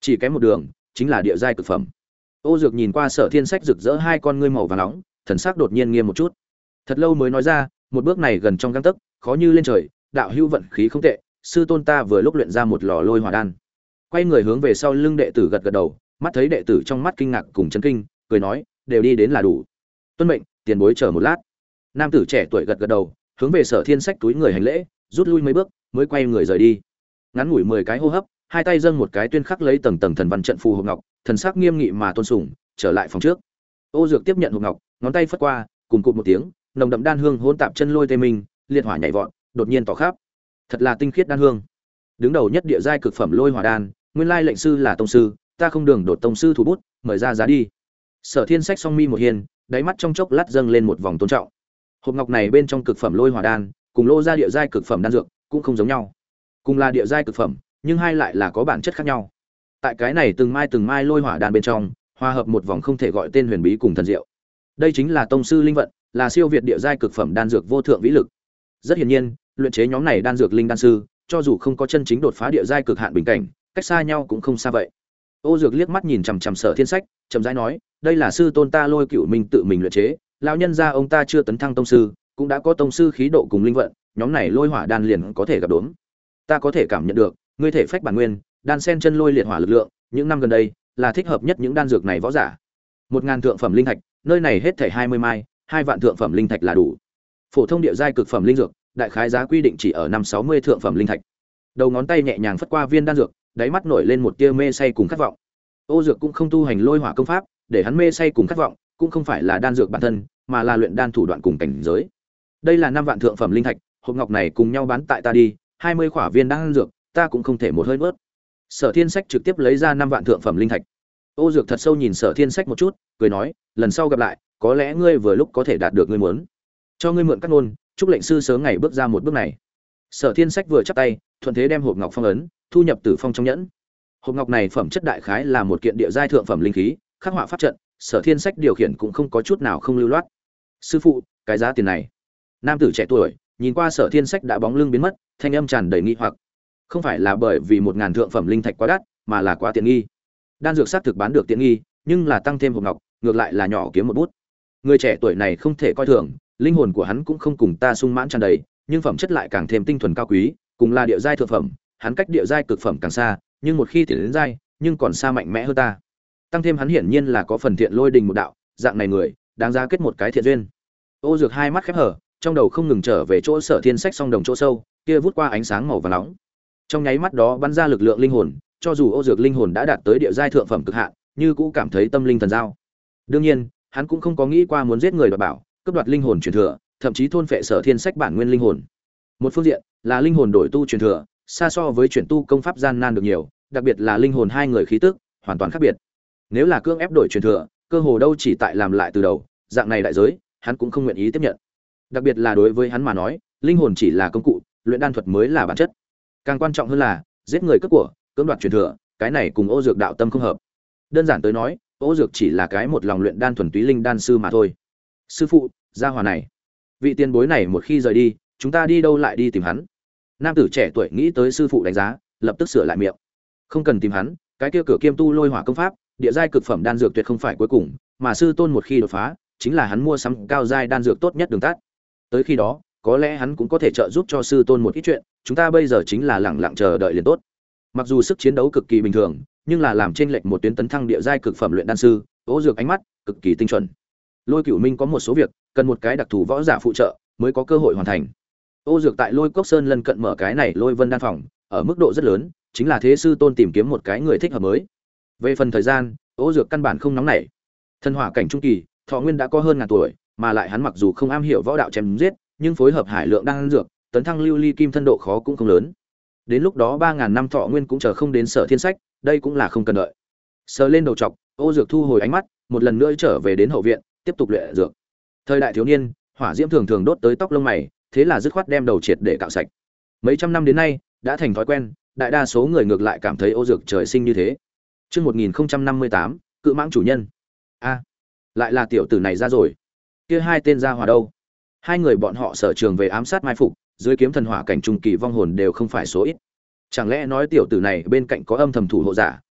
chỉ kém một đường chính là địa giai cực phẩm. Ô Dược nhìn qua Sở Thiên Sách rực rỡ hai con ngươi màu vàng nóng, thần sắc đột nhiên nghiêm một chút. Thật lâu mới nói ra, một bước này gần trong gang tấc, khó như lên trời, đạo hữu vận khí không tệ, sư tôn ta vừa lúc luyện ra một lò lôi hỏa đan. Quay người hướng về sau lưng đệ tử gật gật đầu, mắt thấy đệ tử trong mắt kinh ngạc cùng chấn kinh, cười nói, đều đi đến là đủ. Tuân mệnh, tiền bối chờ một lát. Nam tử trẻ tuổi gật gật đầu, hướng về Sở Thiên Sách túi người hành lễ, rút lui mấy bước, mới quay người rời đi. Ngắn ngủi 10 cái hô hấp, hai tay dâng một cái tuyên khắc lấy tầng tầng thần văn trận phù hộp ngọc, thần sắc nghiêm nghị mà tôn sùng, trở lại phòng trước. Ô Dược tiếp nhận hộp ngọc, ngón tay phất qua, cùng cụt một tiếng, nồng đậm đan hương hỗn tạp chân lôi tê minh, liệt hỏa nhảy vọt, đột nhiên tỏ khắp. Thật là tinh khiết đan hương. Đứng đầu nhất địa giai cực phẩm lôi hỏa đan, nguyên lai lệnh sư là tông sư, ta không đường đột tông sư thủ bút, mời ra giá đi. Sở Thiên Sách song mi một hiền, đáy mắt trong chốc lát dâng lên một vòng tôn trọng. Hộp ngọc này bên trong cực phẩm lôi hỏa đan, cùng lô ra địa giai cực phẩm đan dược, cũng không giống nhau. Cùng là địa giai cực phẩm, nhưng hai lại là có bản chất khác nhau. Tại cái này từng mai lôi hỏa đan bên trong, hòa hợp một vòng không thể gọi tên huyền bí cùng thần diệu. Đây chính là tông sư linh vận, là siêu việt địa giai cực phẩm đan dược vô thượng vĩ lực. Rất hiển nhiên, luyện chế nhóm này đan dược linh đan sư, cho dù không có chân chính đột phá địa giai cực hạn bình cảnh, cách xa nhau cũng không xa vậy. Ô Dược liếc mắt nhìn chằm chằm Sở Thiên Sách, chậm rãi nói, đây là sư tôn ta Lôi Cửu Minh tự mình luyện chế, lão nhân gia ông ta chưa tấn thăng tông sư, cũng đã có tông sư khí độ cùng linh vận, nhóm này lôi hỏa đan liền có thể gặp đốn. Ta có thể cảm nhận được, ngươi thể phách bản nguyên, đan sen chân lôi liệt hỏa lực lượng, những năm gần đây là thích hợp nhất những đan dược này võ giả. 1000 thượng phẩm linh thạch, nơi này hết thảy 20 mai, 2 vạn thượng phẩm linh thạch là đủ. Phổ thông địa giai cực phẩm linh dược, đại khái giá quy định chỉ ở 560 thượng phẩm linh thạch. Đầu ngón tay nhẹ nhàng phất qua viên đan dược, đáy mắt nổi lên một tia mê say cùng khát vọng. Ô Dược cũng không tu hành lôi hỏa công pháp, để hắn mê say cùng khát vọng, cũng không phải là đan dược bản thân, mà là luyện đan thủ đoạn cùng cảnh giới. Đây là 5 vạn thượng phẩm linh thạch, hộp ngọc này cùng nhau bán tại ta đi, 20 khỏa viên đan dược, ta cũng không thể một hơi bớt. Sở Thiên Sách trực tiếp lấy ra 5 vạn thượng phẩm linh thạch. Ô Dược thật sâu nhìn Sở Thiên Sách một chút, cười nói, lần sau gặp lại, có lẽ ngươi vừa lúc có thể đạt được ngươi muốn. Cho ngươi mượn cát ngôn, chúc lệnh sư sớm ngày bước ra một bước này. Sở Thiên Sách vừa chắp tay, thuận thế đem hộp ngọc phong ấn, thu nhập Tử Phong trong nhẫn. Hộp ngọc này phẩm chất đại khái là một kiện địa giai thượng phẩm linh khí, khắc họa pháp trận, Sở Thiên Sách điều khiển cũng không có chút nào không lưu loát. Sư phụ, cái giá tiền này. Nam tử trẻ tuổi nhìn qua Sở Thiên Sách đã bóng lưng biến mất, thanh âm tràn đầy nghi hoặc. Không phải là bởi vì 1000 thượng phẩm linh thạch quá đắt, mà là quá tiện nghi. Đan dược xác thực bán được tiện nghi, nhưng là tăng thêm hộp ngọc, ngược lại là nhỏ kiếm một bút. Người trẻ tuổi này không thể coi thường, linh hồn của hắn cũng không cùng ta sung mãn tràn đầy, nhưng phẩm chất lại càng thêm tinh thuần cao quý, cùng là địa giai thượng phẩm, hắn cách địa giai cực phẩm càng xa, nhưng một khi tiến đến giai, nhưng còn xa mạnh mẽ hơn ta. Tăng thêm hắn hiển nhiên là có phần thiện lôi đình một đạo, dạng này người, đáng giá kết một cái thiện duyên. Ô Dược hai mắt khép hở, trong đầu không ngừng trở về chỗ Sở Thiên Sách song đồng chỗ sâu, kia vút qua ánh sáng màu vàng nóng. Trong nháy mắt đó bắn ra lực lượng linh hồn, cho dù Ô Dược linh hồn đã đạt tới địa giai thượng phẩm cực hạn, như cũ cảm thấy tâm linh thần giao. Đương nhiên, hắn cũng không có nghĩ qua muốn giết người đoạt bảo, cướp đoạt linh hồn truyền thừa, thậm chí thôn phệ Sở Thiên Sách bản nguyên linh hồn. Một phương diện là linh hồn đổi tu truyền thừa, xa so với chuyển tu công pháp gian nan được nhiều, đặc biệt là linh hồn hai người khí tức hoàn toàn khác biệt. Nếu là cưỡng ép đổi truyền thừa, cơ hồ đâu chỉ tại làm lại từ đầu, dạng này đại giới, hắn cũng không nguyện ý tiếp nhận. Đặc biệt là đối với hắn mà nói, linh hồn chỉ là công cụ, luyện đan thuật mới là bản chất. Càng quan trọng hơn là giết người cướp của, cưỡng đoạt truyền thừa, cái này cùng Ô Dược đạo tâm không hợp. Đơn giản tới nói, Ô Dược chỉ là cái một lòng luyện đan thuần túy linh đan sư mà thôi. Sư phụ, gia hỏa này, vị tiền bối này một khi rời đi, chúng ta đi đâu lại đi tìm hắn? Nam tử trẻ tuổi nghĩ tới sư phụ đánh giá, lập tức sửa lại miệng. Không cần tìm hắn, cái kia cửa kiêm tu lôi hỏa công pháp, địa giai cực phẩm đan dược tuyệt không phải cuối cùng, mà sư tôn một khi đột phá, chính là hắn mua sắm cao giai đan dược tốt nhất đường tắt. Tới khi đó, có lẽ hắn cũng có thể trợ giúp cho sư tôn một ít chuyện, chúng ta bây giờ chính là lẳng lặng chờ đợi liền tốt. Mặc dù sức chiến đấu cực kỳ bình thường, nhưng là làm chênh lệch một tuyến tấn thăng địa giai cực phẩm luyện đan sư, Ô Dược ánh mắt cực kỳ tinh chuẩn. Lôi Cửu Minh có một số việc cần một cái đặc thù võ giả phụ trợ mới có cơ hội hoàn thành. Ô Dược tại Lôi Cốc Sơn lân cận mở cái này Lôi Vân đan phòng, ở mức độ rất lớn, chính là thế sư tôn tìm kiếm một cái người thích hợp mới. Về phần thời gian, Ô Dược căn bản không nóng nảy. Thân hỏa cảnh trung kỳ, thọ nguyên đã có hơn ngàn tuổi, mà lại hắn mặc dù không am hiểu võ đạo chém giết, nhưng phối hợp hải lượng đan dược, tấn thăng lưu ly kim thân độ khó cũng không lớn. Đến lúc đó 3000 năm thọ nguyên cũng chờ không đến Sở Thiên Sách, đây cũng là không cần đợi. Sờ lên đầu trọc, Ô Dược thu hồi ánh mắt, một lần nữa trở về đến hậu viện, tiếp tục luyện dược. Thời đại thiếu niên, hỏa diễm thường thường đốt tới tóc lông mày, thế là dứt khoát đem đầu triệt để cạo sạch. Mấy trăm năm đến nay, đã thành thói quen, đại đa số người ngược lại cảm thấy Ô Dược trời sinh như thế. Chương 1058, cự mãng chủ nhân. A, lại là tiểu tử này ra rồi. Kia hai tên ra hỏa đâu? Hai người bọn họ sở trường về ám sát mai phục, dưới kiếm thần hỏa cảnh trung kỳ vong hồn đều không phải số ít. Chẳng lẽ nói tiểu tử này bên cạnh có âm thầm thủ hộ giả,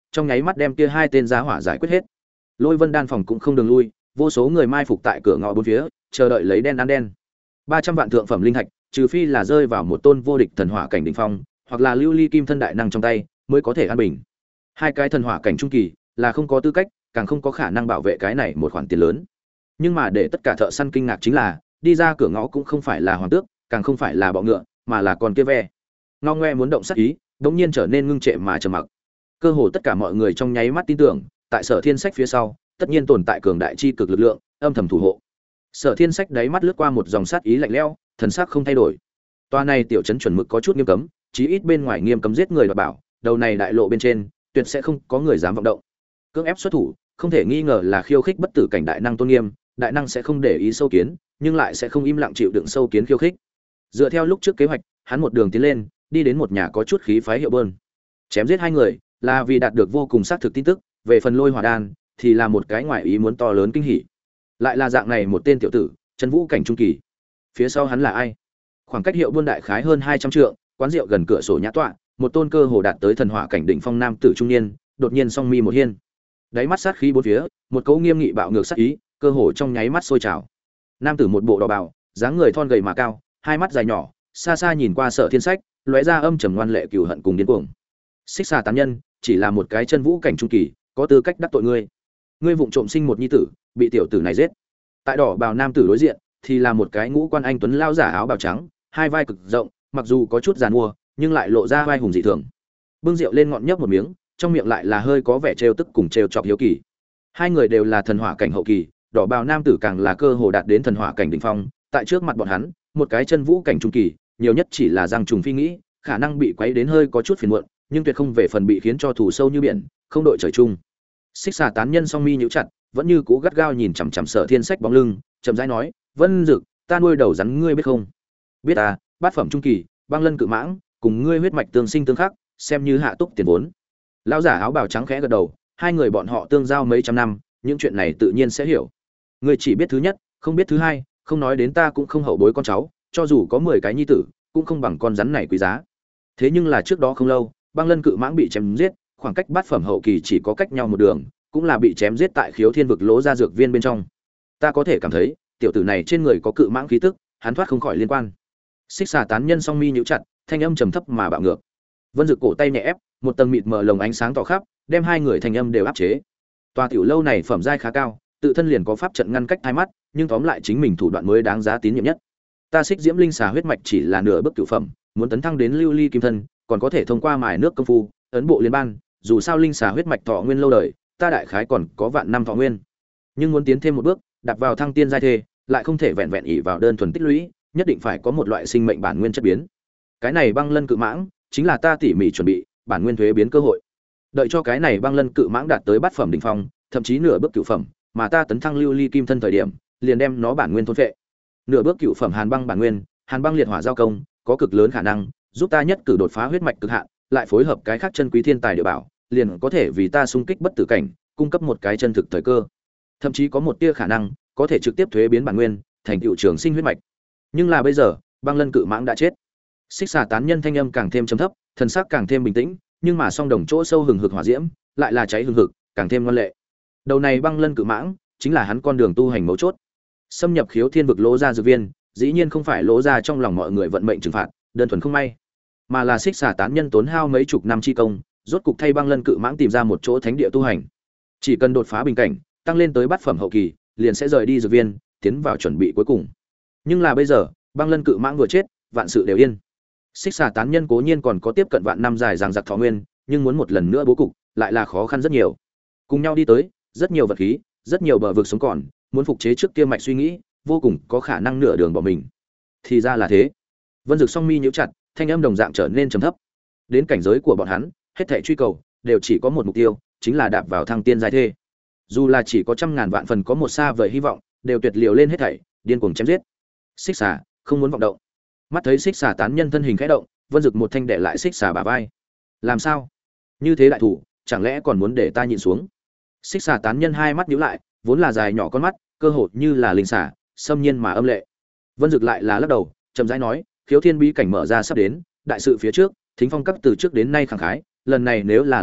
trong nháy mắt đem kia hai tên giá hỏa giải quyết hết. Lôi Vân đan phòng cũng không đường lui, vô số người mai phục tại cửa ngõ bốn phía, chờ đợi lấy đen ăn đen. 300 vạn thượng phẩm linh thạch, trừ phi là rơi vào một tôn vô địch thần hỏa cảnh đỉnh phong, hoặc là lưu ly kim thân đại năng trong tay, mới có thể an bình. Hai cái thần hỏa cảnh trung kỳ là không có tư cách, càng không có khả năng bảo vệ cái này một khoản tiền lớn. Nhưng mà để tất cả thợ săn kinh ngạc chính là, đi ra cửa ngõ cũng không phải là hoàng tước, càng không phải là bọ ngựa, mà là con kia ve. Ngao Ngoe muốn động sát ý, đột nhiên trở nên ngưng trệ mà trầm mặc. Cơ hồ tất cả mọi người trong nháy mắt tin tưởng, tại Sở Thiên Sách phía sau, tất nhiên tồn tại cường đại chi cực lực lượng, âm thầm thủ hộ. Sở Thiên Sách đáy mắt lướt qua một dòng sát ý lạnh lẽo, thần sắc không thay đổi. Toa này tiểu trấn chuẩn mực có chút nghiêm cấm, chí ít bên ngoài nghiêm cấm giết người đoạt bảo, đầu này đại lộ bên trên, tuyệt sẽ không có người dám vọng động. Cưỡng ép xuất thủ, không thể nghi ngờ là khiêu khích bất tử cảnh đại năng tôn nghiêm, đại năng sẽ không để ý sâu kiến, nhưng lại sẽ không im lặng chịu đựng sâu kiến khiêu khích. Dựa theo lúc trước kế hoạch, hắn một đường tiến lên, đi đến một nhà có chút khí phái hiệu bơn. Chém giết hai người, là vì đạt được vô cùng xác thực tin tức, về phần Lôi Hỏa đan thì là một cái ngoại ý muốn to lớn kinh hỉ. Lại là dạng này một tên tiểu tử, chân vũ cảnh trung kỳ. Phía sau hắn là ai? Khoảng cách hiệu buôn đại khái hơn 200 trượng, quán rượu gần cửa sổ nhã tọa, một tôn cơ hồ đạt tới thần hỏa cảnh đỉnh phong nam tử trung niên, đột nhiên song mi một hiên. Đáy mắt sát khí bốn phía, một cấu nghiêm nghị bạo ngược sát ý, cơ hồ trong nháy mắt sôi trào. Nam tử một bộ đỏ bào, dáng người thon gầy mà cao, hai mắt dài nhỏ, xa xa nhìn qua Sở Thiên Sách, lóe ra âm trầm ngoan lệ cừu hận cùng điên cuồng. Xích Xà tán nhân, chỉ là một cái chân vũ cảnh trung kỳ, có tư cách đắc tội ngươi. Ngươi vụng trộm sinh một nhi tử, bị tiểu tử này giết. Tại đỏ bào nam tử đối diện, thì là một cái ngũ quan anh tuấn lao giả áo bào trắng, hai vai cực rộng, mặc dù có chút giàn mua, nhưng lại lộ ra vai hùng dị thường. Bưng rượu lên ngọn nhấp một miếng, trong miệng lại là hơi có vẻ trêu tức cùng trêu chọc hiếu kỳ. Hai người đều là thần hỏa cảnh hậu kỳ, đỏ bào nam tử càng là cơ hồ đạt đến thần hỏa cảnh đỉnh phong, tại trước mặt bọn hắn, một cái chân vũ cảnh trung kỳ, nhiều nhất chỉ là răng trùng phi nghĩ, khả năng bị quấy đến hơi có chút phiền muộn, nhưng tuyệt không về phần bị khiến cho thù sâu như biển, không đội trời chung. Xích Xà tán nhân song mi nhíu chặt, vẫn như cũ gắt gao nhìn chằm chằm Sở Thiên Sách bóng lưng, chậm rãi nói, "Vân Dực, ta nuôi đầu rắn ngươi biết không?" "Biết à, bát phẩm trung kỳ, băng lân cự mãng, cùng ngươi huyết mạch tương sinh tương khắc, xem như hạ túc tiền vốn." Lão giả áo bào trắng khẽ gật đầu, hai người bọn họ tương giao mấy trăm năm, những chuyện này tự nhiên sẽ hiểu. Ngươi chỉ biết thứ nhất, không biết thứ hai, không nói đến ta cũng không hậu bối con cháu, cho dù có 10 cái nhi tử, cũng không bằng con rắn này quý giá. Thế nhưng là trước đó không lâu, băng lân cự mãng bị chém giết, khoảng cách bát phẩm hậu kỳ chỉ có cách nhau một đường, cũng là bị chém giết tại Khiếu Thiên vực lỗ ra dược viên bên trong. Ta có thể cảm thấy, tiểu tử này trên người có cự mãng khí tức, hắn thoát không khỏi liên quan. Xích Xà tán nhân song mi nhíu chặt, thanh âm trầm thấp mà bạo ngược. Vân Dực cổ tay nhẹ ép, một tầng mịt mờ lồng ánh sáng tỏ khắp, đem hai người thanh âm đều áp chế. Tòa tiểu lâu này phẩm giai khá cao, tự thân liền có pháp trận ngăn cách hai mắt, nhưng tóm lại chính mình thủ đoạn mới đáng giá tín nhiệm nhất. Ta Xích Diễm Linh Xà huyết mạch chỉ là nửa bước cửu phẩm, muốn tấn thăng đến lưu ly kim thân, còn có thể thông qua mài nước công phu, ấn bộ liên ban, dù sao linh xà huyết mạch thọ nguyên lâu đời, ta đại khái còn có vạn năm thọ nguyên. Nhưng muốn tiến thêm một bước, đạp vào thăng tiên giai thê, lại không thể vẹn vẹn ỷ vào đơn thuần tích lũy, nhất định phải có một loại sinh mệnh bản nguyên chất biến. Cái này băng lân cự mãng, chính là ta tỉ mỉ chuẩn bị, bản nguyên thuế biến cơ hội. Đợi cho cái này băng lân cự mãng đạt tới bát phẩm đỉnh phong, thậm chí nửa bước cửu phẩm, mà ta tấn thăng lưu ly kim thân thời điểm, liền đem nó bản nguyên thôn phệ. Nửa bước cửu phẩm hàn băng bản nguyên, hàn băng liệt hỏa giao công, có cực lớn khả năng giúp ta nhất cử đột phá huyết mạch cực hạn, lại phối hợp cái khác chân quý thiên tài địa bảo, liền có thể vì ta xung kích bất tử cảnh, cung cấp một cái chân thực thời cơ. Thậm chí có một tia khả năng có thể trực tiếp thuế biến bản nguyên, thành tựu trường sinh huyết mạch. Nhưng là bây giờ, băng lân cự mãng đã chết. Xích Xà tán nhân thanh âm càng thêm trầm thấp, thần sắc càng thêm bình tĩnh, nhưng mà song đồng chỗ sâu hừng hực hỏa diễm, lại là cháy hừng hực, càng thêm ngoan lệ. Đầu này băng lân cự mãng, chính là hắn con đường tu hành mấu chốt. Xâm nhập Khiếu Thiên vực lỗ ra dược viên, dĩ nhiên không phải lỗ ra trong lòng mọi người vận mệnh trừng phạt, đơn thuần không may, mà là Xích Xà tán nhân tốn hao mấy chục năm chi công, rốt cục thay băng lân cự mãng tìm ra một chỗ thánh địa tu hành. Chỉ cần đột phá bình cảnh, tăng lên tới bát phẩm hậu kỳ, liền sẽ rời đi dược viên, tiến vào chuẩn bị cuối cùng. Nhưng là bây giờ, băng lân cự mãng vừa chết, vạn sự đều yên. Xích Xà tán nhân cố nhiên còn có tiếp cận vạn năm dài dằng dặc thọ nguyên, nhưng muốn một lần nữa bố cục, lại là khó khăn rất nhiều. Cùng nhau đi tới, rất nhiều vật khí, rất nhiều bờ vực sống còn, muốn phục chế trước kia mạch suy nghĩ, vô cùng có khả năng nửa đường bỏ mình. Thì ra là thế. Vân Dực song mi nhíu chặt, thanh âm đồng dạng trở nên trầm thấp. Đến cảnh giới của bọn hắn, hết thảy truy cầu đều chỉ có một mục tiêu, chính là đạp vào thăng tiên giai thê. Dù là chỉ có trăm ngàn vạn phần có một xa vời hy vọng, đều tuyệt liều lên hết thảy, điên cuồng chém giết. Xích Xà không muốn vọng động. Mắt thấy Xích Xà tán nhân thân hình khẽ động, Vân Dực một thanh đè lại Xích Xà bả vai. Làm sao? Như thế đại thủ, chẳng lẽ còn muốn để ta nhịn xuống? Xích Xà tán nhân hai mắt nhíu lại, vốn là dài nhỏ con mắt, cơ hồ như là linh xà, xâm nhiên mà âm lệ. Vân Dực lại là lắc đầu, chậm rãi nói, Khiếu Thiên bí cảnh mở ra sắp đến, đại sự phía trước, Thính Phong cấp từ trước đến nay khẳng khái, lần này nếu là làm tốt,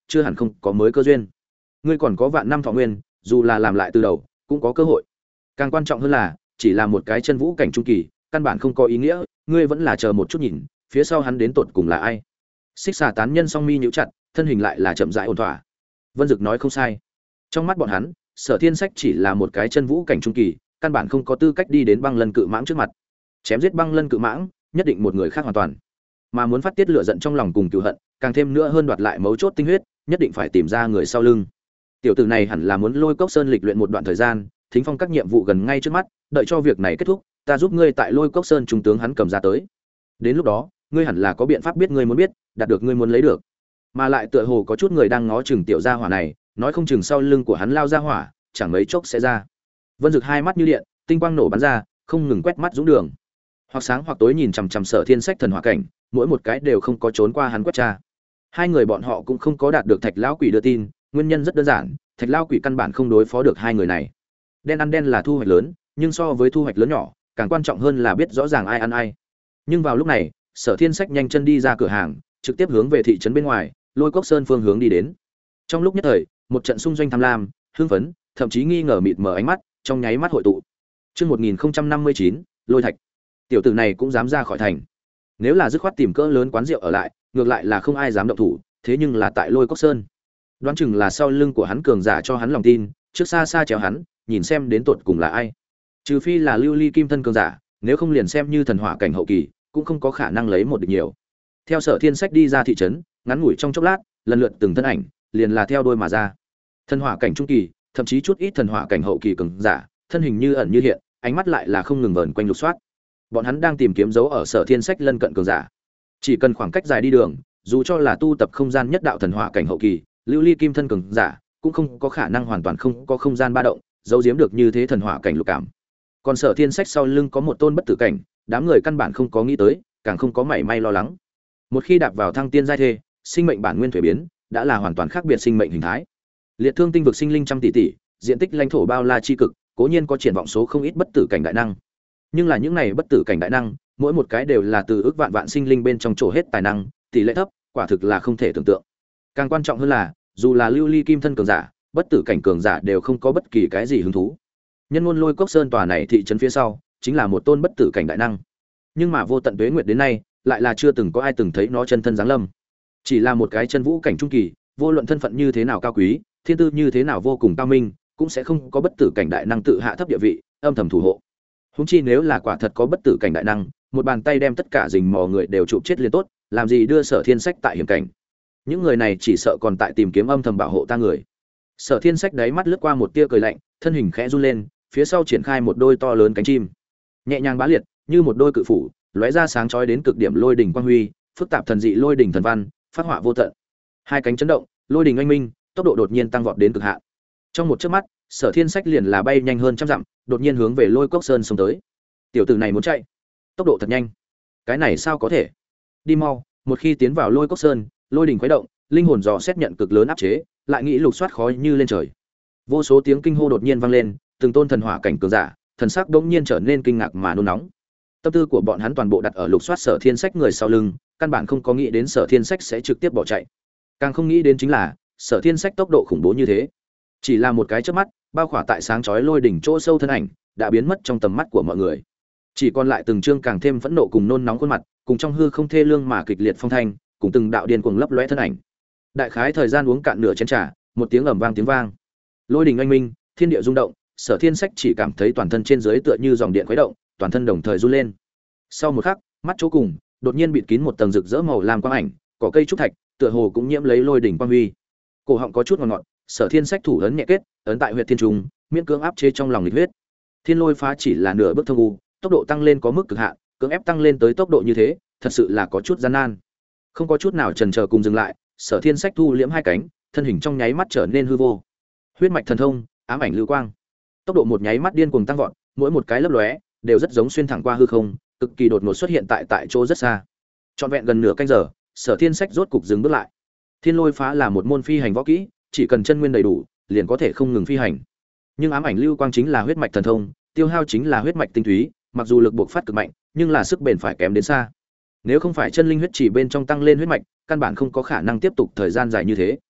chưa hẳn không có mới cơ duyên. Ngươi còn có vạn năm thọ nguyên, dù là làm lại từ đầu cũng có cơ hội. Càng quan trọng hơn là chỉ là một cái chân vũ cảnh trung kỳ, căn bản không có ý nghĩa, ngươi vẫn là chờ một chút nhìn phía sau hắn đến tột cùng là ai. Xích Xà tán nhân song mi nhíu chặt, thân hình lại là chậm rãi ổn thỏa. Vân Dực nói không sai, trong mắt bọn hắn Sở Thiên Sách chỉ là một cái chân vũ cảnh trung kỳ, căn bản không có tư cách đi đến băng lân cự mãng trước mặt. Chém giết băng lân cự mãng nhất định một người khác hoàn toàn, mà muốn phát tiết lửa giận trong lòng cùng cừu hận, càng thêm nữa hơn đoạt lại mấu chốt tinh huyết, nhất định phải tìm ra người sau lưng. Tiểu tử này hẳn là muốn Lôi Cốc Sơn lịch luyện một đoạn thời gian, thính phong các nhiệm vụ gần ngay trước mắt, đợi cho việc này kết thúc, ta giúp ngươi tại Lôi Cốc Sơn trung tướng hắn cầm ra tới. Đến lúc đó, ngươi hẳn là có biện pháp biết ngươi muốn biết, đạt được ngươi muốn lấy được. Mà lại tựa hồ có chút người đang ngó chừng tiểu gia hỏa này, nói không chừng sau lưng của hắn lao ra hỏa, chẳng mấy chốc sẽ ra. Vân Dực hai mắt như điện, tinh quang nổ bắn ra, không ngừng quét mắt dũng đường. Hoặc sáng hoặc tối nhìn chằm chằm Sở Thiên Sách thần hỏa cảnh, mỗi một cái đều không có trốn qua hắn quét tra. Hai người bọn họ cũng không có đạt được Thạch lão quỷ đưa tin, nguyên nhân rất đơn giản, Thạch lão quỷ căn bản không đối phó được hai người này. Đen ăn đen là thu hoạch lớn, nhưng so với thu hoạch lớn nhỏ, càng quan trọng hơn là biết rõ ràng ai ăn ai. Nhưng vào lúc này, Sở Thiên Sách nhanh chân đi ra cửa hàng, trực tiếp hướng về thị trấn bên ngoài, Lôi Cốc Sơn phương hướng đi đến. Trong lúc nhất thời, một trận xung doanh tham lam, hưng phấn, thậm chí nghi ngờ mịt mờ ánh mắt, trong nháy mắt hội tụ. Chương 1059, Lôi Thạch. Tiểu tử này cũng dám ra khỏi thành. Nếu là dứt khoát tìm cỡ lớn quán rượu ở lại, ngược lại là không ai dám động thủ, thế nhưng là tại Lôi Cốc Sơn, đoán chừng là sau lưng của hắn cường giả cho hắn lòng tin, trước xa xa chéo hắn, nhìn xem đến tột cùng là ai. Trừ phi là Lưu Ly Kim thân cường giả, nếu không liền xem như thần hỏa cảnh hậu kỳ, cũng không có khả năng lấy một địch nhiều. Theo Sở Thiên Sách đi ra thị trấn, ngắn ngủi trong chốc lát, lần lượt từng thân ảnh liền là theo đôi mà ra. Thần hỏa cảnh trung kỳ, thậm chí chút ít thần hỏa cảnh hậu kỳ cường giả, thân hình như ẩn như hiện, ánh mắt lại là không ngừng vờn quanh lục soát. Bọn hắn đang tìm kiếm dấu ở Sở Thiên Sách lân cận cường giả. Chỉ cần khoảng cách dài đi đường, dù cho là tu tập không gian nhất đạo thần hỏa cảnh hậu kỳ, Lưu Ly Kim thân cường giả, cũng không có khả năng hoàn toàn không có không gian ba động, giấu giếm được như thế thần hỏa cảnh lục cảm. Còn Sở Thiên Sách sau lưng có một tôn bất tử cảnh, đám người căn bản không có nghĩ tới, càng không có mảy may lo lắng. Một khi đạp vào thăng tiên giai thê, sinh mệnh bản nguyên thuế biến, đã là hoàn toàn khác biệt sinh mệnh hình thái. Liệt Thương tinh vực sinh linh trăm tỷ tỷ, diện tích lãnh thổ bao la chi cực, cố nhiên có triển vọng số không ít bất tử cảnh đại năng. Nhưng là những này bất tử cảnh đại năng, mỗi một cái đều là từ ước vạn vạn sinh linh bên trong chỗ hết tài năng, tỷ lệ thấp, quả thực là không thể tưởng tượng. Càng quan trọng hơn là, dù là Lưu Ly Kim thân cường giả, bất tử cảnh cường giả đều không có bất kỳ cái gì hứng thú. Nhân ngôn Lôi Cốc Sơn tòa này thị trấn phía sau, chính là một tôn bất tử cảnh đại năng. Nhưng mà vô tận tuế nguyệt đến nay, lại là chưa từng có ai từng thấy nó chân thân giáng lâm. Chỉ là một cái chân vũ cảnh trung kỳ, vô luận thân phận như thế nào cao quý, thiên tư như thế nào vô cùng cao minh, cũng sẽ không có bất tử cảnh đại năng tự hạ thấp địa vị, âm thầm thủ hộ. Huống chi nếu là quả thật có bất tử cảnh đại năng, một bàn tay đem tất cả rình mò người đều chụp chết liền tốt, làm gì đưa Sở Thiên Sách tại hiểm cảnh. Những người này chỉ sợ còn tại tìm kiếm âm thầm bảo hộ ta người. Sở Thiên Sách đáy mắt lướt qua một tia cười lạnh, thân hình khẽ run lên, phía sau triển khai một đôi to lớn cánh chim, nhẹ nhàng bá liệt, như một đôi cự phủ, lóe ra sáng chói đến cực điểm lôi đỉnh quang huy, phức tạp thần dị lôi đỉnh thần văn, phát họa vô tận. Hai cánh chấn động, lôi đỉnh oanh minh, tốc độ đột nhiên tăng vọt đến cực hạn. Trong một chớp mắt, Sở Thiên Sách liền là bay nhanh hơn trăm dặm, đột nhiên hướng về Lôi Cốc Sơn xông tới. Tiểu tử này muốn chạy, tốc độ thật nhanh. Cái này sao có thể? Đi mau, một khi tiến vào Lôi Cốc Sơn, lôi đỉnh khuấy động, linh hồn dò xét nhận cực lớn áp chế, lại nghĩ lục soát khó như lên trời. Vô số tiếng kinh hô đột nhiên vang lên, từng tôn thần hỏa cảnh cường giả, thần sắc đột nhiên trở nên kinh ngạc mà nôn nóng. Tâm tư của bọn hắn toàn bộ đặt ở lục soát Sở Thiên Sách người sau lưng, căn bản không có nghĩ đến Sở Thiên Sách sẽ trực tiếp bỏ chạy. Càng không nghĩ đến chính là, Sở Thiên Sách tốc độ khủng bố như thế. Chỉ là một cái chớp mắt, bao khỏa tại sáng chói lôi đỉnh chỗ sâu thân ảnh, đã biến mất trong tầm mắt của mọi người. Chỉ còn lại từng trương càng thêm phẫn nộ cùng nôn nóng khuôn mặt, cùng trong hư không thê lương mà kịch liệt phong thanh, cùng từng đạo điên cuồng lấp lóe thân ảnh. Đại khái thời gian uống cạn nửa chén trà, một tiếng ầm vang tiếng vang. Lôi đỉnh oanh minh, thiên địa rung động, Sở Thiên Sách chỉ cảm thấy toàn thân trên dưới tựa như dòng điện khuấy động, toàn thân đồng thời run lên. Sau một khắc, mắt chỗ cùng, đột nhiên bịt kín một tầng rực rỡ màu lam quang ảnh, cỏ cây trúc thạch, tựa hồ cũng nhiễm lấy lôi đỉnh quang huy. Cổ họng có chút ngọt ngọt, Sở Thiên Sách thủ ấn nhẹ kết, ấn tại huyệt thiên trùng, miễn cưỡng áp chế trong lòng nghịch huyết. Thiên lôi phá chỉ là nửa bước thông u, tốc độ tăng lên có mức cực hạn, cưỡng ép tăng lên tới tốc độ như thế, thật sự là có chút gian nan. Không có chút nào chần chờ cùng dừng lại, Sở Thiên Sách thu liễm hai cánh, thân hình trong nháy mắt trở nên hư vô. Huyết mạch thần thông, ám ảnh lưu quang. Tốc độ một nháy mắt điên cuồng tăng vọt, mỗi một cái lấp lóe đều rất giống xuyên thẳng qua hư không, cực kỳ đột ngột xuất hiện tại chỗ rất xa. Trọn vẹn gần nửa canh giờ, Sở Thiên Sách rốt cục dừng bước lại. Thiên lôi phá là một môn phi hành võ kỹ, chỉ cần chân nguyên đầy đủ, liền có thể không ngừng phi hành. Nhưng ám ảnh lưu quang chính là huyết mạch thần thông, tiêu hao chính là huyết mạch tinh túy, mặc dù lực buộc phát cực mạnh, nhưng là sức bền phải kém đến xa. Nếu không phải chân linh huyết chỉ bên trong tăng lên huyết mạch, căn bản không có khả năng tiếp tục thời gian dài như thế.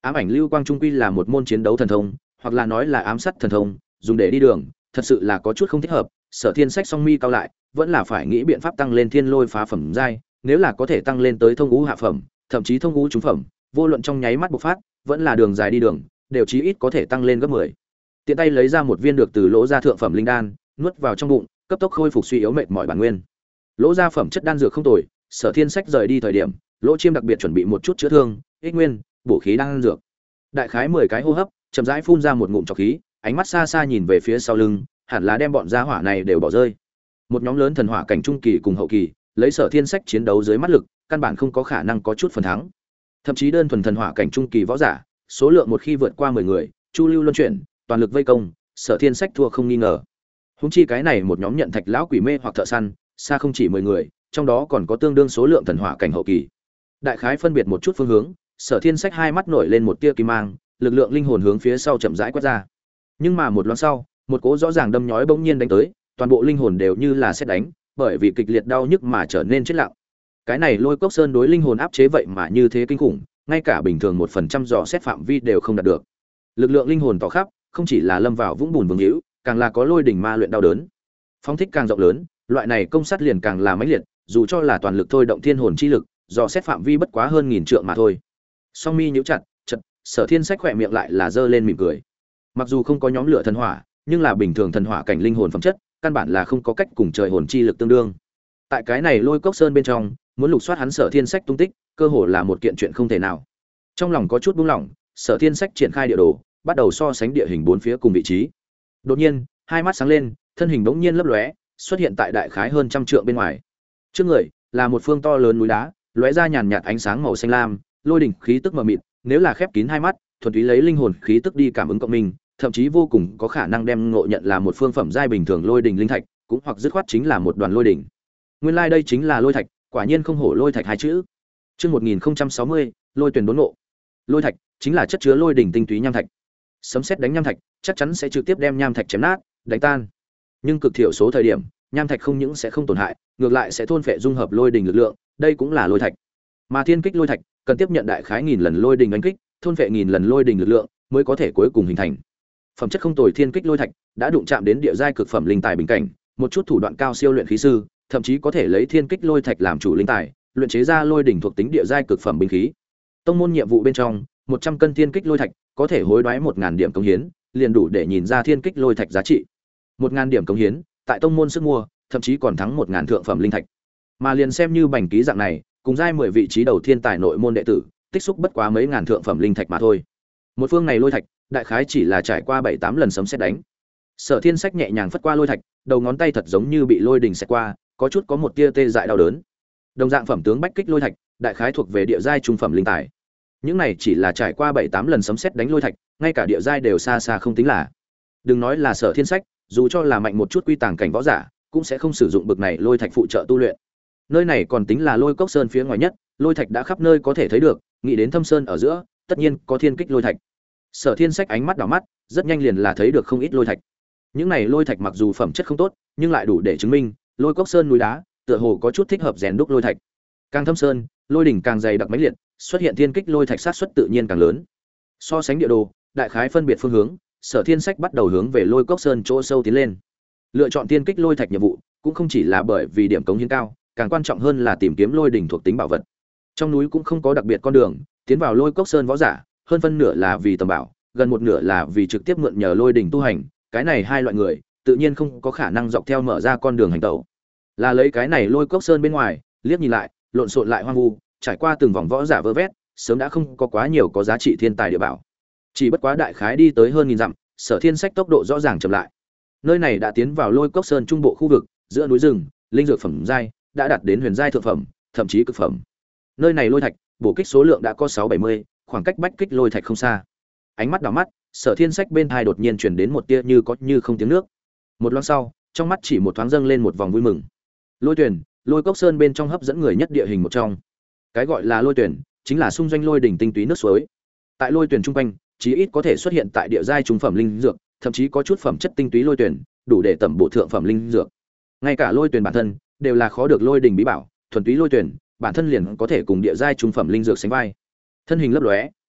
Ám ảnh lưu quang trung quy là một môn chiến đấu thần thông, hoặc là nói là ám sát thần thông, dùng để đi đường, thật sự là có chút không thích hợp. Sở Thiên Sách song mi cao lại, vẫn là phải nghĩ biện pháp tăng lên thiên lôi phá phẩm giai, nếu là có thể tăng lên tới thông ngũ hạ phẩm, thậm chí thông ngũ trung phẩm, vô luận trong nháy mắt bộc phát, vẫn là đường dài đi đường, đều chí ít có thể tăng lên gấp 10. Tiện tay lấy ra một viên được từ lỗ ra thượng phẩm linh đan, nuốt vào trong bụng, cấp tốc khôi phục suy yếu mệt mỏi bản nguyên. Lỗ ra phẩm chất đan dược không tồi, Sở Thiên Sách rời đi thời điểm, Lỗ Chiêm đặc biệt chuẩn bị một chút chữa thương, ích nguyên, bổ khí đan dược. Đại khái 10 cái hô hấp, chậm rãi phun ra một ngụm trọc khí, ánh mắt xa xa nhìn về phía sau lưng, hẳn là đem bọn gia hỏa này đều bỏ rơi. Một nhóm lớn thần hỏa cảnh trung kỳ cùng hậu kỳ, lấy Sở Thiên Sách chiến đấu dưới mắt lực, căn bản không có khả năng có chút phần thắng. Thậm chí đơn thuần thần hỏa cảnh trung kỳ võ giả, số lượng một khi vượt qua 10 người, chu lưu luân chuyển, toàn lực vây công, Sở Thiên Sách thua không nghi ngờ. Huống chi cái này một nhóm nhận thạch lão quỷ mê hoặc thợ săn, xa không chỉ 10 người, trong đó còn có tương đương số lượng thần hỏa cảnh hậu kỳ. Đại khái phân biệt một chút phương hướng, Sở Thiên Sách hai mắt nổi lên một tia kim mang, lực lượng linh hồn hướng phía sau chậm rãi quét ra. Nhưng mà một loáng sau, một cỗ rõ ràng đâm nhói bỗng nhiên đánh tới, toàn bộ linh hồn đều như là sét đánh, bởi vì kịch liệt đau nhức mà trở nên chết lặng. Cái này Lôi Cốc Sơn đối linh hồn áp chế vậy mà như thế kinh khủng, ngay cả bình thường 1% dò xét phạm vi đều không đạt được. Lực lượng linh hồn tỏ khắp, không chỉ là lâm vào vũng bùn vương hữu, càng là có lôi đỉnh ma luyện đau đớn. Phong thích càng rộng lớn, loại này công sát liền càng là mãnh liệt, dù cho là toàn lực thôi động thiên hồn chi lực, dò xét phạm vi bất quá hơn 1000 trượng mà thôi. Song mi nhíu chặt, Sở Thiên Sách khỏe miệng lại là giơ lên mỉm cười. Mặc dù không có nhóm lửa thần hỏa, nhưng là bình thường thần hỏa cảnh linh hồn phẩm chất, căn bản là không có cách cùng trời hồn chi lực tương đương. Tại cái này Lôi Cốc Sơn bên trong, muốn lục soát hắn Sở Thiên Sách tung tích, cơ hồ là một kiện chuyện không thể nào. Trong lòng có chút buông lỏng, Sở Thiên Sách triển khai địa đồ, bắt đầu so sánh địa hình bốn phía cùng vị trí. Đột nhiên, hai mắt sáng lên, thân hình bỗng nhiên lấp lóe, xuất hiện tại đại khái hơn 100 trượng bên ngoài. Trước người là một phương to lớn núi đá, lóe ra nhàn nhạt ánh sáng màu xanh lam, lôi đỉnh khí tức mờ mịt, nếu là khép kín hai mắt, thuần túy lấy linh hồn khí tức đi cảm ứng cộng minh, thậm chí vô cùng có khả năng đem ngộ nhận là một phương phẩm giai bình thường lôi đỉnh linh thạch, cũng hoặc dứt khoát chính là một đoàn lôi đỉnh. Nguyên lai đây chính là lôi thạch, quả nhiên không hổ lôi thạch hai chữ. Chương 1060, lôi tuyển đốn ngộ. Lôi thạch chính là chất chứa lôi đỉnh tinh túy nham thạch. Sấm sét đánh nham thạch, chắc chắn sẽ trực tiếp đem nham thạch chém nát, đánh tan. Nhưng cực thiểu số thời điểm, nham thạch không những sẽ không tổn hại, ngược lại sẽ thôn phệ dung hợp lôi đỉnh lực lượng, đây cũng là lôi thạch. Mà thiên kích lôi thạch cần tiếp nhận đại khái 1000 lần lôi đỉnh đánh kích, thôn phệ 1000 lần lôi đỉnh lực lượng mới có thể cuối cùng hình thành. Phẩm chất không tồi thiên kích lôi thạch đã đụng chạm đến địa giai cực phẩm linh tài bình cảnh, một chút thủ đoạn cao siêu luyện khí sư, thậm chí có thể lấy thiên kích lôi thạch làm chủ linh tài, luyện chế ra lôi đỉnh thuộc tính địa giai cực phẩm binh khí. Tông môn nhiệm vụ bên trong, 100 cân thiên kích lôi thạch có thể hối đoái 1000 điểm công hiến, liền đủ để nhìn ra thiên kích lôi thạch giá trị. 1000 điểm công hiến, tại tông môn sức mua, thậm chí còn thắng 1000 thượng phẩm linh thạch. Mà liền xem như bành ký dạng này, cùng giai 10 vị trí đầu thiên tài nội môn đệ tử, tích xúc bất quá mấy ngàn thượng phẩm linh thạch mà thôi. Một phương này lôi thạch, đại khái chỉ là trải qua 7-8 lần sấm sét đánh. Sở Thiên Sách nhẹ nhàng phất qua lôi thạch, đầu ngón tay thật giống như bị lôi đình xẹt qua, có chút có một tia tê dại đau đớn. Đồng dạng phẩm tướng bách kích lôi thạch, đại khái thuộc về địa giai trung phẩm linh tài. Những này chỉ là trải qua 7-8 lần sấm sét đánh lôi thạch, ngay cả địa giai đều xa xa không tính là. Đừng nói là Sở Thiên Sách, dù cho là mạnh một chút quy tàng cảnh võ giả, cũng sẽ không sử dụng bực này lôi thạch phụ trợ tu luyện. Nơi này còn tính là Lôi Cốc Sơn phía ngoài nhất, lôi thạch đã khắp nơi có thể thấy được, nghĩ đến thâm sơn ở giữa, tất nhiên có thiên kích lôi thạch. Sở Thiên Sách ánh mắt đảo mắt, rất nhanh liền là thấy được không ít lôi thạch. Những này lôi thạch mặc dù phẩm chất không tốt, nhưng lại đủ để chứng minh, Lôi Cốc Sơn núi đá, tựa hồ có chút thích hợp rèn đúc lôi thạch. Càng thâm sơn, lôi đỉnh càng dày đặc mãnh liệt, xuất hiện thiên kích lôi thạch sát suất tự nhiên càng lớn. So sánh địa đồ, đại khái phân biệt phương hướng, Sở Thiên Sách bắt đầu hướng về Lôi Cốc Sơn chỗ sâu tiến lên. Lựa chọn thiên kích lôi thạch nhiệm vụ, cũng không chỉ là bởi vì điểm cống hiến cao, càng quan trọng hơn là tìm kiếm lôi đỉnh thuộc tính bảo vật. Trong núi cũng không có đặc biệt con đường, tiến vào Lôi Cốc Sơn võ giả, hơn phân nửa là vì tầm bảo, gần một nửa là vì trực tiếp mượn nhờ lôi đỉnh tu hành, cái này hai loại người, tự nhiên không có khả năng dọc theo mở ra con đường hành tẩu. Là lấy cái này Lôi Cốc Sơn bên ngoài, liếc nhìn lại, lộn xộn lại hoang vu, trải qua từng vòng võ giả vơ vét, sớm đã không có quá nhiều có giá trị thiên tài địa bảo. Chỉ bất quá đại khái đi tới hơn 1000 dặm, Sở Thiên Sách tốc độ rõ ràng chậm lại. Nơi này đã tiến vào Lôi Cốc Sơn trung bộ khu vực, giữa núi rừng, linh dược phẩm giai đã đạt đến huyền giai thượng phẩm, thậm chí cực phẩm. Nơi này lôi thạch, bổ kích số lượng đã có 670, khoảng cách bách kích lôi thạch không xa. Ánh mắt đảo mắt, Sở Thiên Sách bên tai đột nhiên truyền đến một tia như có như không tiếng nước. Một loáng sau, trong mắt chỉ một thoáng dâng lên một vòng vui mừng. Lôi tuyển, Lôi Cốc Sơn bên trong hấp dẫn người nhất địa hình một trong. Cái gọi là lôi tuyển, chính là xung doanh lôi đỉnh tinh túy nước suối. Tại lôi tuyển trung quanh, chí ít có thể xuất hiện tại địa giai trung phẩm linh dược, thậm chí có chút phẩm chất tinh túy lôi tuyển, đủ để tẩm bổ thượng phẩm linh dược. Ngay cả lôi tuyển bản thân đều là khó được lôi đỉnh bí bảo, thuần túy lôi tuyển, bản thân liền có thể cùng địa giai trung phẩm linh dược sánh vai. Thân hình lấp lóe,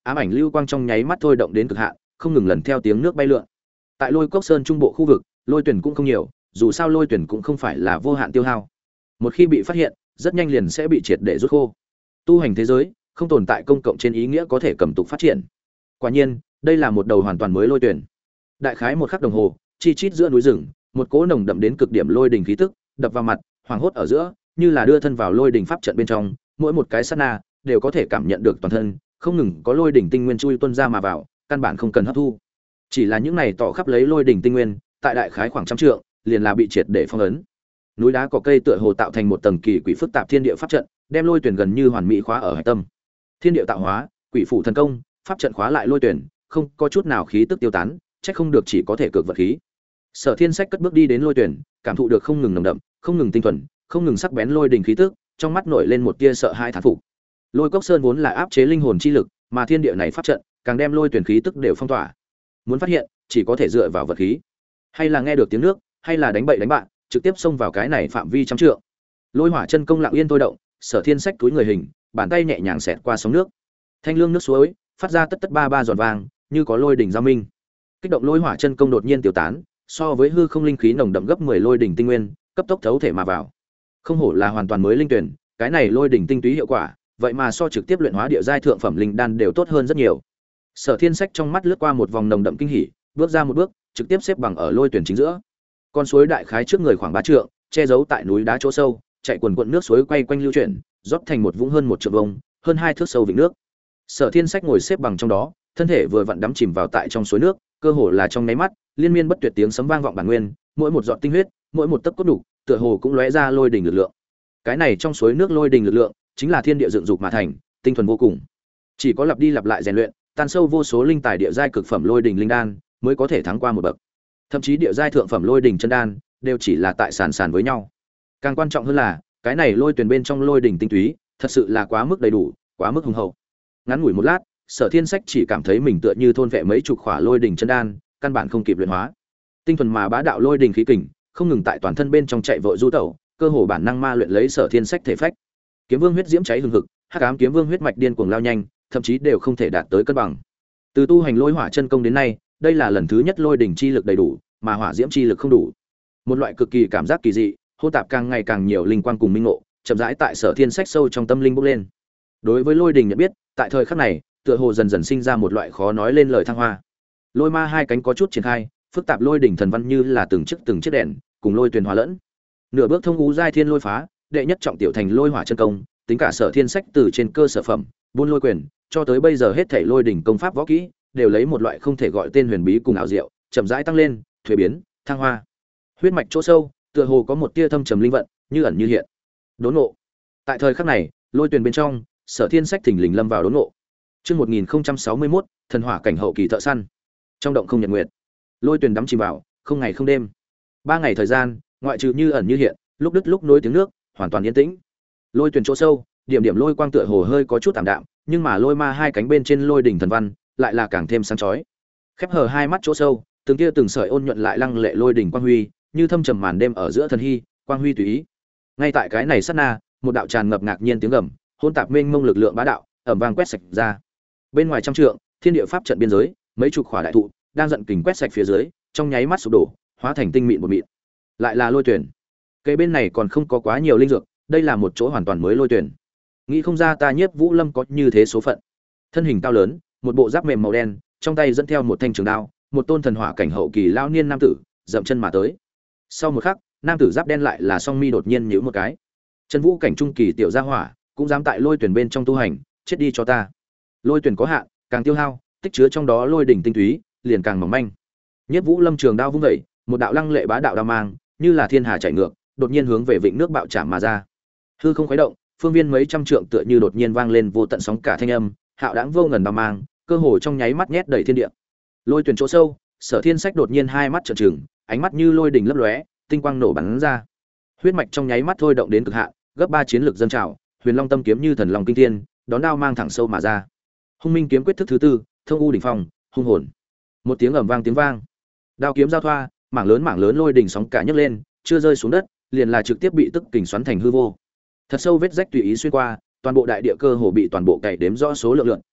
ám ảnh lưu quang trong nháy mắt thôi động đến cực hạn, không ngừng lần theo tiếng nước bay lượn. Tại Lôi Cốc Sơn trung bộ khu vực, lôi tuyển cũng không nhiều, dù sao lôi tuyển cũng không phải là vô hạn tiêu hao. Một khi bị phát hiện, rất nhanh liền sẽ bị triệt để rút khô. Tu hành thế giới, không tồn tại công cộng trên ý nghĩa có thể cầm tục phát triển. Quả nhiên, đây là một đầu hoàn toàn mới lôi tuyển. Đại khái một khắc đồng hồ, chi chít giữa núi rừng, một cỗ nồng đậm đến cực điểm lôi đình khí tức đập vào mặt, hoàng hốt ở giữa, như là đưa thân vào lôi đình pháp trận bên trong, mỗi một cái sát na đều có thể cảm nhận được toàn thân, không ngừng có lôi đỉnh tinh nguyên chui tuôn ra mà vào, căn bản không cần hấp thu. Chỉ là những này tỏ khắp lấy lôi đỉnh tinh nguyên, tại đại khái khoảng trăm trượng, liền là bị triệt để phong ấn. Núi đá cỏ cây tựa hồ tạo thành một tầng kỳ quỷ phức tạp thiên địa pháp trận, đem lôi tuyển gần như hoàn mỹ khóa ở hải tâm. Thiên địa tạo hóa, quỷ phủ thần công, pháp trận khóa lại lôi tuyển, không có chút nào khí tức tiêu tán, chắc không được chỉ có thể cược vật khí. Sở Thiên Sách cất bước đi đến lôi tuyển, cảm thụ được không ngừng nồng đậm, không ngừng tinh thuần, không ngừng sắc bén lôi đỉnh khí tức, trong mắt nổi lên một tia sợ hãi thán phục. Lôi Cốc Sơn vốn là áp chế linh hồn chi lực, mà thiên địa này pháp trận, càng đem lôi tuyển khí tức đều phong tỏa. Muốn phát hiện, chỉ có thể dựa vào vật khí, hay là nghe được tiếng nước, hay là đánh bậy đánh bạn, trực tiếp xông vào cái này phạm vi trăm trượng. Lôi Hỏa chân công lặng yên thôi động, Sở Thiên Sách túi người hình, bàn tay nhẹ nhàng xẹt qua sóng nước. Thanh lương nước suối, phát ra tất tất ba ba giòn vàng, như có lôi đỉnh giao minh. Kích động Lôi Hỏa chân công đột nhiên tiêu tán, so với hư không linh khí nồng đậm gấp 10 lôi đỉnh tinh nguyên, cấp tốc thấu thể mà vào. Không hổ là hoàn toàn mới linh tuyển, cái này lôi đỉnh tinh túy hiệu quả, vậy mà so trực tiếp luyện hóa địa giai thượng phẩm linh đan đều tốt hơn rất nhiều. Sở Thiên Sách trong mắt lướt qua một vòng nồng đậm kinh hỉ, bước ra một bước, trực tiếp xếp bằng ở lôi tuyển chính giữa. Con suối đại khái trước người khoảng 3 trượng, che giấu tại núi đá chỗ sâu, chạy quần quần nước suối quay quanh lưu chuyển, rót thành một vũng hơn 1 trượng vuông, hơn 2 thước sâu vịnh nước. Sở Thiên Sách ngồi xếp bằng trong đó, thân thể vừa vặn đắm chìm vào tại trong suối nước, cơ hồ là trong nháy mắt, liên miên bất tuyệt tiếng sấm vang vọng bản nguyên, mỗi một giọt tinh huyết, mỗi một tấc cốt đủ, tựa hồ cũng lóe ra lôi đỉnh lực lượng. Cái này trong suối nước lôi đỉnh lực lượng, chính là thiên địa dựng dục mà thành, tinh thuần vô cùng. Chỉ có lặp đi lặp lại rèn luyện, tan sâu vô số linh tài địa giai cực phẩm lôi đỉnh linh đan, mới có thể thắng qua một bậc. Thậm chí địa giai thượng phẩm lôi đỉnh chân đan, đều chỉ là tại sàn với nhau. Càng quan trọng hơn là, cái này lôi tuyển bên trong lôi đỉnh tinh túy, thật sự là quá mức đầy đủ, quá mức hùng hậu. Ngắn ngủi một lát, Sở Thiên Sách chỉ cảm thấy mình tựa như thôn vệ mấy chục khỏa lôi đỉnh chân đan, căn bản không kịp luyện hóa. Tinh thuần mà bá đạo lôi đỉnh khí kình, không ngừng tại toàn thân bên trong chạy vội du tẩu, cơ hồ bản năng ma luyện lấy Sở Thiên Sách thể phách. Kiếm Vương huyết diễm cháy hừng hực, Hắc ám kiếm vương huyết mạch điên cuồng lao nhanh, thậm chí đều không thể đạt tới cân bằng. Từ tu hành lôi hỏa chân công đến nay, đây là lần thứ nhất lôi đỉnh chi lực đầy đủ, mà hỏa diễm chi lực không đủ. Một loại cực kỳ cảm giác kỳ dị, hỗn tạp càng ngày càng nhiều linh quang cùng minh ngộ, chậm rãi tại Sở Thiên Sách sâu trong tâm linh bốc lên. Đối với lôi đỉnh nhận biết, tại thời khắc này, tựa hồ dần dần sinh ra một loại khó nói lên lời thăng hoa. Lôi ma hai cánh có chút triển khai, phức tạp lôi đỉnh thần văn như là từng chiếc đèn, cùng lôi tuyền hòa lẫn. Nửa bước thông ngũ giai thiên lôi phá, đệ nhất trọng tiểu thành lôi hỏa chân công, tính cả Sở Thiên Sách từ trên cơ sở phẩm, buôn lôi quyền, cho tới bây giờ hết thảy lôi đỉnh công pháp võ kỹ, đều lấy một loại không thể gọi tên huyền bí cùng ảo diệu, chậm rãi tăng lên, thuế biến, thăng hoa. Huyết mạch chỗ sâu, tựa hồ có một tia thâm trầm linh vận, như ẩn như hiện. Đốn ngộ. Tại thời khắc này, lôi tuyền bên trong, Sở Thiên Sách thình lình lâm vào đốn ngộ. Chương 1061, thần hỏa cảnh hậu kỳ thợ săn. Trong động không nhật nguyệt, lôi tuyền đắm chìm vào, không ngày không đêm. 3 ngày thời gian, ngoại trừ như ẩn như hiện, lúc đứt lúc nối tiếng nước, hoàn toàn yên tĩnh. Lôi tuyền chỗ sâu, điểm điểm lôi quang tựa hồ hơi có chút tạm đạm, nhưng mà lôi ma hai cánh bên trên lôi đỉnh thần văn, lại là càng thêm sáng chói. Khép hờ hai mắt chỗ sâu, từng tia từng sợi ôn nhuận lại lăng lệ lôi đỉnh quang huy, như thâm trầm màn đêm ở giữa thần hy, quang huy tùy ý. Ngay tại cái này sát na, một đạo tràn ngập ngạc nhiên tiếng gầm, hỗn tạp mênh mông lực lượng bá đạo, ầm vang quét sạch ra. Bên ngoài trăm trượng, thiên địa pháp trận biên giới, mấy chục khỏa đại thụ đang giận kình quét sạch phía dưới, trong nháy mắt sụp đổ, hóa thành tinh mịn một mịn. Lại là lôi tuyển. Cây bên này còn không có quá nhiều linh dược, đây là một chỗ hoàn toàn mới lôi tuyển. Nghĩ không ra ta Nhiếp Vũ Lâm có như thế số phận. Thân hình cao lớn, một bộ giáp mềm màu đen, trong tay dẫn theo một thanh trường đao, một tôn thần hỏa cảnh hậu kỳ lão niên nam tử, dậm chân mà tới. Sau một khắc, nam tử giáp đen lại là song mi đột nhiên nhíu một cái. Chân vũ cảnh trung kỳ tiểu gia hỏa, cũng dám tại lôi tuyển bên trong tu hành, chết đi cho ta. Lôi tuyển có hạn, càng tiêu hao, tích chứa trong đó lôi đỉnh tinh túy, liền càng mỏng manh. Nhiếp Vũ Lâm trường đao vung dậy, một đạo lăng lệ bá đạo đao mang, như là thiên hà chảy ngược, đột nhiên hướng về vịnh nước bạo chạm mà ra. Hư không khuấy động, phương viên mấy trăm trượng tựa như đột nhiên vang lên vô tận sóng cả thanh âm, hạo đãng vô ngần đao mang, cơ hồ trong nháy mắt nhét đầy thiên địa. Lôi tuyển chỗ sâu, Sở Thiên Sách đột nhiên hai mắt trợn trừng, ánh mắt như lôi đỉnh lấp lóe, tinh quang nổ bắn ra. Huyết mạch trong nháy mắt thôi động đến cực hạn, gấp 3 chiến lực dâng trào, Huyền Long tâm kiếm như thần long kinh thiên, đón đao mang thẳng sâu mà ra. Hung Minh kiếm quyết thức thứ tư, Thông U đỉnh phong, hung hồn. Một tiếng ầm vang tiếng vang. Đao kiếm giao thoa, mảng lớn lôi đỉnh sóng cả nhấc lên, chưa rơi xuống đất, liền là trực tiếp bị tức kình xoắn thành hư vô. Thật sâu vết rách tùy ý xuyên qua, toàn bộ đại địa cơ hồ bị toàn bộ cày đếm rõ số lượng lượn,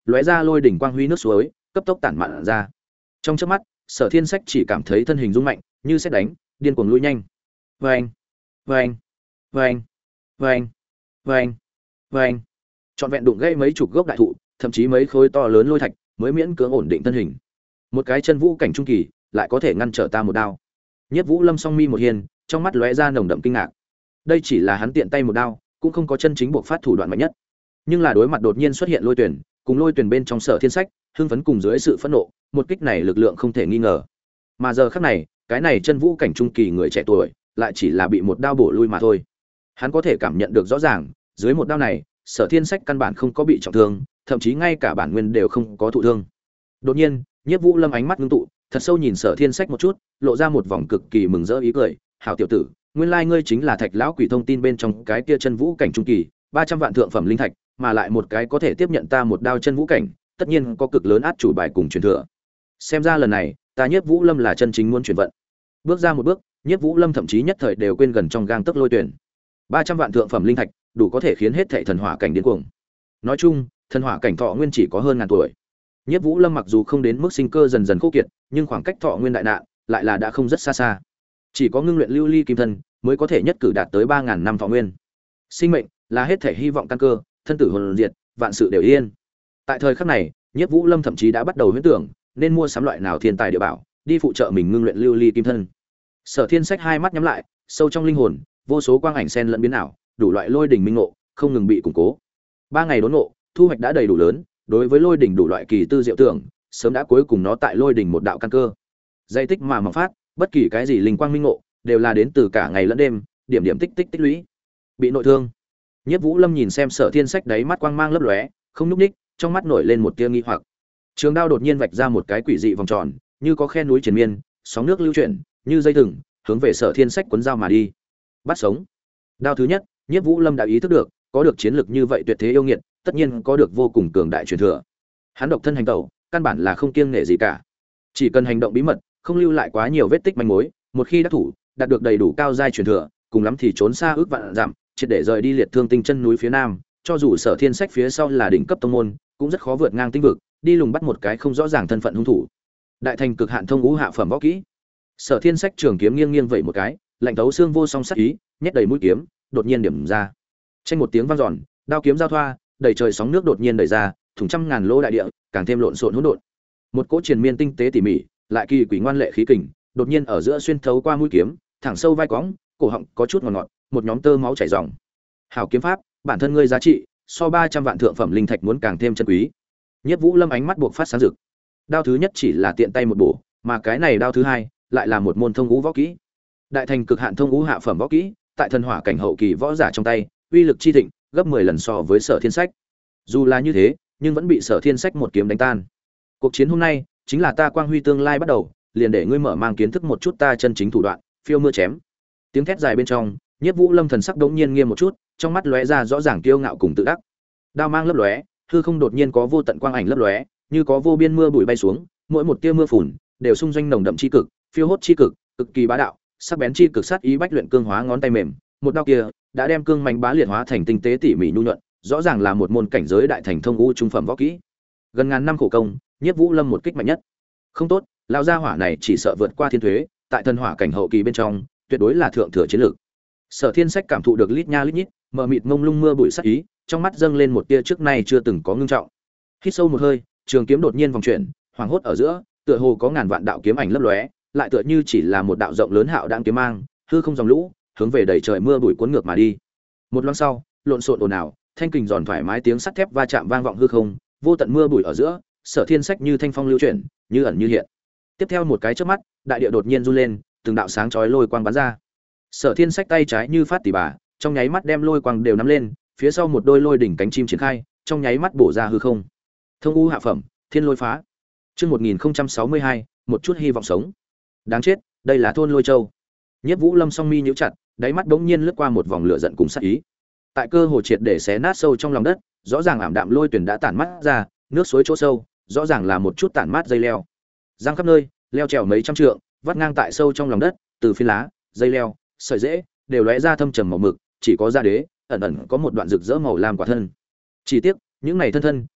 lóe ra lôi đỉnh quang huy nước suối cấp tốc tản mạn ra. Trong chớp mắt, Sở Thiên Sách chỉ cảm thấy thân hình rung mạnh, như sét đánh, điên cuồng lui nhanh. Vâng, vâng, vâng, vâng, vâng, vâng. Trọn vẹn đụng gãy mấy chục gốc đại thụ, thậm chí mấy khối to lớn lôi thạch, mới miễn cưỡng ổn định thân hình. Một cái chân vũ cảnh trung kỳ, lại có thể ngăn trở ta một đao. Nhiếp Vũ Lâm song mi một hiền, trong mắt lóe ra nồng đậm kinh ngạc. Đây chỉ là hắn tiện tay một đao, cũng không có chân chính buộc phát thủ đoạn mạnh nhất. Nhưng là đối mặt đột nhiên xuất hiện lôi tuyển, cùng lôi tuyển bên trong Sở Thiên Sách, hưng phấn cùng dưới sự phẫn nộ, một kích này lực lượng không thể nghi ngờ. Mà giờ khắc này, cái này chân vũ cảnh trung kỳ người trẻ tuổi, lại chỉ là bị một đao bổ lui mà thôi. Hắn có thể cảm nhận được rõ ràng, dưới một đao này, Sở Thiên Sách căn bản không có bị trọng thương, thậm chí ngay cả bản nguyên đều không có thụ thương. Đột nhiên, Nhiếp Vũ Lâm ánh mắt ngưng tụ, thật sâu nhìn Sở Thiên Sách một chút, lộ ra một vòng cực kỳ mừng rỡ ý cười, "Hảo tiểu tử, nguyên lai ngươi chính là Thạch lão quỷ thông tin bên trong cái kia chân vũ cảnh trung kỳ, 300 vạn thượng phẩm linh thạch, mà lại một cái có thể tiếp nhận ta một đao chân vũ cảnh, tất nhiên có cực lớn át chủ bài cùng truyền thừa. Xem ra lần này, ta Nhiếp Vũ Lâm là chân chính muốn chuyển vận." Bước ra một bước, Nhiếp Vũ Lâm thậm chí nhất thời đều quên gần trong gang tấc lôi tuyển. 300 vạn thượng phẩm linh thạch, đủ có thể khiến hết thảy thần hỏa cảnh điên cuồng. Nói chung, thần hỏa cảnh thọ nguyên chỉ có hơn ngàn tuổi. Nhiếp Vũ Lâm mặc dù không đến mức sinh cơ dần dần khô kiệt, nhưng khoảng cách thọ nguyên đại nạn lại là đã không rất xa xa. Chỉ có ngưng luyện lưu ly kim thân mới có thể nhất cử đạt tới 3000 năm thọ nguyên. Sinh mệnh là hết thảy hy vọng căn cơ, thân tử hồn diệt, vạn sự đều yên. Tại thời khắc này, Nhiếp Vũ Lâm thậm chí đã bắt đầu huyễn tưởng, nên mua sắm loại nào thiên tài địa bảo, đi phụ trợ mình ngưng luyện lưu ly kim thân. Sở Thiên Sách hai mắt nhắm lại, sâu trong linh hồn, vô số quang ảnh xen lẫn biến ảo, đủ loại lôi đỉnh minh ngộ, không ngừng bị củng cố. 3 ngày đốn ngộ, thu hoạch đã đầy đủ lớn, đối với lôi đỉnh đủ loại kỳ tư diệu tưởng, sớm đã cuối cùng nó tại lôi đỉnh một đạo căn cơ. Dây tích mà phát, bất kỳ cái gì linh quang minh ngộ, đều là đến từ cả ngày lẫn đêm, điểm điểm tích tích tích lũy. Bị nội thương. Nhiếp Vũ Lâm nhìn xem Sở Thiên Sách đáy mắt quang mang lấp lóe, không nhúc nhích, trong mắt nổi lên một tia nghi hoặc. Trường đao đột nhiên vạch ra một cái quỷ dị vòng tròn, như có khe núi triền miên, sóng nước lưu chuyển, như dây thừng, hướng về Sở Thiên Sách cuốn dao mà đi. Bắt sống. Đao thứ nhất, Nhiếp Vũ Lâm đã ý thức được, có được chiến lực như vậy tuyệt thế yêu nghiệt, tất nhiên có được vô cùng cường đại truyền thừa. Hắn độc thân hành tẩu, căn bản là không kiêng nể gì cả. Chỉ cần hành động bí mật, không lưu lại quá nhiều vết tích manh mối, một khi đắc thủ, đạt được đầy đủ cao giai truyền thừa, cùng lắm thì trốn xa ước vạn dặm, triệt để rời đi liệt thương tinh chân núi phía nam, cho dù Sở Thiên Sách phía sau là đỉnh cấp tông môn, cũng rất khó vượt ngang tinh vực, đi lùng bắt một cái không rõ ràng thân phận hung thủ. Đại thành cực hạn thông ngũ hạ phẩm võ kỹ. Sở Thiên Sách trường kiếm nghiêng nghiêng vậy một cái, lạnh thấu xương vô song sắc ý, nhét đầy mũi kiếm, đột nhiên điểm ra. Chênh một tiếng vang dọn, đao kiếm giao thoa, đầy trời sóng nước đột nhiên đẩy ra, thủng trăm ngàn lỗ đại địa, càng thêm lộn xộn hỗn độn. Một cỗ triền miên tinh tế tỉ mỉ, lại kỳ quỷ ngoan lệ khí kình, đột nhiên ở giữa xuyên thấu qua mũi kiếm, thẳng sâu vai cõng, cổ họng có chút ngọt ngọt, một nhóm tơ máu chảy ròng. Hảo kiếm pháp, bản thân ngươi giá trị, so 300 vạn thượng phẩm linh thạch muốn càng thêm chân quý. Nhiếp Vũ Lâm ánh mắt buộc phát sáng rực. Đao thứ nhất chỉ là tiện tay một bổ, mà cái này đao thứ hai lại là một môn thông ngũ võ kỹ. Đại thành cực hạn thông ngũ hạ phẩm võ kỹ, tại thần hỏa cảnh hậu kỳ võ giả trong tay, uy lực chi thịnh, gấp 10 lần so với Sở Thiên Sách. Dù là như thế, nhưng vẫn bị Sở Thiên Sách một kiếm đánh tan. Cuộc chiến hôm nay chính là ta quang huy tương lai bắt đầu, liền để ngươi mở mang kiến thức một chút ta chân chính thủ đoạn, phiêu mưa chém. Tiếng thét dài bên trong, Nhiếp Vũ Lâm thần sắc đống nhiên nghiêm một chút, trong mắt lóe ra rõ ràng kiêu ngạo cùng tự đắc. Đao mang lấp lóe, hư không đột nhiên có vô tận quang ảnh lấp lóe, như có vô biên mưa bụi bay xuống, mỗi một tia mưa phùn đều xung doanh nồng đậm chi cực, phiêu hốt chi cực, cực kỳ bá đạo, sắc bén chi cực sát ý bách luyện cương hóa ngón tay mềm, một đao kia đã đem cương mảnh bá liệt hóa thành tinh tế tỉ mỉ nhu nhuận, rõ ràng là một môn cảnh giới đại thành thông ngũ trung phẩm võ kỹ. Gần ngàn năm khổ công, Nhiếp Vũ Lâm một kích mạnh nhất. Không tốt, lão gia hỏa này chỉ sợ vượt qua thiên thuế, tại thần hỏa cảnh hậu kỳ bên trong, tuyệt đối là thượng thừa chiến lược. Sở Thiên Sách cảm thụ được lít nha lít nhít, mờ mịt mông lung mưa bụi sát ý, trong mắt dâng lên một tia trước nay chưa từng có ngưng trọng. Hít sâu một hơi, trường kiếm đột nhiên vòng chuyển, hoàng hốt ở giữa, tựa hồ có ngàn vạn đạo kiếm ảnh lấp lóe, lại tựa như chỉ là một đạo rộng lớn hạo đãng kiếm mang, hư không dòng lũ, hướng về đầy trời mưa bụi cuốn ngược mà đi. Một loáng sau, lộn xộn ồn ào, thanh kình giòn thoải mái tiếng sắt thép va chạm vang vọng hư không, vô tận mưa bụi ở giữa, Sở Thiên Sách như thanh phong lưu chuyển, như ẩn như hiện. Tiếp theo một cái chớp mắt, đại địa đột nhiên run lên, từng đạo sáng chói lôi quang bắn ra. Sở Thiên Sách tay trái như phát tỉ bà, trong nháy mắt đem lôi quang đều nắm lên, phía sau một đôi lôi đỉnh cánh chim triển khai, trong nháy mắt bổ ra hư không. Thông u hạ phẩm, Thiên Lôi Phá. Chương 1062, một chút hy vọng sống. Đáng chết, đây là thôn Lôi Châu. Nhiếp Vũ Lâm song mi nhíu chặt, đáy mắt bỗng nhiên lướt qua một vòng lửa giận cùng sát ý. Tại cơ hồ triệt để xé nát sâu trong lòng đất, rõ ràng ảm đạm lôi tuyển đã tản mắt ra, nước suối chỗ sâu, rõ ràng là một chút tản mát dây leo. Giang khắp nơi, leo trèo mấy trăm trượng, vắt ngang tại sâu trong lòng đất, từ phi lá, dây leo, sợi rễ, đều lóe ra thâm trầm màu mực, chỉ có da đế, ẩn ẩn có một đoạn rực rỡ màu lam quả thân. Chỉ tiếc, những này thân thân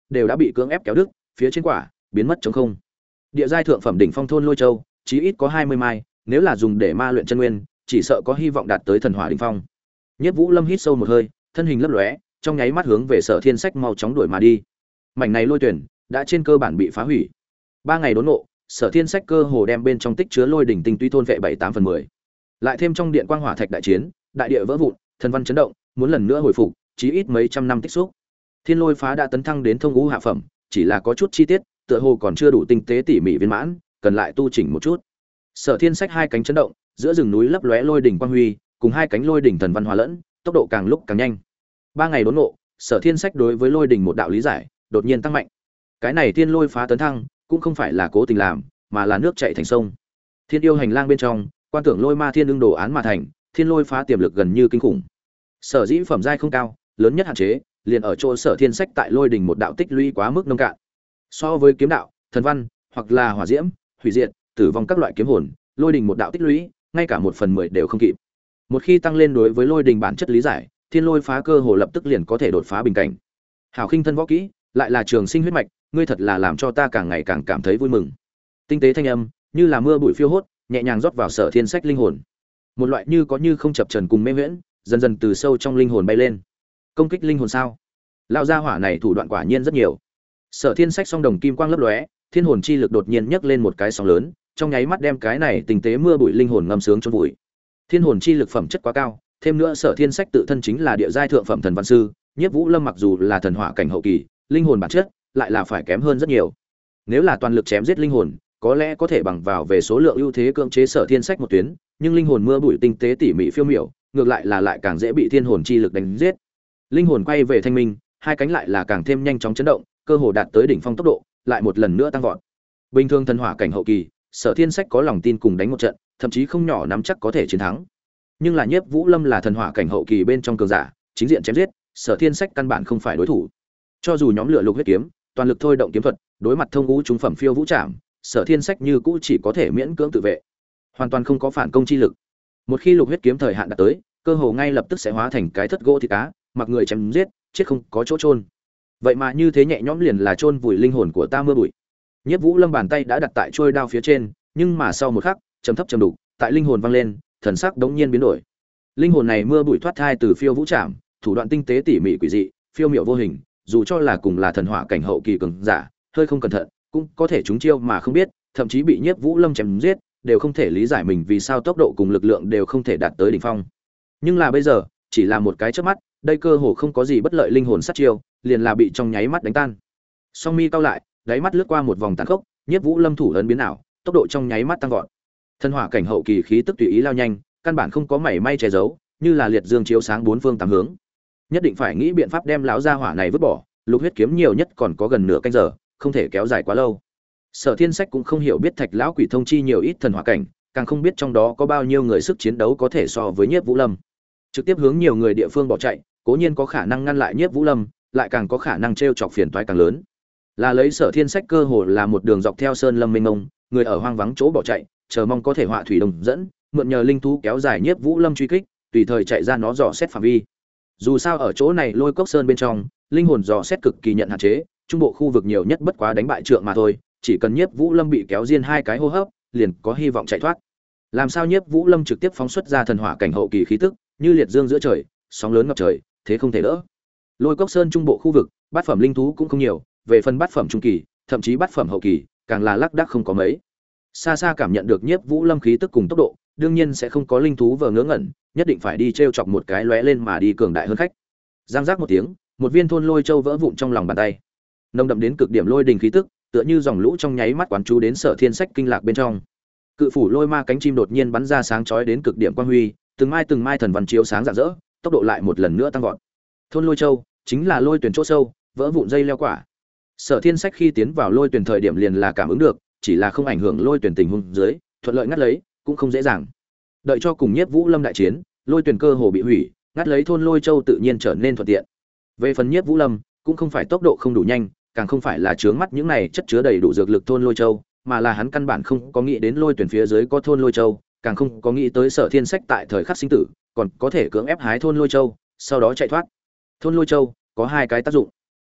đều đã bị cưỡng ép kéo đứt, phía trên quả biến mất trống không. Địa giai thượng phẩm đỉnh phong thôn lôi châu, chí ít có 20 mai, nếu là dùng để ma luyện chân nguyên, chỉ sợ có hy vọng đạt tới thần hỏa đỉnh phong. Nhiếp Vũ Lâm hít sâu một hơi, thân hình lấp lóe, trong nháy mắt hướng về Sở Thiên Sách mau chóng đuổi mà đi. Mảnh này lôi tuyển đã trên cơ bản bị phá hủy. 3 ngày đốn ngộ, Sở Thiên Sách cơ hồ đem bên trong tích chứa lôi đỉnh tinh túy thôn vệ 7/8/10. Lại thêm trong điện quang hỏa thạch đại chiến, đại địa vỡ vụn, thần văn chấn động, muốn lần nữa hồi phục, chí ít mấy trăm năm tích xúc. Thiên Lôi Phá đã tấn thăng đến thông ngũ hạ phẩm, chỉ là có chút chi tiết, tựa hồ còn chưa đủ tinh tế tỉ mỉ viên mãn, cần lại tu chỉnh một chút. Sở Thiên Sách hai cánh chấn động, giữa rừng núi lấp lóe lôi đỉnh quang huy, cùng hai cánh lôi đỉnh thần văn hòa lẫn, tốc độ càng lúc càng nhanh. 3 ngày đốn ngộ, Sở Thiên Sách đối với lôi đỉnh một đạo lý giải, đột nhiên tăng mạnh. Cái này Thiên Lôi Phá tấn thăng, cũng không phải là cố tình làm, mà là nước chảy thành sông. Thiên yêu hành lang bên trong, quan tưởng lôi ma thiên ưng đồ án mà thành, Thiên Lôi Phá tiềm lực gần như kinh khủng. Sở dĩ phẩm giai không cao, lớn nhất hạn chế liền ở chỗ Sở Thiên Sách tại lôi đỉnh một đạo tích lũy quá mức nông cạn. So với kiếm đạo, thần văn, hoặc là hỏa diễm, hủy diệt, tử vong các loại kiếm hồn, lôi đỉnh một đạo tích lũy, ngay cả 1/10 đều không kịp. Một khi tăng lên đối với lôi đỉnh bản chất lý giải, Thiên Lôi Phá cơ hồ lập tức liền có thể đột phá bình cảnh. Hảo khinh thân võ kỹ, lại là trường sinh huyết mạch, ngươi thật là làm cho ta càng ngày càng cảm thấy vui mừng. Tinh tế thanh âm, như là mưa bụi phiêu hốt, nhẹ nhàng rót vào Sở Thiên Sách linh hồn. Một loại như có như không chập chờn cùng mê huyễn, dần dần từ sâu trong linh hồn bay lên. Công kích linh hồn sao? Lão gia hỏa này thủ đoạn quả nhiên rất nhiều. Sở Thiên Sách song đồng kim quang lấp lóe, thiên hồn chi lực đột nhiên nhấc lên một cái sóng lớn, trong nháy mắt đem cái này tinh tế mưa bụi linh hồn ngâm sướng chôn vùi. Thiên hồn chi lực phẩm chất quá cao, thêm nữa Sở Thiên Sách tự thân chính là địa giai thượng phẩm thần văn sư, Nhiếp Vũ Lâm mặc dù là thần hỏa cảnh hậu kỳ, linh hồn bản chất lại là phải kém hơn rất nhiều. Nếu là toàn lực chém giết linh hồn, có lẽ có thể bằng vào về số lượng ưu thế cưỡng chế Sở Thiên Sách một tuyến, nhưng linh hồn mưa bụi tinh tế tỉ mỉ phiêu miểu, ngược lại là lại càng dễ bị thiên hồn chi lực đánh giết. Linh hồn quay về thanh minh, hai cánh lại là càng thêm nhanh chóng chấn động, cơ hồ đạt tới đỉnh phong tốc độ, lại một lần nữa tăng vọt. Bình thường thần hỏa cảnh hậu kỳ, Sở Thiên Sách có lòng tin cùng đánh một trận, thậm chí không nhỏ nắm chắc có thể chiến thắng. Nhưng là Nhiếp Vũ Lâm là thần hỏa cảnh hậu kỳ bên trong cường giả, chính diện chém giết, Sở Thiên Sách căn bản không phải đối thủ. Cho dù nhóm lửa lục huyết kiếm, toàn lực thôi động kiếm thuật, đối mặt thông ngũ trung phẩm phiêu vũ trảm, Sở Thiên Sách như cũ chỉ có thể miễn cưỡng tự vệ, hoàn toàn không có phản công chi lực. Một khi lục huyết kiếm thời hạn đạt tới, cơ hồ ngay lập tức sẽ hóa thành cái thất gỗ thịt cá, mặc người chém giết, chết không có chỗ chôn. Vậy mà như thế nhẹ nhõm liền là chôn vùi linh hồn của ta mưa bụi. Nhiếp Vũ Lâm bàn tay đã đặt tại chuôi đao phía trên, nhưng mà sau một khắc, trầm thấp trầm đục, tại linh hồn vang lên, thần sắc đống nhiên biến đổi. Linh hồn này mưa bụi thoát thai từ phiêu vũ trảm, thủ đoạn tinh tế tỉ mỉ quỷ dị, phiêu miểu vô hình, dù cho là cùng là thần hỏa cảnh hậu kỳ cường giả, hơi không cẩn thận, cũng có thể trúng chiêu mà không biết, thậm chí bị Nhiếp Vũ Lâm chém giết, đều không thể lý giải mình vì sao tốc độ cùng lực lượng đều không thể đạt tới đỉnh phong. Nhưng là bây giờ, chỉ là một cái chớp mắt, đây cơ hồ không có gì bất lợi linh hồn sát chiêu, liền là bị trong nháy mắt đánh tan. Song mi cau lại, đáy mắt lướt qua một vòng tàn khốc, Nhiếp Vũ Lâm thủ ấn biến ảo, tốc độ trong nháy mắt tăng vọt. Thần hỏa cảnh hậu kỳ khí tức tùy ý lao nhanh, căn bản không có mảy may che giấu, như là liệt dương chiếu sáng bốn phương tám hướng. Nhất định phải nghĩ biện pháp đem lão gia hỏa này vứt bỏ, lục huyết kiếm nhiều nhất còn có gần nửa canh giờ, không thể kéo dài quá lâu. Sở Thiên Sách cũng không hiểu biết Thạch lão quỷ thông chi nhiều ít thần hỏa cảnh, càng không biết trong đó có bao nhiêu người sức chiến đấu có thể so với Nhiếp Vũ Lâm. Trực tiếp hướng nhiều người địa phương bỏ chạy, cố nhiên có khả năng ngăn lại Nhiếp Vũ Lâm, lại càng có khả năng trêu chọc phiền toái càng lớn. Là lấy Sở Thiên Sách cơ hồ là một đường dọc theo sơn lâm mênh mông, người ở hoang vắng chỗ bỏ chạy, chờ mong có thể họa thủy đồng dẫn, mượn nhờ linh thú kéo dài Nhiếp Vũ Lâm truy kích, tùy thời chạy ra nó dò xét phạm vi. Dù sao ở chỗ này Lôi Cốc Sơn bên trong, linh hồn dò xét cực kỳ nhận hạn chế, trung bộ khu vực nhiều nhất bất quá đánh bại trượng mà thôi, chỉ cần Nhiếp Vũ Lâm bị kéo riêng hai cái hô hấp, liền có hy vọng chạy thoát. Làm sao Nhiếp Vũ Lâm trực tiếp phóng xuất ra thần hỏa cảnh hậu kỳ khí tức, như liệt dương giữa trời, sóng lớn ngập trời, thế không thể đỡ. Lôi Cốc Sơn trung bộ khu vực, bát phẩm linh thú cũng không nhiều, về phần bát phẩm trung kỳ, thậm chí bát phẩm hậu kỳ, càng là lác đác không có mấy. Xa xa cảm nhận được Nhiếp Vũ Lâm khí tức cùng tốc độ, đương nhiên sẽ không có linh thú vờ ngớ ngẩn, nhất định phải đi trêu chọc một cái lóe lên mà đi cường đại hơn khách. Giang giác một tiếng, một viên thôn lôi châu vỡ vụn trong lòng bàn tay. Nồng đậm đến cực điểm lôi đình khí tức, tựa như dòng lũ trong nháy mắt quán chú đến Sở Thiên Sách kinh lạc bên trong. Cự phủ lôi ma cánh chim đột nhiên bắn ra sáng chói đến cực điểm quang huy, từng mai thần văn chiếu sáng rạng rỡ, tốc độ lại một lần nữa tăng vọt. Thôn lôi châu chính là lôi tuyển chỗ sâu, vỡ vụn dây leo quả. Sở Thiên Sách khi tiến vào lôi tuyển thời điểm liền là cảm ứng được, chỉ là không ảnh hưởng lôi tuyển tình huống dưới, thuận lợi ngắt lấy, cũng không dễ dàng. Đợi cho cùng Nhiếp Vũ Lâm đại chiến, lôi tuyển cơ hồ bị hủy, ngắt lấy thôn lôi châu tự nhiên trở nên thuận tiện. Về phần Nhiếp Vũ Lâm, cũng không phải tốc độ không đủ nhanh, càng không phải là chướng mắt những này chất chứa đầy đủ dược lực thôn lôi châu, mà là hắn căn bản không có nghĩ đến lôi tuyển phía dưới có thôn lôi châu, càng không có nghĩ tới Sở Thiên Sách tại thời khắc sinh tử, còn có thể cưỡng ép hái thôn lôi châu, sau đó chạy thoát. Thôn lôi châu có hai cái tác dụng.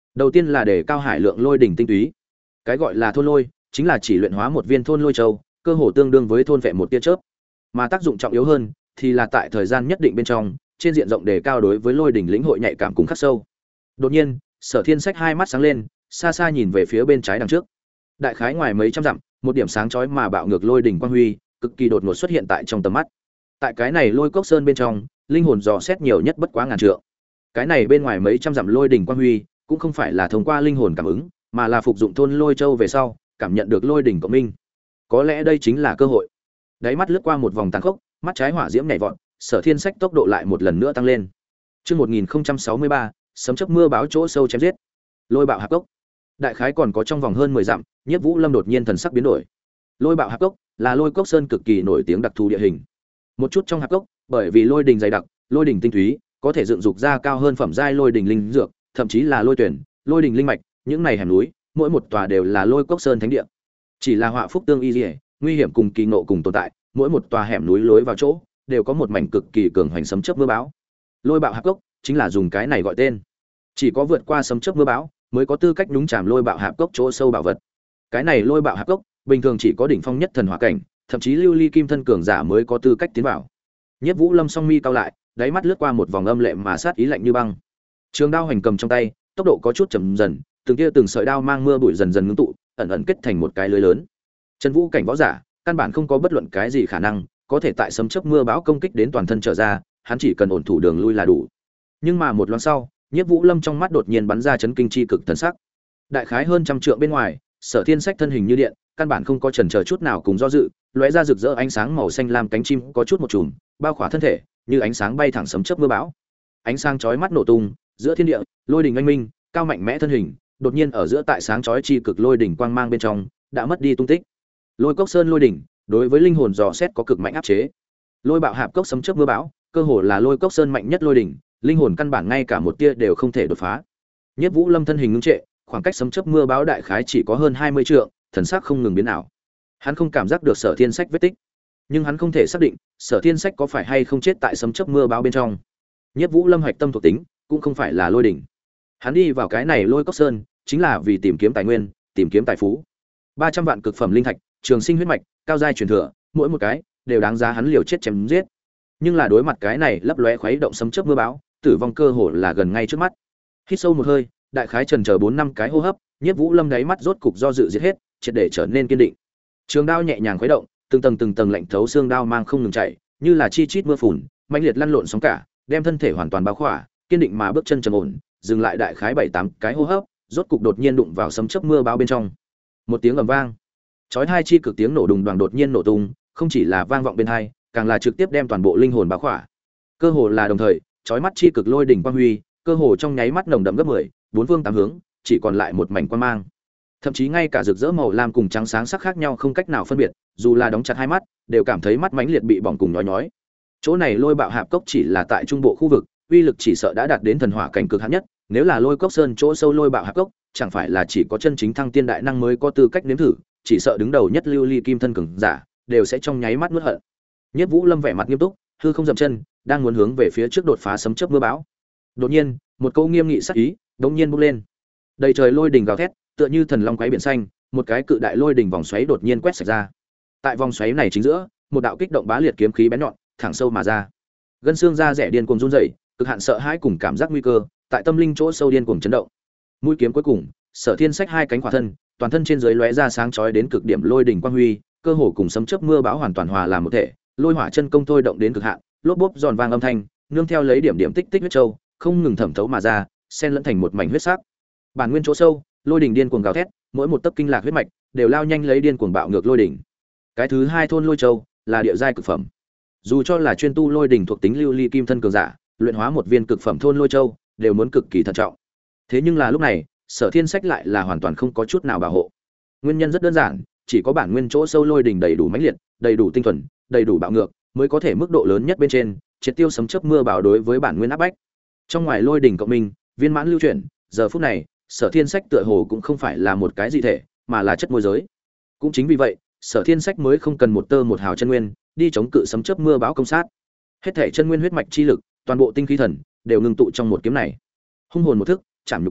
Đầu tiên là để cao hải lượng lôi đỉnh tinh túy. Cái gọi là thôn lôi chính là chỉ luyện hóa một viên thôn lôi châu, cơ hồ tương đương với thôn vệ một tia chớp. Mà tác dụng trọng yếu hơn thì là tại thời gian nhất định bên trong, trên diện rộng đề cao đối với lôi đỉnh lĩnh hội nhạy cảm cùng khắc sâu. Đột nhiên, Sở Thiên Sách hai mắt sáng lên, xa xa nhìn về phía bên trái đằng trước. Đại khái ngoài mấy trăm dặm, một điểm sáng chói mà bạo ngược lôi đỉnh quang huy, cực kỳ đột ngột xuất hiện tại trong tầm mắt. Tại cái này lôi cốc sơn bên trong, linh hồn dò xét nhiều nhất bất quá ngàn trượng. Cái này bên ngoài mấy trăm dặm lôi đỉnh quang huy, cũng không phải là thông qua linh hồn cảm ứng, mà là phục dụng thôn lôi châu về sau, cảm nhận được lôi đỉnh cộng minh. Có lẽ đây chính là cơ hội. Đáy mắt lướt qua một vòng tàn khốc, mắt trái hỏa diễm nhảy vọt, Sở Thiên Sách tốc độ lại một lần nữa tăng lên. Chương 1063, sấm chớp mưa báo chỗ sâu chém giết. Lôi bạo hạp cốc. Đại khái còn có trong vòng hơn 10 dặm, Nhiếp Vũ Lâm đột nhiên thần sắc biến đổi. Lôi bạo hạp cốc là lôi cốc sơn cực kỳ nổi tiếng đặc thù địa hình. Một chút trong hạp cốc, bởi vì lôi đỉnh dày đặc, lôi đỉnh tinh túy, có thể dựng dục ra cao hơn phẩm giai lôi đỉnh linh dược, thậm chí là lôi tuyển, lôi đỉnh linh mạch, những này hẻm núi, mỗi một tòa đều là lôi cốc sơn thánh địa. Chỉ là họa phúc tương y liễu, nguy hiểm cùng kỳ ngộ cùng tồn tại, mỗi một tòa hẻm núi lối vào chỗ đều có một mảnh cực kỳ cường hoành sấm chớp mưa bão. Lôi bạo hạp cốc chính là dùng cái này gọi tên. Chỉ có vượt qua sấm chớp mưa bão mới có tư cách nhúng chàm lôi bạo hạp cốc chỗ sâu bảo vật. Cái này lôi bạo hạp cốc bình thường chỉ có đỉnh phong nhất thần hỏa cảnh, thậm chí lưu ly kim thân cường giả mới có tư cách tiến vào. Nhiếp Vũ Lâm song mi cau lại, đáy mắt lướt qua một vòng âm lệ mà sát ý lạnh như băng. Trường đao hành cầm trong tay, tốc độ có chút chậm dần, từng tia từng sợi đao mang mưa bụi dần dần ngưng tụ, ẩn ẩn kết thành một cái lưới lớn. Chân vũ cảnh võ giả, căn bản không có bất luận cái gì khả năng có thể tại sấm chớp mưa bão công kích đến toàn thân trở ra, hắn chỉ cần ổn thủ đường lui là đủ. Nhưng mà một loáng sau, Nhiếp Vũ Lâm trong mắt đột nhiên bắn ra chấn kinh chi cực thần sắc. Đại khái hơn trăm trượng bên ngoài, Sở Thiên Sách thân hình như điện, căn bản không có chần chờ chút nào cùng do dự, lóe ra rực rỡ ánh sáng màu xanh lam cánh chim có chút một chùm, bao khỏa thân thể, như ánh sáng bay thẳng sấm chớp mưa bão. Ánh sáng chói mắt nổ tung, giữa thiên địa, lôi đình oanh minh, cao mạnh mẽ thân hình, đột nhiên ở giữa tại sáng chói chi cực lôi đỉnh quang mang bên trong, đã mất đi tung tích. Lôi cốc sơn lôi đỉnh, đối với linh hồn dò xét có cực mạnh áp chế. Lôi bạo hạp cốc sấm chớp mưa bão, cơ hồ là lôi cốc sơn mạnh nhất lôi đỉnh, linh hồn căn bản ngay cả một tia đều không thể đột phá. Nhất Vũ Lâm thân hình ngưng trệ, khoảng cách sấm chớp mưa bão đại khái chỉ có hơn 20 trượng, thần sắc không ngừng biến ảo. Hắn không cảm giác được Sở Thiên Sách vết tích, nhưng hắn không thể xác định Sở Thiên Sách có phải hay không chết tại sấm chớp mưa bão bên trong. Nhất Vũ Lâm hoạch tâm thuộc tính cũng không phải là lôi đỉnh. Hắn đi vào cái này lôi cốc sơn chính là vì tìm kiếm tài nguyên, tìm kiếm tài phú. 300 vạn cực phẩm linh thạch, trường sinh huyết mạch, cao giai truyền thừa, mỗi một cái đều đáng giá hắn liều chết chém giết. Nhưng là đối mặt cái này lấp lóe khuấy động sấm chớp mưa bão, tử vong cơ hồ là gần ngay trước mắt. Hít sâu một hơi, đại khái chần chờ 4 năm cái hô hấp, Nhiếp Vũ Lâm đáy mắt rốt cục do dự giết hết, triệt để trở nên kiên định. Trường đao nhẹ nhàng khuấy động, từng tầng lạnh thấu xương đao mang không ngừng chạy, như là chi chít mưa phùn, mãnh liệt lăn lộn sóng cả, đem thân thể hoàn toàn bao khỏa, kiên định mà bước chân trầm ổn, dừng lại đại khái 7-8 cái hô hấp, rốt cục đột nhiên đụng vào sấm chớp mưa bão bên trong. Một tiếng ầm vang, chói tai chi cực tiếng nổ đùng đoàng đột nhiên nổ tung, không chỉ là vang vọng bên tai, càng là trực tiếp đem toàn bộ linh hồn bao khỏa. Cơ hồ là đồng thời, chói mắt chi cực lôi đỉnh quang huy, cơ hồ trong nháy mắt nồng đậm gấp 10, bốn phương tám hướng, chỉ còn lại một mảnh quang mang. Thậm chí ngay cả rực rỡ màu lam cùng trắng sáng sắc khác nhau không cách nào phân biệt, dù là đóng chặt hai mắt, đều cảm thấy mắt mãnh liệt bị bỏng cùng nhói nhói. Chỗ này lôi bạo hạp cốc chỉ là tại trung bộ khu vực, uy lực chỉ sợ đã đạt đến thần hỏa cảnh cực hạn nhất, nếu là lôi cốc sơn chỗ sâu lôi bạo hạp cốc, chẳng phải là chỉ có chân chính thăng tiên đại năng mới có tư cách nếm thử, chỉ sợ đứng đầu nhất lưu ly kim thân cường giả, đều sẽ trong nháy mắt nuốt hận. Nhất Vũ Lâm vẻ mặt nghiêm túc, hư không dậm chân, đang muốn hướng về phía trước đột phá sấm chớp mưa bão. Đột nhiên, một câu nghiêm nghị sắc ý đột nhiên bốc lên. Đầy trời lôi đình gào thét, tựa như thần long quái biển xanh, một cái cự đại lôi đình vòng xoáy đột nhiên quét sạch ra. Tại vòng xoáy này chính giữa, một đạo kích động bá liệt kiếm khí bén nhọn, thẳng sâu mà ra. Gân xương da rẻ điên cuồng run rẩy, cực hạn sợ hãi cùng cảm giác nguy cơ, tại tâm linh chỗ sâu điên cuồng chấn động. Mũi kiếm cuối cùng, Sở Thiên Sách hai cánh khỏa thân, toàn thân trên dưới lóe ra sáng chói đến cực điểm lôi đỉnh quang huy, cơ hồ cùng sấm chớp mưa bão hoàn toàn hòa làm một thể, lôi hỏa chân công thôi động đến cực hạn, lốp bốp giòn vang âm thanh, nương theo lấy điểm điểm tích tích huyết châu, không ngừng thẩm thấu mà ra, xen lẫn thành một mảnh huyết sắc. Bản nguyên chỗ sâu, lôi đỉnh điên cuồng gào thét, mỗi một tấc kinh lạc huyết mạch đều lao nhanh lấy điên cuồng bạo ngược lôi đỉnh. Cái thứ hai thôn lôi châu là địa giai cực phẩm. Dù cho là chuyên tu lôi đỉnh thuộc tính lưu ly kim thân cường giả, luyện hóa một viên cực phẩm thôn lôi châu đều muốn cực kỳ thận trọng. Thế nhưng là lúc này, Sở Thiên Sách lại là hoàn toàn không có chút nào bảo hộ. Nguyên nhân rất đơn giản, chỉ có bản nguyên chỗ sâu lôi đỉnh đầy đủ mãnh liệt, đầy đủ tinh thuần, đầy đủ bạo ngược, mới có thể mức độ lớn nhất bên trên triệt tiêu sấm chớp mưa bão đối với bản nguyên áp bách. Trong ngoài lôi đỉnh cộng minh, viên mãn lưu chuyển, giờ phút này, Sở Thiên Sách tựa hồ cũng không phải là một cái dị thể, mà là chất môi giới. Cũng chính vì vậy, Sở Thiên Sách mới không cần một tơ một hào chân nguyên đi chống cự sấm chớp mưa bão công sát. Hết thảy chân nguyên huyết mạch chi lực, toàn bộ tinh khí thần đều ngưng tụ trong một kiếm này. Hung hồn một thức, chạm nhục thân,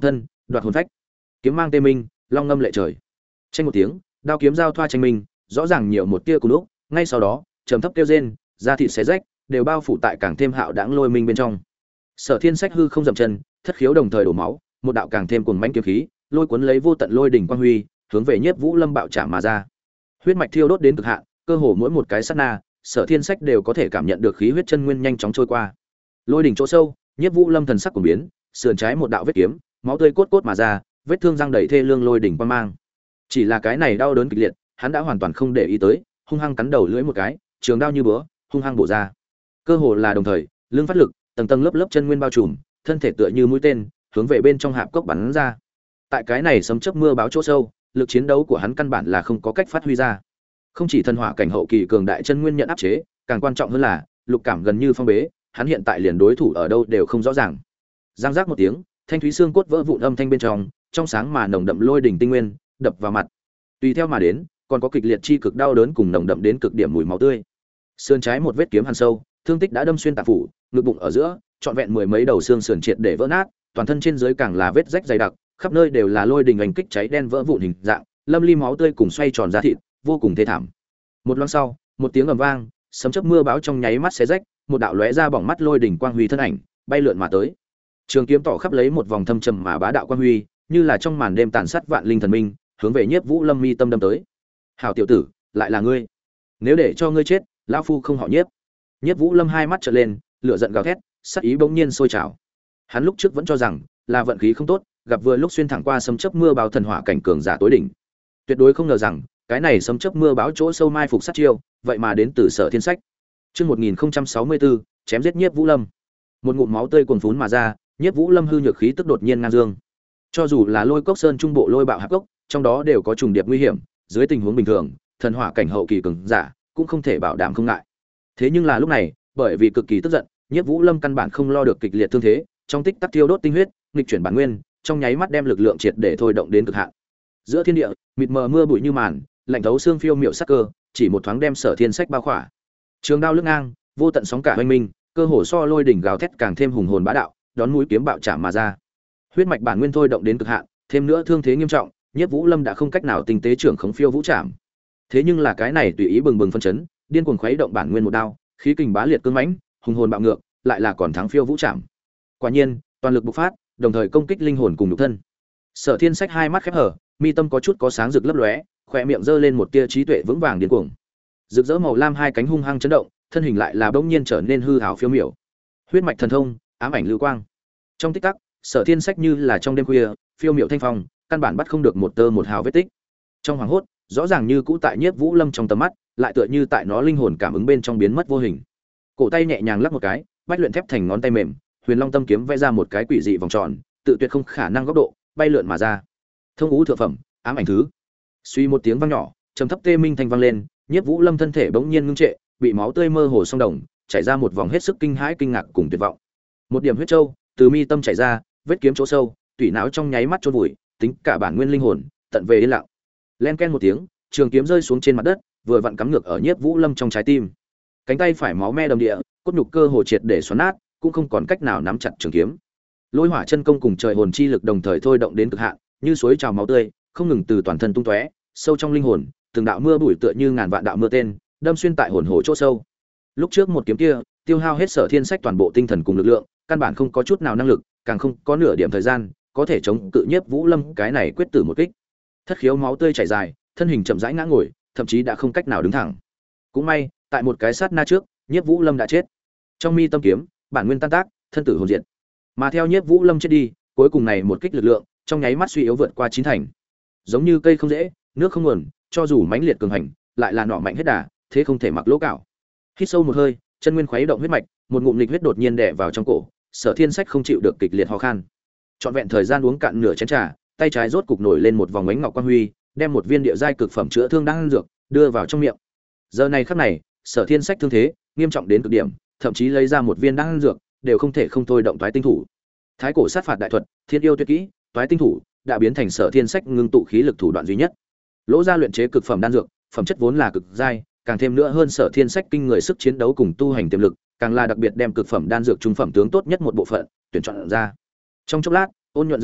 đoạt hồn phách. Kiếm mang tê minh, long ngâm lệ trời. Tranh một tiếng, đao kiếm giao thoa tranh minh, rõ ràng nhiều một tia cùng lúc, ngay sau đó, trầm thấp kêu rên, da thịt xé rách, đều bao phủ tại càng thêm hạo đãng lôi minh bên trong. Sở Thiên Sách hư không dậm chân, thất khiếu đồng thời đổ máu, một đạo càng thêm cuồng mãnh kiếm khí, lôi cuốn lấy vô tận lôi đỉnh quang huy, hướng về Nhiếp Vũ Lâm bạo chạm mà ra. Huyết mạch thiêu đốt đến cực hạn, cơ hồ mỗi một cái sát na, Sở Thiên Sách đều có thể cảm nhận được khí huyết chân nguyên nhanh chóng trôi qua. Lôi đỉnh chỗ sâu, Nhiếp Vũ Lâm thần sắc cuồng biến, sườn trái một đạo vết kiếm, máu tươi cốt cốt mà ra, vết thương răng đầy thê lương lôi đỉnh quang mang. Chỉ là cái này đau đớn kịch liệt, hắn đã hoàn toàn không để ý tới, hung hăng cắn đầu lưỡi một cái, trường đao như búa, hung hăng bổ ra. Cơ hồ là đồng thời, lưng phát lực, tầng tầng lớp lớp chân nguyên bao trùm, thân thể tựa như mũi tên, hướng về bên trong hạp cốc bắn ra. Tại cái này sấm chớp mưa báo chỗ sâu, lực chiến đấu của hắn căn bản là không có cách phát huy ra. Không chỉ thần hỏa cảnh hậu kỳ cường đại chân nguyên nhận áp chế, càng quan trọng hơn là lục cảm gần như phong bế, hắn hiện tại liền đối thủ ở đâu đều không rõ ràng. Giang giác một tiếng, thanh thúy xương cốt vỡ vụn âm thanh bên trong sáng mà nồng đậm lôi đỉnh tinh nguyên đập vào mặt. Tùy theo mà đến, còn có kịch liệt chi cực đau đớn cùng nồng đậm đến cực điểm mùi máu tươi. Sườn trái một vết kiếm hằn sâu, thương tích đã đâm xuyên tạng phủ, ngực bụng ở giữa, trọn vẹn mười mấy đầu xương sườn triệt để vỡ nát, toàn thân trên dưới càng là vết rách dày đặc, khắp nơi đều là lôi đình ảnh kích cháy đen vỡ vụn hình dạng, lâm ly máu tươi cùng xoay tròn ra thịt, vô cùng thê thảm. Một loáng sau, một tiếng ầm vang, sấm chớp mưa báo trong nháy mắt xé rách, một đạo lóe ra bỏng mắt lôi đỉnh quang huy thân ảnh, bay lượn mà tới. Trường kiếm tỏ khắp lấy một vòng thâm trầm mà bá đạo quang huy, như là trong màn đêm tàn sát vạn linh thần minh, hướng về Nhiếp Vũ Lâm mi tâm đâm tới. "Hảo tiểu tử, lại là ngươi. Nếu để cho ngươi chết, lão phu không họ Nhiếp." Nhiếp Vũ Lâm hai mắt trợn lên, lửa giận gào thét, sát ý bỗng nhiên sôi trào. Hắn lúc trước vẫn cho rằng là vận khí không tốt, gặp vừa lúc xuyên thẳng qua sấm chớp mưa báo thần hỏa cảnh cường giả tối đỉnh. Tuyệt đối không ngờ rằng, cái này sấm chớp mưa báo chỗ sâu mai phục sát chiêu, vậy mà đến từ Sở Thiên Sách. Chương 1064, chém giết Nhiếp Vũ Lâm. Một ngụm máu tươi cuồn phún mà ra, Nhiếp Vũ Lâm hư nhược khí tức đột nhiên ngang dương. Cho dù là Lôi Cốc Sơn trung bộ lôi bạo hạp cốc, trong đó đều có trùng điệp nguy hiểm, dưới tình huống bình thường, thần hỏa cảnh hậu kỳ cường giả cũng không thể bảo đảm không ngại. Thế nhưng là lúc này, bởi vì cực kỳ tức giận, Nhiếp Vũ Lâm căn bản không lo được kịch liệt thương thế, trong tích tắc tiêu đốt tinh huyết, nghịch chuyển bản nguyên, trong nháy mắt đem lực lượng triệt để thôi động đến cực hạn. Giữa thiên địa, mịt mờ mưa bụi như màn, lạnh thấu xương phiêu miệu sắc cơ, chỉ một thoáng đem Sở Thiên Sách bao khỏa. Trường đao lướt ngang, vô tận sóng cả hoành minh, cơ hồ so lôi đỉnh gào thét càng thêm hùng hồn bá đạo, đón mũi kiếm bạo chạm mà ra. Huyết mạch bản nguyên thôi động đến cực hạn, thêm nữa thương thế nghiêm trọng, Nhiếp Vũ Lâm đã không cách nào tinh tế trưởng khống phiêu vũ chạm. Thế nhưng là cái này tùy ý bừng bừng phân chấn, điên cuồng khuấy động bản nguyên một đao, khí kình bá liệt cương mãnh, hùng hồn bạo ngược, lại là còn thắng phiêu vũ chạm. Quả nhiên, toàn lực bộc phát, đồng thời công kích linh hồn cùng nhục thân. Sở Thiên Sách hai mắt khép hở, mi tâm có chút có sáng rực lấp lóe, khóe miệng giơ lên một tia trí tuệ vững vàng điên cuồng. Rực rỡ màu lam hai cánh hung hăng chấn động, thân hình lại là bỗng nhiên trở nên hư ảo phiêu miểu. Huyết mạch thần thông, ám ảnh lưu quang. Trong tích tắc, Sở Thiên Sách như là trong đêm khuya, phiêu miểu thanh phong, căn bản bắt không được một tơ một hào vết tích. Trong hoàng hốt, rõ ràng như cũ tại Nhiếp Vũ Lâm trong tầm mắt, lại tựa như tại nó linh hồn cảm ứng bên trong biến mất vô hình. Cổ tay nhẹ nhàng lắc một cái, bách luyện thép thành ngón tay mềm, Huyền Long tâm kiếm vẽ ra một cái quỷ dị vòng tròn, tự tuyệt không khả năng góc độ, bay lượn mà ra. Thông ngũ thượng phẩm, ám ảnh thứ. Suy một tiếng vang nhỏ, trầm thấp tê minh thanh vang lên, Nhiếp Vũ Lâm thân thể bỗng nhiên ngưng trệ, bị máu tươi mơ hồ sông đồng, chảy ra một vòng hết sức kinh hãi kinh ngạc cùng tuyệt vọng. Một điểm huyết châu từ mi tâm chảy ra, vết kiếm chỗ sâu, tủy não trong nháy mắt chôn vùi, tính cả bản nguyên linh hồn, tận về yên lặng. Len ken một tiếng, trường kiếm rơi xuống trên mặt đất, vừa vặn cắm ngược ở Nhiếp Vũ Lâm trong trái tim. Cánh tay phải máu me đầm địa, cốt nhục cơ hồ triệt để xoắn nát, cũng không còn cách nào nắm chặt trường kiếm. Lôi hỏa chân công cùng trời hồn chi lực đồng thời thôi động đến cực hạn, như suối trào máu tươi, không ngừng từ toàn thân tung tóe, sâu trong linh hồn, từng đạo mưa bụi tựa như ngàn vạn đạo mưa tên, đâm xuyên tại hồn hổ chỗ sâu. Lúc trước một kiếm kia, tiêu hao hết Sở Thiên Sách toàn bộ tinh thần cùng lực lượng, căn bản không có chút nào năng lực, càng không có nửa điểm thời gian có thể chống cự Nhiếp Vũ Lâm cái này quyết tử một kích. Thất khiếu máu tươi chảy dài, thân hình chậm rãi ngã ngồi, thậm chí đã không cách nào đứng thẳng. Cũng may, tại một cái sát na trước, Nhiếp Vũ Lâm đã chết. Trong mi tâm kiếm, bản nguyên tan tác, thân tử hồn diệt. Mà theo Nhiếp Vũ Lâm chết đi, cuối cùng này một kích lực lượng, trong nháy mắt suy yếu vượt qua chín thành. Giống như cây không dễ, nước không nguồn, cho dù mãnh liệt cường hành, lại là nọ mạnh hết đà, thế không thể mặc lỗ cảo. Hít sâu một hơi, chân nguyên khuấy động huyết mạch, một ngụm lịch huyết đột nhiên đè vào trong cổ, Sở Thiên Sách không chịu được kịch liệt ho khan. Trọn vẹn thời gian uống cạn nửa chén trà, tay trái rốt cục nổi lên một vòng ánh ngọc quang huy, đem một viên địa giai cực phẩm chữa thương đang dược đưa vào trong miệng. Giờ này khắc này, Sở Thiên Sách thương thế nghiêm trọng đến cực điểm, thậm chí lấy ra một viên đan dược đều không thể không thôi động toái tinh thủ. Thái cổ sát phạt đại thuật, thiên yêu tuyệt kỹ, toái tinh thủ đã biến thành Sở Thiên Sách ngưng tụ khí lực thủ đoạn duy nhất. Lỗ ra luyện chế cực phẩm đan dược, phẩm chất vốn là cực giai, càng thêm nữa hơn Sở Thiên Sách kinh người sức chiến đấu cùng tu hành tiềm lực, càng là đặc biệt đem cực phẩm đan dược trung phẩm tướng tốt nhất một bộ phận tuyển chọn ra. Trong chốc lát, ôn nhuận dược lực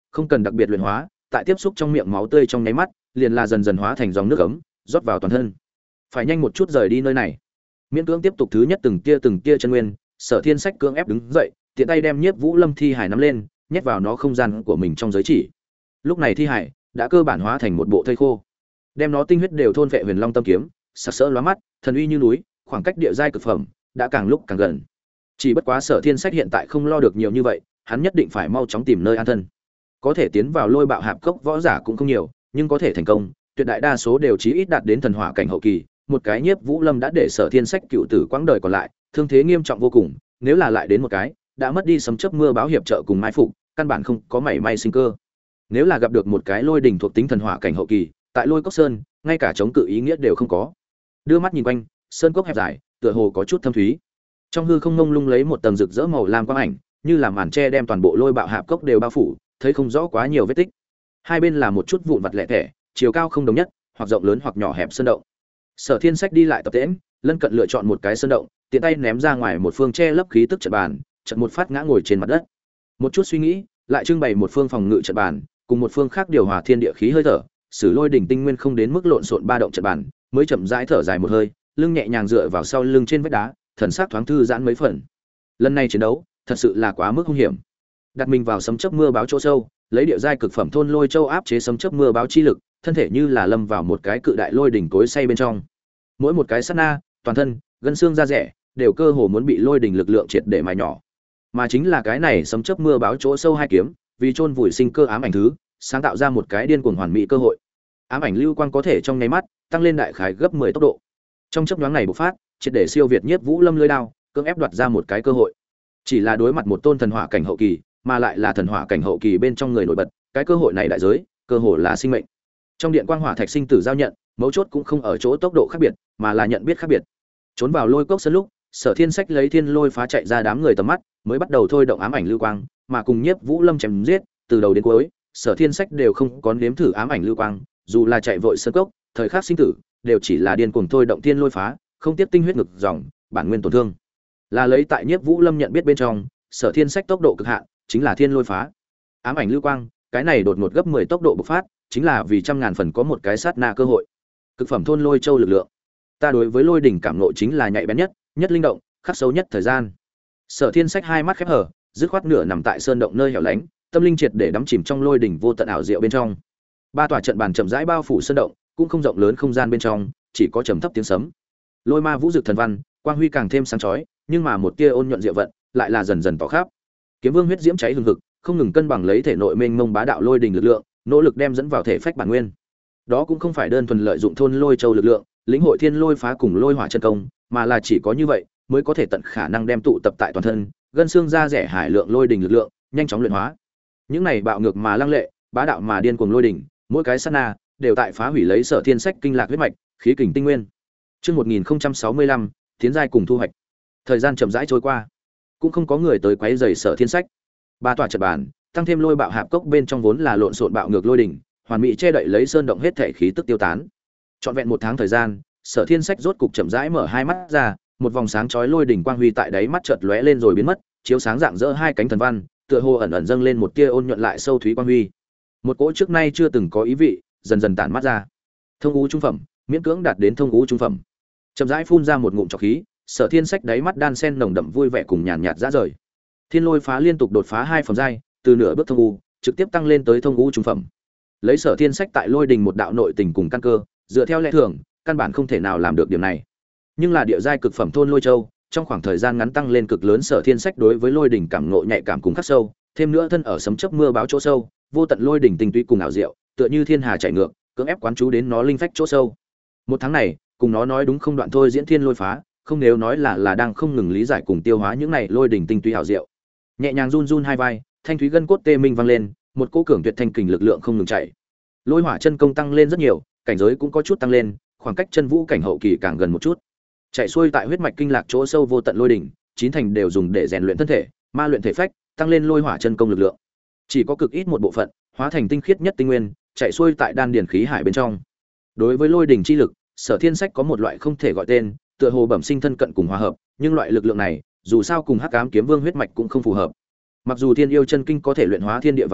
không cần đặc biệt luyện hóa, tại tiếp xúc trong miệng máu tươi trong nháy mắt, liền là dần dần hóa thành dòng nước ấm, rót vào toàn thân. Phải nhanh một chút rời đi nơi này. Miễn cưỡng tiếp tục thứ nhất từng tia chân nguyên, Sở Thiên Sách cưỡng ép đứng dậy, tiện tay đem Nhiếp Vũ Lâm thi hải nắm lên, nhét vào nó không gian của mình trong giới chỉ. Lúc này thi hải đã cơ bản hóa thành một bộ thây khô. Đem nó tinh huyết đều thôn vệ Huyền Long Tâm kiếm, sặc sỡ lóa mắt, thần uy như núi, khoảng cách địa giai cực phẩm đã càng lúc càng gần. Chỉ bất quá Sở Thiên Sách hiện tại không lo được nhiều như vậy, hắn nhất định phải mau chóng tìm nơi an thân. Có thể tiến vào Lôi Bạo Hạp Cốc võ giả cũng không nhiều, nhưng có thể thành công, tuyệt đại đa số đều chí ít đạt đến thần hỏa cảnh hậu kỳ. Một cái Nhiếp Vũ Lâm đã để Sở Thiên Sách cựu tử quãng đời còn lại, thương thế nghiêm trọng vô cùng, nếu là lại đến một cái, đã mất đi sấm chớp mưa báo hiệp trợ cùng mai phục, căn bản không có mảy may sinh cơ. Nếu là gặp được một cái Lôi đỉnh thuộc tính thần hỏa cảnh hậu kỳ, tại Lôi Cốc Sơn, ngay cả chống cự ý nghĩa đều không có. Đưa mắt nhìn quanh, sơn cốc hẹp dài, tựa hồ có chút thâm thúy. Trong hư không mông lung lấy một tầng rực rỡ màu lam quang ảnh, như là màn che đem toàn bộ Lôi Bạo Hạp Cốc đều bao phủ, thấy không rõ quá nhiều vết tích. Hai bên là một chút vụn vặt lẻ tẻ, chiều cao không đồng nhất, hoặc rộng lớn hoặc nhỏ hẹp sơn động. Sở Thiên Sách đi lại tập tễnh, lân cận lựa chọn một cái sơn động, tiện tay ném ra ngoài một phương che lấp khí tức trận bàn, trận một phát ngã ngồi trên mặt đất. Một chút suy nghĩ, lại trưng bày một phương phòng ngự trận bàn, cùng một phương khác điều hòa thiên địa khí hơi thở, sử Lôi đỉnh tinh nguyên không đến mức lộn xộn ba động trận bàn, mới chậm rãi thở dài một hơi, lưng nhẹ nhàng dựa vào sau lưng trên vách đá, thần sắc thoáng thư giãn mấy phần. Lần này chiến đấu, thật sự là quá mức hung hiểm. Đặt mình vào sấm chớp mưa báo chỗ sâu, lấy địa giai cực phẩm thôn lôi châu áp chế sấm chớp mưa báo chi lực, thân thể như là lâm vào một cái cự đại lôi đỉnh cối xay bên trong. Mỗi một cái sát na, toàn thân, gân xương da rẻ, đều cơ hồ muốn bị lôi đỉnh lực lượng triệt để mài nhỏ. Mà chính là cái này sấm chớp mưa báo chỗ sâu hai kiếm, vì chôn vùi sinh cơ ám ảnh thứ, sáng tạo ra một cái điên cuồng hoàn mỹ cơ hội. Ám ảnh lưu quang có thể trong nháy mắt tăng lên đại khái gấp 10 tốc độ. Trong chớp nhoáng này bộc phát, triệt để siêu việt Nhiếp Vũ Lâm lưỡi đao, cưỡng ép đoạt ra một cái cơ hội. Chỉ là đối mặt một tôn thần hỏa cảnh hậu kỳ, mà lại là thần hỏa cảnh hậu kỳ bên trong người nổi bật, cái cơ hội này đại giới, cơ hội là sinh mệnh. Trong điện quang hỏa thạch sinh tử giao nhận, mấu chốt cũng không ở chỗ tốc độ khác biệt, mà là nhận biết khác biệt. Trốn vào Lôi Cốc Sơn lúc, Sở Thiên Sách lấy thiên lôi phá chạy ra đám người tầm mắt, mới bắt đầu thôi động ám ảnh lưu quang, mà cùng Nhiếp Vũ Lâm chém giết, từ đầu đến cuối, Sở Thiên Sách đều không có nếm thử ám ảnh lưu quang, dù là chạy vội sơn cốc, thời khắc sinh tử, đều chỉ là điên cuồng thôi động thiên lôi phá, không tiếp tinh huyết ngực dòng, bản nguyên tổn thương. Là lấy tại Nhiếp Vũ Lâm nhận biết bên trong, Sở Thiên Sách tốc độ cực hạn, chính là thiên lôi phá. Ám ảnh lưu quang, cái này đột ngột gấp 10 tốc độ bộc phát, chính là vì trăm ngàn phần có một cái sát na cơ hội. Cực phẩm thôn lôi châu lực lượng. Ta đối với lôi đỉnh cảm ngộ chính là nhạy bén nhất, nhất linh động, khắc sâu nhất thời gian. Sở Thiên Sách hai mắt khép hờ, dứt khoát nửa nằm tại sơn động nơi hẻo lánh, tâm linh triệt để đắm chìm trong lôi đỉnh vô tận ảo diệu bên trong. Ba tòa trận bàn chậm rãi bao phủ sơn động, cũng không rộng lớn không gian bên trong, chỉ có trầm thấp tiếng sấm. Lôi ma vũ dực thần văn, quang huy càng thêm sáng chói, nhưng mà một tia ôn nhuận diệu vận lại là dần dần tỏ khắp. Kiếm Vương huyết diễm cháy hừng hực, không ngừng cân bằng lấy thể nội mênh mông bá đạo lôi đỉnh lực lượng, nỗ lực đem dẫn vào thể phách bản nguyên. Đó cũng không phải đơn thuần lợi dụng thôn lôi châu lực lượng, lĩnh hội thiên lôi phá cùng lôi hỏa chân công, mà là chỉ có như vậy mới có thể tận khả năng đem tụ tập tại toàn thân, gân xương da rẻ hải lượng lôi đỉnh lực lượng, nhanh chóng luyện hóa. Những này bạo ngược mà lăng lệ, bá đạo mà điên cuồng lôi đỉnh, mỗi cái sát na đều tại phá hủy lấy Sở Thiên Sách kinh lạc huyết mạch, khí kình tinh nguyên. Chương 1065, tiến giai cùng thu hoạch. Thời gian chậm rãi trôi qua, cũng không có người tới quấy rầy Sở Thiên Sách. Ba tòa trận bàn, tăng thêm lôi bạo hạp cốc bên trong vốn là lộn xộn bạo ngược lôi đỉnh, hoàn mỹ che đậy lấy sơn động hết thể khí tức tiêu tán. Trọn vẹn một tháng thời gian, Sở Thiên Sách rốt cục chậm rãi mở hai mắt ra, một vòng sáng chói lôi đỉnh quang huy tại đáy mắt chợt lóe lên rồi biến mất, chiếu sáng rạng rỡ hai cánh thần văn, tựa hồ ẩn ẩn dâng lên một tia ôn nhuận lại sâu thúy quang huy. Một cỗ trước nay chưa từng có ý vị, dần dần tản mắt ra. Thông ngũ trung phẩm, miễn cưỡng đạt đến thông ngũ trung phẩm. Chậm rãi phun ra một ngụm trọc khí, Sở Thiên Sách đáy mắt đan sen nồng đậm vui vẻ cùng nhàn nhạt ra rời. Thiên lôi phá liên tục đột phá hai phẩm giai, từ nửa bước thông ngũ, trực tiếp tăng lên tới thông ngũ trung phẩm. Lấy Sở Thiên Sách tại lôi đình một đạo nội tình cùng căn cơ, dựa theo lẽ thường, căn bản không thể nào làm được điểm này. Nhưng là địa giai cực phẩm thôn lôi châu, trong khoảng thời gian ngắn tăng lên cực lớn Sở Thiên Sách đối với lôi đỉnh cảm ngộ nhạy cảm cùng khắc sâu, thêm nữa thân ở sấm chớp mưa báo chỗ sâu, vô tận lôi đỉnh tinh túy cùng ảo diệu, tựa như thiên hà chảy ngược, cưỡng ép quán chú đến nó linh phách chỗ sâu. Một tháng này, cùng nó nói đúng không đoạn thôi diễn thiên lôi phá, không nếu nói là đang không ngừng lý giải cùng tiêu hóa những này lôi đỉnh tinh túy ảo diệu. Nhẹ nhàng run run hai vai, thanh thúy gân cốt tê minh vang lên, một cỗ cường tuyệt thanh kình lực lượng không ngừng chạy. Lôi hỏa chân công tăng lên rất nhiều, cảnh giới cũng có chút tăng lên, khoảng cách chân vũ cảnh hậu kỳ càng gần một chút. Chạy xuôi tại huyết mạch kinh lạc chỗ sâu vô tận lôi đỉnh, chín thành đều dùng để rèn luyện thân thể, ma luyện thể phách, tăng lên lôi hỏa chân công lực lượng. Chỉ có cực ít một bộ phận, hóa thành tinh khiết nhất tinh nguyên, chạy xuôi tại đan điển khí hải bên trong. Đối với lôi đỉnh chi lực, Sở Thiên Sách có một loại không thể gọi tên, tựa hồ bẩm sinh thân cận cùng hòa hợp, nhưng loại lực lượng này, dù sao cùng Hắc Ám Kiếm Vương huyết mạch cũng không phù hợp. Mặc dù Thiên Yêu Chân Kinh có thể luyện hóa thiên địa và có,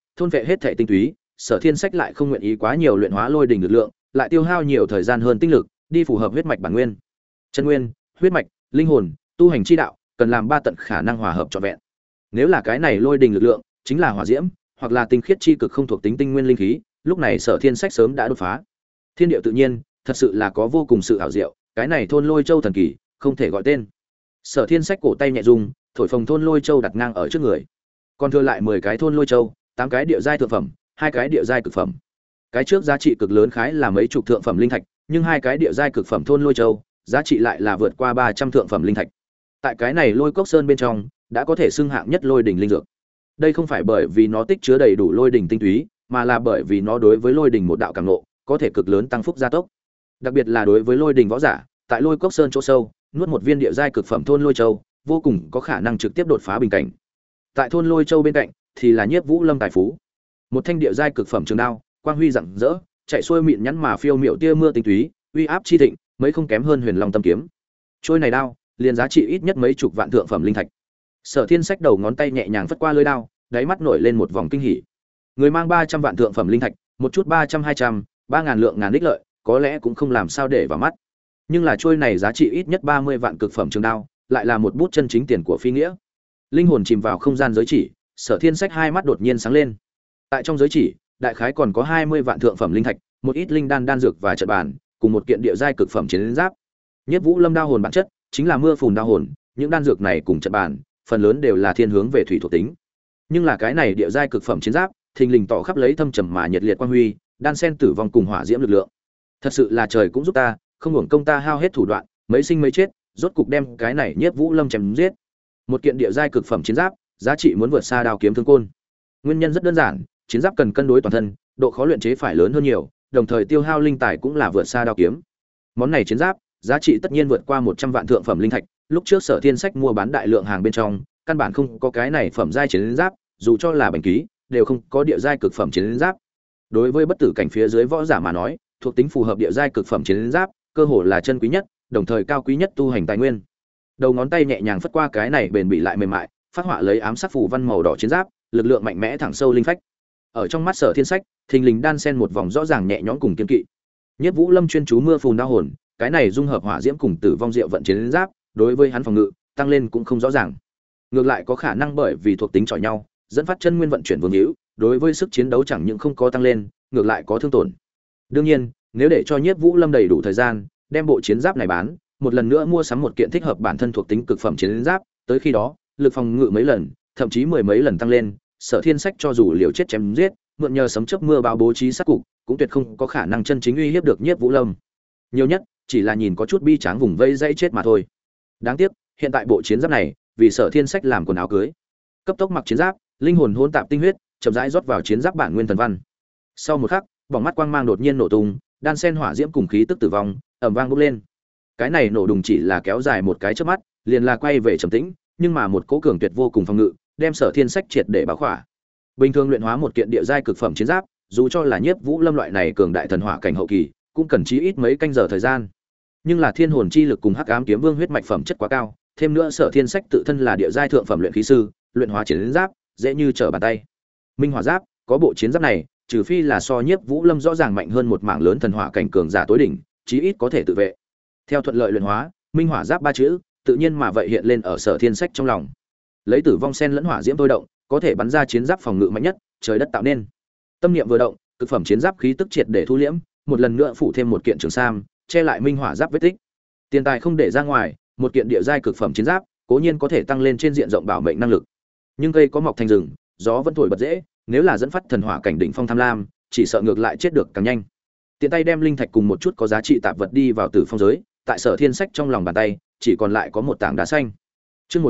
thôn vệ hết thể tinh túy, Sở Thiên Sách lại không nguyện ý quá nhiều luyện hóa lôi đỉnh lực lượng, lại tiêu hao nhiều thời gian hơn tinh lực, đi phù hợp huyết mạch bản nguyên. Chân nguyên, huyết mạch, linh hồn, tu hành chi đạo, cần làm ba tận khả năng hòa hợp trọn vẹn. Nếu là cái này lôi đỉnh lực lượng, chính là hỏa diễm, hoặc là tinh khiết chi cực không thuộc tính tinh nguyên linh khí, lúc này Sở Thiên Sách sớm đã đột phá. Thiên địa tự nhiên, thật sự là có vô cùng sự ảo diệu, cái này thôn lôi châu thần kỳ, không thể gọi tên. Sở Thiên Sách cổ tay nhẹ rung, thổi phồng thôn lôi châu đặt ngang ở trước người. Còn thừa lại 10 cái thôn lôi châu, 8 cái địa giai thượng phẩm, 2 cái địa giai cực phẩm. Cái trước giá trị cực lớn khái là mấy chục thượng phẩm linh thạch, nhưng 2 cái địa giai cực phẩm thôn lôi châu, giá trị lại là vượt qua 300 thượng phẩm linh thạch. Tại cái này Lôi Cốc Sơn bên trong, đã có thể xưng hạng nhất lôi đỉnh linh dược. Đây không phải bởi vì nó tích chứa đầy đủ lôi đỉnh tinh túy, mà là bởi vì nó đối với lôi đỉnh một đạo cảm ngộ, có thể cực lớn tăng phúc gia tốc. Đặc biệt là đối với lôi đỉnh võ giả, tại Lôi Cốc Sơn chỗ sâu, nuốt một viên địa giai cực phẩm thôn lôi châu, vô cùng có khả năng trực tiếp đột phá bình cảnh. Tại thôn lôi châu bên cạnh thì là Nhiếp Vũ Lâm tài phú. Một thanh địa giai cực phẩm trường đao, quang huy rạng rỡ, chạy xuôi mịn nhắn mà phiêu miệu tia mưa tinh túy, uy áp chi thịnh, mấy không kém hơn Huyền Long tâm kiếm. Trôi này đao, liền giá trị ít nhất mấy chục vạn thượng phẩm linh thạch. Sở Thiên Sách đầu ngón tay nhẹ nhàng phất qua lưỡi đao, đáy mắt nổi lên một vòng kinh hỉ. Người mang 300 vạn thượng phẩm linh thạch, một chút 300 200, 3000 lượng ngàn đích lợi, có lẽ cũng không làm sao để vào mắt. Nhưng là trôi này giá trị ít nhất 30 vạn cực phẩm trường đao, lại là một bút chân chính tiền của phi nghĩa. Linh hồn chìm vào không gian giới chỉ, Sở Thiên Sách hai mắt đột nhiên sáng lên. Tại trong giới chỉ, đại khái còn có 20 vạn thượng phẩm linh thạch, một ít linh đan đan dược và trận bàn, cùng một kiện địa giai cực phẩm chiến giáp. Nhất Vũ Lâm đao hồn bản chất chính là mưa phùn đao hồn, những đan dược này cùng trận bàn, phần lớn đều là thiên hướng về thủy thuộc tính. Nhưng là cái này địa giai cực phẩm chiến giáp, thình lình tỏ khắp lấy thâm trầm mà nhiệt liệt quang huy, đan sen tử vong cùng hỏa diễm lực lượng. Thật sự là trời cũng giúp ta, không hưởng công ta hao hết thủ đoạn, mấy sinh mấy chết, rốt cục đem cái này Nhiếp Vũ Lâm chém giết. Một kiện địa giai cực phẩm chiến giáp, giá trị muốn vượt xa đao kiếm thương côn. Nguyên nhân rất đơn giản, chiến giáp cần cân đối toàn thân, độ khó luyện chế phải lớn hơn nhiều, đồng thời tiêu hao linh tài cũng là vượt xa đao kiếm. Món này chiến giáp, giá trị tất nhiên vượt qua 100 vạn thượng phẩm linh thạch, lúc trước Sở Thiên Sách mua bán đại lượng hàng bên trong, căn bản không có cái này phẩm giai chiến giáp, dù cho là bành ký, đều không có địa giai cực phẩm chiến giáp. Đối với bất tử cảnh phía dưới võ giả mà nói, thuộc tính phù hợp địa giai cực phẩm chiến giáp, cơ hồ là chân quý nhất, đồng thời cao quý nhất tu hành tài nguyên. Đầu ngón tay nhẹ nhàng phất qua cái này bền bỉ lại mềm mại, phát họa lấy ám sắc phù văn màu đỏ chiến giáp, lực lượng mạnh mẽ thẳng sâu linh phách. Ở trong mắt Sở Thiên Sách, thình lình đan sen một vòng rõ ràng nhẹ nhõm cùng kiên kỵ. Nhất Vũ Lâm chuyên chú mưa phùn đao hồn, cái này dung hợp hỏa diễm cùng tử vong diệu vận chiến giáp, đối với hắn phòng ngự tăng lên cũng không rõ ràng. Ngược lại có khả năng bởi vì thuộc tính chọi nhau, dẫn phát chân nguyên vận chuyển vương hữu, đối với sức chiến đấu chẳng những không có tăng lên, ngược lại có thương tổn. Đương nhiên, nếu để cho Nhiếp Vũ Lâm đầy đủ thời gian, đem bộ chiến giáp này bán, một lần nữa mua sắm một kiện thích hợp bản thân thuộc tính cực phẩm chiến giáp, tới khi đó, lực phòng ngự mấy lần, thậm chí mười mấy lần tăng lên, Sở Thiên Sách cho dù liều chết chém giết, mượn nhờ sấm chớp mưa bão bố trí sát cục, cũng tuyệt không có khả năng chân chính uy hiếp được Nhiếp Vũ Lâm. Nhiều nhất, chỉ là nhìn có chút bi tráng vùng vây dãy chết mà thôi. Đáng tiếc, hiện tại bộ chiến giáp này, vì Sở Thiên Sách làm quần áo cưới, cấp tốc mặc chiến giáp, linh hồn hỗn tạp tinh huyết, chậm rãi rót vào chiến giáp bản nguyên thần văn. Sau một khắc, bỏng mắt quang mang đột nhiên nổ tung, đan sen hỏa diễm cùng khí tức tử vong, ầm vang bốc lên. Cái này nổ đùng chỉ là kéo dài một cái chớp mắt, liền là quay về trầm tĩnh, nhưng mà một cỗ cường tuyệt vô cùng phòng ngự, đem Sở Thiên Sách triệt để bảo khỏa. Bình thường luyện hóa một kiện địa giai cực phẩm chiến giáp, dù cho là Nhiếp Vũ Lâm loại này cường đại thần hỏa cảnh hậu kỳ, cũng cần chí ít mấy canh giờ thời gian. Nhưng là thiên hồn chi lực cùng hắc ám kiếm vương huyết mạch phẩm chất quá cao, thêm nữa Sở Thiên Sách tự thân là địa giai thượng phẩm luyện khí sư, luyện hóa chiến giáp dễ như trở bàn tay. Minh Hỏa Giáp, có bộ chiến giáp này, trừ phi là so Nhiếp Vũ Lâm rõ ràng mạnh hơn một mảng lớn thần hỏa cảnh cường giả tối đỉnh, chí ít có thể tự vệ. Theo thuận lợi luyện hóa, Minh Hỏa Giáp ba chữ, tự nhiên mà vậy hiện lên ở Sở Thiên Sách trong lòng. Lấy tử vong sen lẫn hỏa diễm thôi động, có thể bắn ra chiến giáp phòng ngự mạnh nhất, trời đất tạo nên. Tâm niệm vừa động, cực phẩm chiến giáp khí tức triệt để thu liễm, một lần nữa phủ thêm một kiện trường sam, che lại Minh Hỏa Giáp vết tích. Tiền tài không để ra ngoài, một kiện địa giai cực phẩm chiến giáp, cố nhiên có thể tăng lên trên diện rộng bảo mệnh năng lực. Nhưng cây có mọc thành rừng, gió vẫn thổi bật dễ, nếu là dẫn phát thần hỏa cảnh đỉnh phong tham lam, chỉ sợ ngược lại chết được càng nhanh. Tiện tay đem linh thạch cùng một chút có giá trị tạp vật đi vào tử phong giới, tại Sở Thiên Sách trong lòng bàn tay, chỉ còn lại có một tảng đá xanh. Chương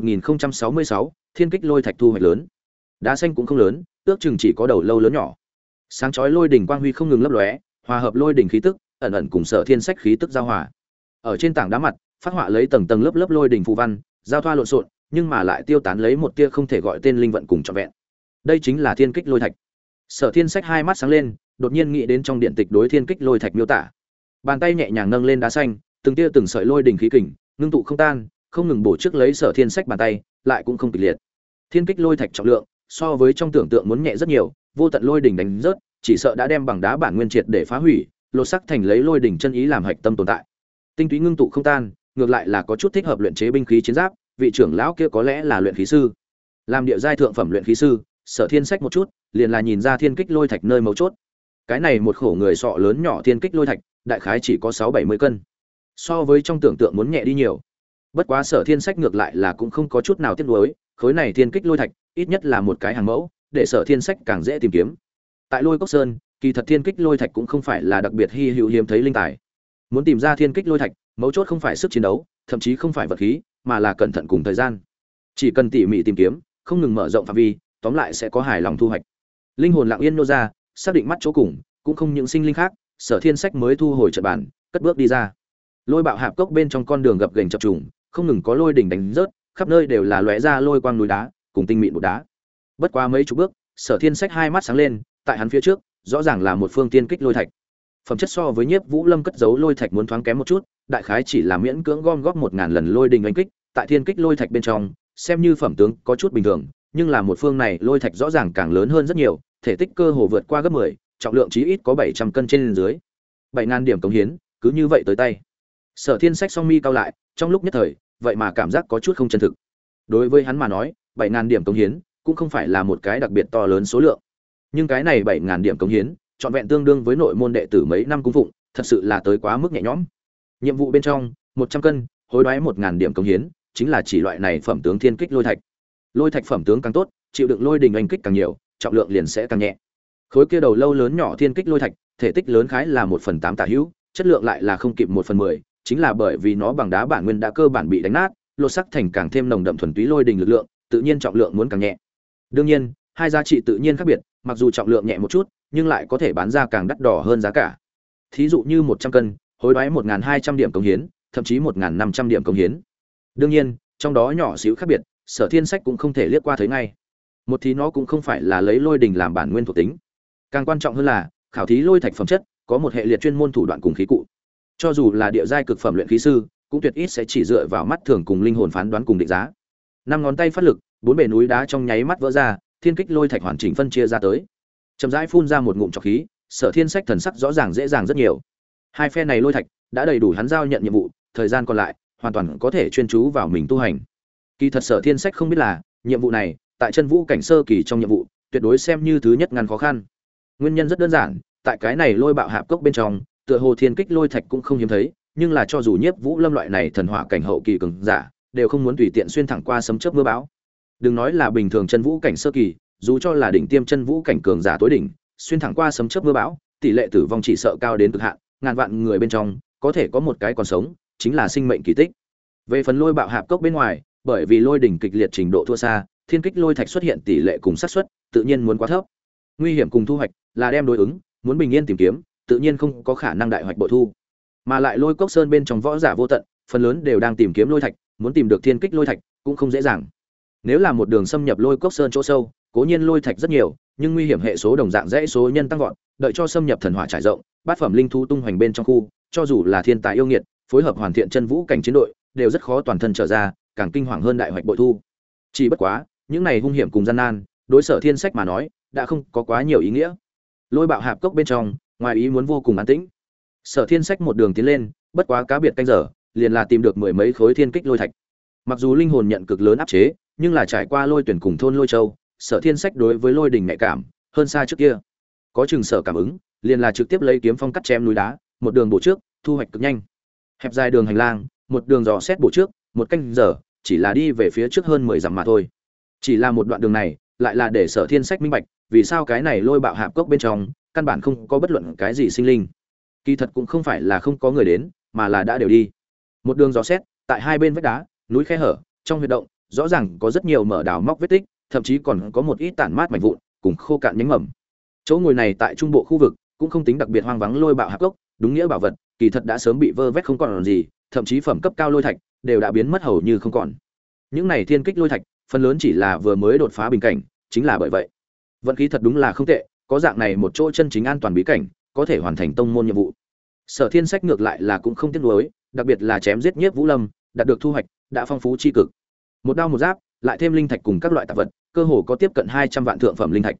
1066, Thiên Kích Lôi Thạch thu hoạch lớn. Đá xanh cũng không lớn, ước chừng chỉ có đầu lâu lớn nhỏ. Sáng chói lôi đỉnh quang huy không ngừng lấp lóe, hòa hợp lôi đỉnh khí tức, ẩn ẩn cùng Sở Thiên Sách khí tức giao hòa. Ở trên tảng đá mặt, phát họa lấy tầng tầng lớp lớp lôi đỉnh phù văn, giao thoa lộn xộn, nhưng mà lại tiêu tán lấy một tia không thể gọi tên linh vận cùng trọn vẹn. Đây chính là Thiên Kích Lôi Thạch. Sở Thiên Sách hai mắt sáng lên, đột nhiên nghĩ đến trong điện tịch đối Thiên Kích Lôi Thạch miêu tả. Bàn tay nhẹ nhàng nâng lên đá xanh, từng tia từng sợi lôi đỉnh khí kình, ngưng tụ không tan, không ngừng bổ trước lấy Sở Thiên Sách bàn tay, lại cũng không kịch liệt. Thiên Kích Lôi Thạch trọng lượng, so với trong tưởng tượng muốn nhẹ rất nhiều, vô tận lôi đỉnh đánh rớt, chỉ sợ đã đem bằng đá bản nguyên triệt để phá hủy, lột sắc thành lấy lôi đỉnh chân ý làm hạch tâm tồn tại. Tinh túy ngưng tụ không tan, ngược lại là có chút thích hợp luyện chế binh khí chiến giáp, vị trưởng lão kia có lẽ là luyện khí sư. Làm địa giai thượng phẩm luyện khí sư, Sở Thiên sách một chút, liền là nhìn ra thiên kích lôi thạch nơi mấu chốt. Cái này một khổ người sọ lớn nhỏ thiên kích lôi thạch, đại khái chỉ có 6-70 cân. So với trong tưởng tượng muốn nhẹ đi nhiều. Bất quá Sở Thiên sách ngược lại là cũng không có chút nào tiếc nuối, khối này thiên kích lôi thạch, ít nhất là một cái hàng mẫu, để Sở Thiên sách càng dễ tìm kiếm. Tại Lôi Cốc Sơn, kỳ thật thiên kích lôi thạch cũng không phải là đặc biệt hi hữu hiếm thấy linh tài. Muốn tìm ra thiên kích lôi thạch, mấu chốt không phải sức chiến đấu, thậm chí không phải vật khí, mà là cẩn thận cùng thời gian. Chỉ cần tỉ mỉ tìm kiếm, không ngừng mở rộng phạm vi, tóm lại sẽ có hài lòng thu hoạch. Linh hồn lặng yên nô ra, xác định mắt chỗ cùng, cũng không những sinh linh khác, Sở Thiên sách mới thu hồi trận bàn, cất bước đi ra. Lôi bạo hạp cốc bên trong con đường gập ghềnh chập trùng, không ngừng có lôi đỉnh đánh rớt, khắp nơi đều là lóe ra lôi quang núi đá, cùng tinh mịn bụi đá. Bất quá mấy chục bước, Sở Thiên sách hai mắt sáng lên, tại hắn phía trước, rõ ràng là một phương tiên kích lôi thạch. Phẩm chất so với Nhiếp Vũ Lâm cất giấu lôi thạch muốn thoáng kém một chút, đại khái chỉ là miễn cưỡng gom góp 1000 lần lôi đỉnh đánh kích, tại thiên kích lôi thạch bên trong, xem như phẩm tướng có chút bình thường, nhưng là một phương này lôi thạch rõ ràng càng lớn hơn rất nhiều, thể tích cơ hồ vượt qua gấp 10, trọng lượng chí ít có 700 cân trên dưới. 7000 điểm cống hiến, cứ như vậy tới tay. Sở Thiên sách song mi cao lại, trong lúc nhất thời, vậy mà cảm giác có chút không chân thực. Đối với hắn mà nói, 7000 điểm cống hiến cũng không phải là một cái đặc biệt to lớn số lượng. Nhưng cái này 7000 điểm cống hiến, trọn vẹn tương đương với nội môn đệ tử mấy năm cung phụng, thật sự là tới quá mức nhẹ nhõm. Nhiệm vụ bên trong, 100 cân, hối đoái 1000 điểm cống hiến, chính là chỉ loại này phẩm tướng thiên kích lôi thạch. Lôi thạch phẩm tướng càng tốt, chịu đựng lôi đình oanh kích càng nhiều, trọng lượng liền sẽ càng nhẹ. Khối kia đầu lâu lớn nhỏ thiên kích lôi thạch, thể tích lớn khái là 1/8 tả hữu, chất lượng lại là không kịp 1/10, chính là bởi vì nó bằng đá bản nguyên đã cơ bản bị đánh nát, lột sắc thành càng thêm nồng đậm thuần túy lôi đình lực lượng, tự nhiên trọng lượng muốn càng nhẹ. Đương nhiên, hai giá trị tự nhiên khác biệt, mặc dù trọng lượng nhẹ một chút, nhưng lại có thể bán ra càng đắt đỏ hơn giá cả. Thí dụ như 100 cân, hối đoái 1200 điểm cống hiến, thậm chí 1500 điểm cống hiến. Đương nhiên, trong đó nhỏ xíu khác biệt, Sở Thiên sách cũng không thể liếc qua thấy ngay. Một thì nó cũng không phải là lấy lôi đình làm bản nguyên thuộc tính. Càng quan trọng hơn là, khảo thí lôi thạch phẩm chất, có một hệ liệt chuyên môn thủ đoạn cùng khí cụ. Cho dù là địa giai cực phẩm luyện khí sư, cũng tuyệt ít sẽ chỉ dựa vào mắt thường cùng linh hồn phán đoán cùng định giá. Năm ngón tay phát lực, bốn bề núi đá trong nháy mắt vỡ ra, thiên kích lôi thạch hoàn chỉnh phân chia ra tới. Chậm rãi phun ra một ngụm trọc khí, Sở Thiên sách thần sắc rõ ràng dễ dàng rất nhiều. Hai phe này lôi thạch đã đầy đủ hắn giao nhận nhiệm vụ, thời gian còn lại hoàn toàn có thể chuyên chú vào mình tu hành. Kỳ thật Sở Thiên sách không biết là, nhiệm vụ này, tại chân vũ cảnh sơ kỳ trong nhiệm vụ, tuyệt đối xem như thứ nhất ngăn khó khăn. Nguyên nhân rất đơn giản, tại cái này lôi bạo hạp cốc bên trong, tựa hồ thiên kích lôi thạch cũng không hiếm thấy, nhưng là cho dù Nhiếp Vũ Lâm loại này thần hỏa cảnh hậu kỳ cường giả, đều không muốn tùy tiện xuyên thẳng qua sấm chớp mưa bão. Đừng nói là bình thường chân vũ cảnh sơ kỳ, dù cho là đỉnh tiêm chân vũ cảnh cường giả tối đỉnh, xuyên thẳng qua sấm chớp mưa bão, tỷ lệ tử vong chỉ sợ cao đến cực hạn, ngàn vạn người bên trong, có thể có một cái còn sống, chính là sinh mệnh kỳ tích. Về phần lôi bạo hạp cốc bên ngoài, bởi vì lôi đỉnh kịch liệt trình độ thua xa, thiên kích lôi thạch xuất hiện tỷ lệ cùng xác suất, tự nhiên muốn quá thấp. Nguy hiểm cùng thu hoạch là đem đối ứng, muốn bình yên tìm kiếm, tự nhiên không có khả năng đại hoạch bội thu. Mà lại lôi cốc sơn bên trong võ giả vô tận, phần lớn đều đang tìm kiếm lôi thạch, muốn tìm được thiên kích lôi thạch cũng không dễ dàng. Nếu là một đường xâm nhập lôi cốc sơn chỗ sâu, cố nhiên lôi thạch rất nhiều, nhưng nguy hiểm hệ số đồng dạng dãy số nhân tăng vọt, đợi cho xâm nhập thần hỏa trải rộng, bát phẩm linh thú tung hoành bên trong khu, cho dù là thiên tài yêu nghiệt, phối hợp hoàn thiện chân vũ cảnh chiến đội, đều rất khó toàn thân trở ra, càng kinh hoàng hơn đại hoạch bội thu. Chỉ bất quá, những này hung hiểm cùng gian nan, đối Sở Thiên sách mà nói, đã không có quá nhiều ý nghĩa. Lôi bạo hạp cốc bên trong, ngoài ý muốn vô cùng an tĩnh. Sở Thiên sách một đường tiến lên, bất quá cá biệt canh giờ, liền là tìm được mười mấy khối thiên kích lôi thạch. Mặc dù linh hồn nhận cực lớn áp chế, nhưng là trải qua lôi tuyển cùng thôn lôi châu, Sở Thiên sách đối với lôi đỉnh nhạy cảm hơn xa trước kia. Có chừng sở cảm ứng, liền là trực tiếp lấy kiếm phong cắt chém núi đá, một đường bổ trước, thu hoạch cực nhanh. Hẹp dài đường hành lang, một đường dò xét bổ trước, một canh giờ, chỉ là đi về phía trước hơn 10 dặm mà thôi. Chỉ là một đoạn đường này, lại là để Sở Thiên sách minh bạch, vì sao cái này lôi bạo hạp cốc bên trong, căn bản không có bất luận cái gì sinh linh. Kỳ thật cũng không phải là không có người đến, mà là đã đều đi. Một đường dò xét, tại hai bên vách đá, núi khe hở, trong huyệt động, rõ ràng có rất nhiều mở đào móc vết tích, thậm chí còn có một ít tản mát mảnh vụn, cùng khô cạn nhánh mầm. Chỗ ngồi này tại trung bộ khu vực, cũng không tính đặc biệt hoang vắng lôi bạo hạp cốc, đúng nghĩa bảo vật, kỳ thật đã sớm bị vơ vét không còn gì, thậm chí phẩm cấp cao lôi thạch đều đã biến mất hầu như không còn. Những này thiên kích lôi thạch, phần lớn chỉ là vừa mới đột phá bình cảnh, chính là bởi vậy. Vận khí thật đúng là không tệ, có dạng này một chỗ chân chính an toàn bí cảnh, có thể hoàn thành tông môn nhiệm vụ. Sở Thiên sách ngược lại là cũng không tiếc nuối, đặc biệt là chém giết Nhiếp Vũ Lâm, đạt được thu hoạch đã phong phú chi cực. Một đao một giáp, lại thêm linh thạch cùng các loại tạp vật, cơ hồ có tiếp cận 200 vạn thượng phẩm linh thạch.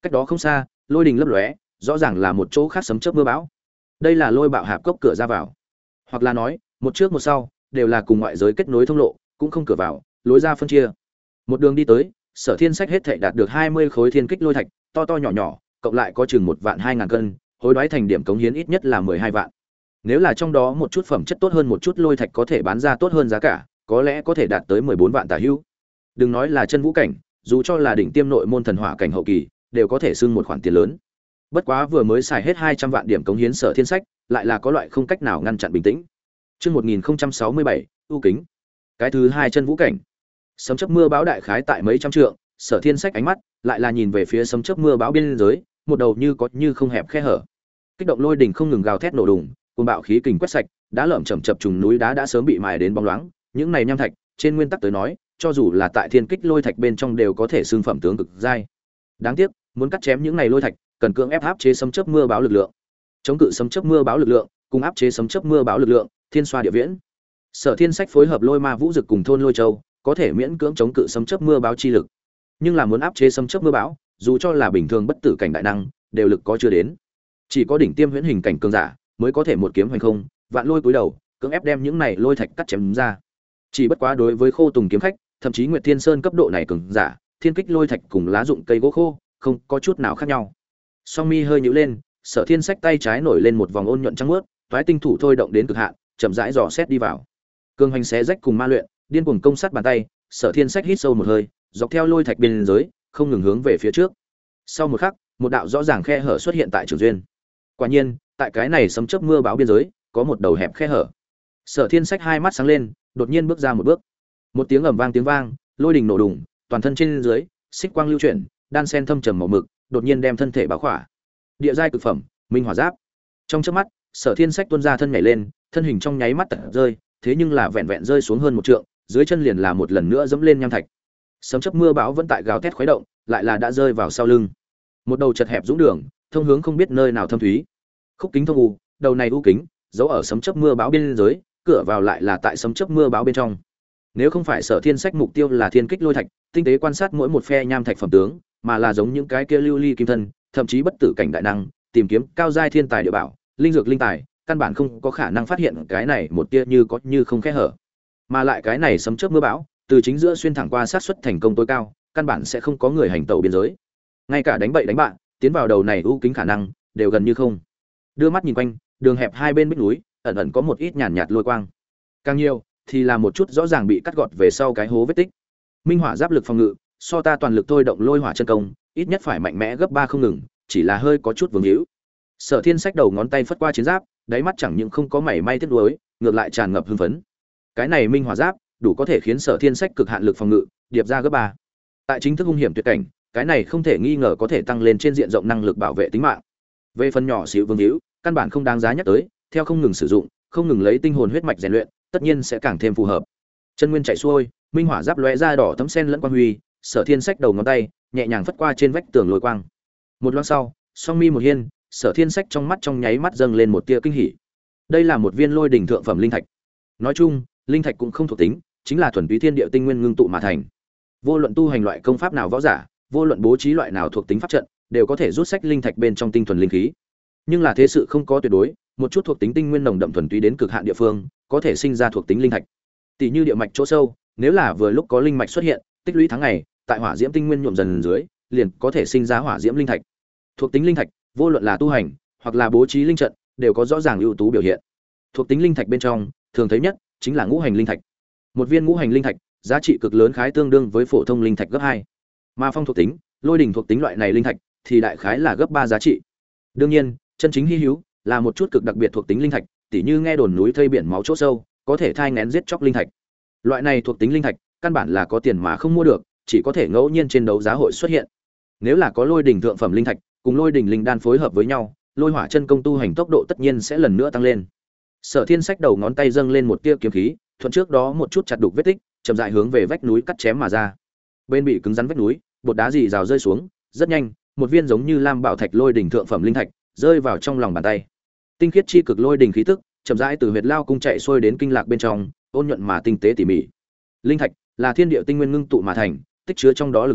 Cách đó không xa, lôi đình lấp lóe, rõ ràng là một chỗ khác sấm chớp mưa bão. Đây là lôi bạo hạp cốc cửa ra vào, hoặc là nói, một trước một sau, đều là cùng ngoại giới kết nối thông lộ, cũng không cửa vào, lối ra phân chia. Một đường đi tới, Sở Thiên Sách hết thảy đạt được 20 khối thiên kích lôi thạch, to to nhỏ nhỏ, cộng lại có chừng 1.200.000 cân, hối đoái thành điểm cống hiến ít nhất là 12 vạn. Nếu là trong đó một chút phẩm chất tốt hơn một chút lôi thạch có thể bán ra tốt hơn giá cả, có lẽ có thể đạt tới 14 vạn tả hữu. Đừng nói là chân vũ cảnh, dù cho là đỉnh tiêm nội môn thần hỏa cảnh hậu kỳ, đều có thể xưng một khoản tiền lớn. Bất quá vừa mới xài hết 200 vạn điểm cống hiến Sở Thiên Sách, lại là có loại không cách nào ngăn chặn bình tĩnh. Chương 1067, ưu kính. Cái thứ hai chân vũ cảnh. Sấm chớp mưa bão đại khái tại mấy trăm trượng, Sở Thiên Sách ánh mắt lại là nhìn về phía sấm chớp mưa bão biên giới, một đầu như có như không hẹp khe hở. Kích động lôi đỉnh không ngừng gào thét nổ đùng, cuồng bạo khí kình quét sạch, đá lởm chầm chập trùng núi đá đã sớm bị mài đến bóng loáng, những này nham thạch, trên nguyên tắc tới nói, cho dù là tại thiên kích lôi thạch bên trong đều có thể xương phẩm tướng cực giai. Đáng tiếc, muốn cắt chém những này lôi thạch, cần cưỡng ép áp chế sấm chớp mưa bão lực lượng. Chống cự sấm chớp mưa bão lực lượng, cùng áp chế sấm chớp mưa bão lực lượng, thiên xoa địa viễn. Sở Thiên Sách phối hợp Lôi Ma Vũ Dực cùng thôn Lôi Châu, có thể miễn cưỡng chống cự sấm chớp mưa bão chi lực. Nhưng là muốn áp chế sấm chớp mưa bão, dù cho là bình thường bất tử cảnh đại năng, đều lực có chưa đến. Chỉ có đỉnh tiêm huyễn hình cảnh cường giả mới có thể một kiếm hoành không, vạn lôi cúi đầu, cưỡng ép đem những này lôi thạch cắt chém ra. Chỉ bất quá đối với Khô Tùng kiếm khách, thậm chí Nguyệt Thiên Sơn cấp độ này cường giả, thiên kích lôi thạch cùng lá dụng cây gỗ khô, không có chút nào khác nhau. Song mi hơi nhíu lên, Sở Thiên Sách tay trái nổi lên một vòng ôn nhuận trắng muốt, toái tinh thủ thôi động đến cực hạn, chậm rãi dò xét đi vào. Cương hành xé rách cùng ma luyện, điên cuồng công sát bàn tay, Sở Thiên Sách hít sâu một hơi, dọc theo lôi thạch biên giới, không ngừng hướng về phía trước. Sau một khắc, một đạo rõ ràng khe hở xuất hiện tại trường duyên. Quả nhiên, tại cái này sấm chớp mưa bão biên giới, có một đầu hẹp khe hở. Sở Thiên Sách hai mắt sáng lên, đột nhiên bước ra một bước. Một tiếng ầm vang tiếng vang, lôi đình nổ đùng, toàn thân trên dưới, xích quang lưu chuyển, đan sen thâm trầm màu mực, đột nhiên đem thân thể bao khỏa. Địa giai cực phẩm, minh hỏa giáp. Trong chớp mắt, Sở Thiên Sách tuôn ra thân nhảy lên, thân hình trong nháy mắt tật rơi, thế nhưng là vẹn vẹn rơi xuống hơn một trượng, dưới chân liền là một lần nữa dẫm lên nham thạch. Sấm chớp mưa bão vẫn tại gào thét khuấy động, lại là đã rơi vào sau lưng. Một đầu chật hẹp dũng đường, thông hướng không biết nơi nào thâm thúy. Khúc kính thông u, đầu này u kính, giấu ở sấm chớp mưa bão biên giới, cửa vào lại là tại sấm chớp mưa bão bên trong. Nếu không phải Sở Thiên Sách mục tiêu là thiên kích lôi thạch, tinh tế quan sát mỗi một phe nham thạch phẩm tướng, mà là giống những cái kia lưu ly kim thân, thậm chí bất tử cảnh đại năng, tìm kiếm cao giai thiên tài địa bảo, linh dược linh tài, căn bản không có khả năng phát hiện cái này một tia như có như không kẽ hở. Mà lại cái này sấm chớp mưa bão, từ chính giữa xuyên thẳng qua sát suất thành công tối cao, căn bản sẽ không có người hành tẩu biên giới. Ngay cả đánh bậy đánh bạn, tiến vào đầu này u kính khả năng đều gần như không. Đưa mắt nhìn quanh, đường hẹp hai bên bích núi, ẩn ẩn có một ít nhàn nhạt lôi quang. Càng nhiều thì là một chút rõ ràng bị cắt gọt về sau cái hố vết tích. Minh hỏa giáp lực phòng ngự, so ta toàn lực thôi động lôi hỏa chân công, ít nhất phải mạnh mẽ gấp 3 không ngừng, chỉ là hơi có chút vướng hữu. Sở Thiên Sách đầu ngón tay phất qua chiến giáp, đáy mắt chẳng những không có mảy may tiếc nuối, ngược lại tràn ngập hưng phấn. Cái này minh hỏa giáp, đủ có thể khiến Sở Thiên Sách cực hạn lực phòng ngự điệp ra gấp 3. Tại chính thức hung hiểm tuyệt cảnh, cái này không thể nghi ngờ có thể tăng lên trên diện rộng năng lực bảo vệ tính mạng. Về phần nhỏ xíu vương hữu, căn bản không đáng giá nhắc tới, theo không ngừng sử dụng, không ngừng lấy tinh hồn huyết mạch rèn luyện, tất nhiên sẽ càng thêm phù hợp. Chân nguyên chạy xuôi, minh hỏa giáp lóe ra đỏ thấm sen lẫn quang huy, Sở Thiên Sách đầu ngón tay nhẹ nhàng phất qua trên vách tường lôi quang. Một loáng sau, song mi một hiên, Sở Thiên Sách trong mắt trong nháy mắt dâng lên một tia kinh hỉ. Đây là một viên lôi đỉnh thượng phẩm linh thạch. Nói chung, linh thạch cũng không thuộc tính, chính là thuần túy thiên địa tinh nguyên ngưng tụ mà thành. Vô luận tu hành loại công pháp nào võ giả, vô luận bố trí loại nào thuộc tính pháp trận, đều có thể rút sách linh thạch bên trong tinh thuần linh khí. Nhưng là thế sự không có tuyệt đối, một chút thuộc tính tinh nguyên nồng đậm thuần túy đến cực hạn địa phương, có thể sinh ra thuộc tính linh thạch. Tỷ như địa mạch chỗ sâu, nếu là vừa lúc có linh mạch xuất hiện, tích lũy tháng ngày, tại hỏa diễm tinh nguyên nhuộm dần dưới, liền có thể sinh ra hỏa diễm linh thạch. Thuộc tính linh thạch, vô luận là tu hành hoặc là bố trí linh trận, đều có rõ ràng ưu tú biểu hiện. Thuộc tính linh thạch bên trong, thường thấy nhất chính là ngũ hành linh thạch. Một viên ngũ hành linh thạch, giá trị cực lớn khái tương đương với phổ thông linh thạch gấp 2. Mà phong thuộc tính, lôi đỉnh thuộc tính loại này linh thạch thì đại khái là gấp 3 giá trị. Đương nhiên, chân chính hi hữu là một chút cực đặc biệt thuộc tính linh thạch, tỉ như nghe đồn núi thây biển máu chỗ sâu, có thể thai nghén giết chóc linh thạch. Loại này thuộc tính linh thạch, căn bản là có tiền mà không mua được, chỉ có thể ngẫu nhiên trên đấu giá hội xuất hiện. Nếu là có lôi đỉnh thượng phẩm linh thạch, cùng lôi đỉnh linh đan phối hợp với nhau, lôi hỏa chân công tu hành tốc độ tất nhiên sẽ lần nữa tăng lên. Sở Thiên Sách đầu ngón tay dâng lên một tia kiếm khí, thuận trước đó một chút chặt đục vết tích, chậm rãi hướng về vách núi cắt chém mà ra. Bên bị cứng rắn vách núi, bột đá rì rào rơi xuống, rất nhanh, một viên giống như lam bảo thạch lôi đỉnh thượng phẩm linh thạch rơi vào trong lòng bàn tay. Tinh khiết chi cực lôi đỉnh khí tức, chậm rãi từ huyệt lao cung chạy xuôi đến kinh lạc bên trong, ôn nhuận mà tinh tế tỉ mỉ. Linh thạch là thiên địa tinh nguyên ngưng tụ mà thành, tích chứa trong đó lực lượng,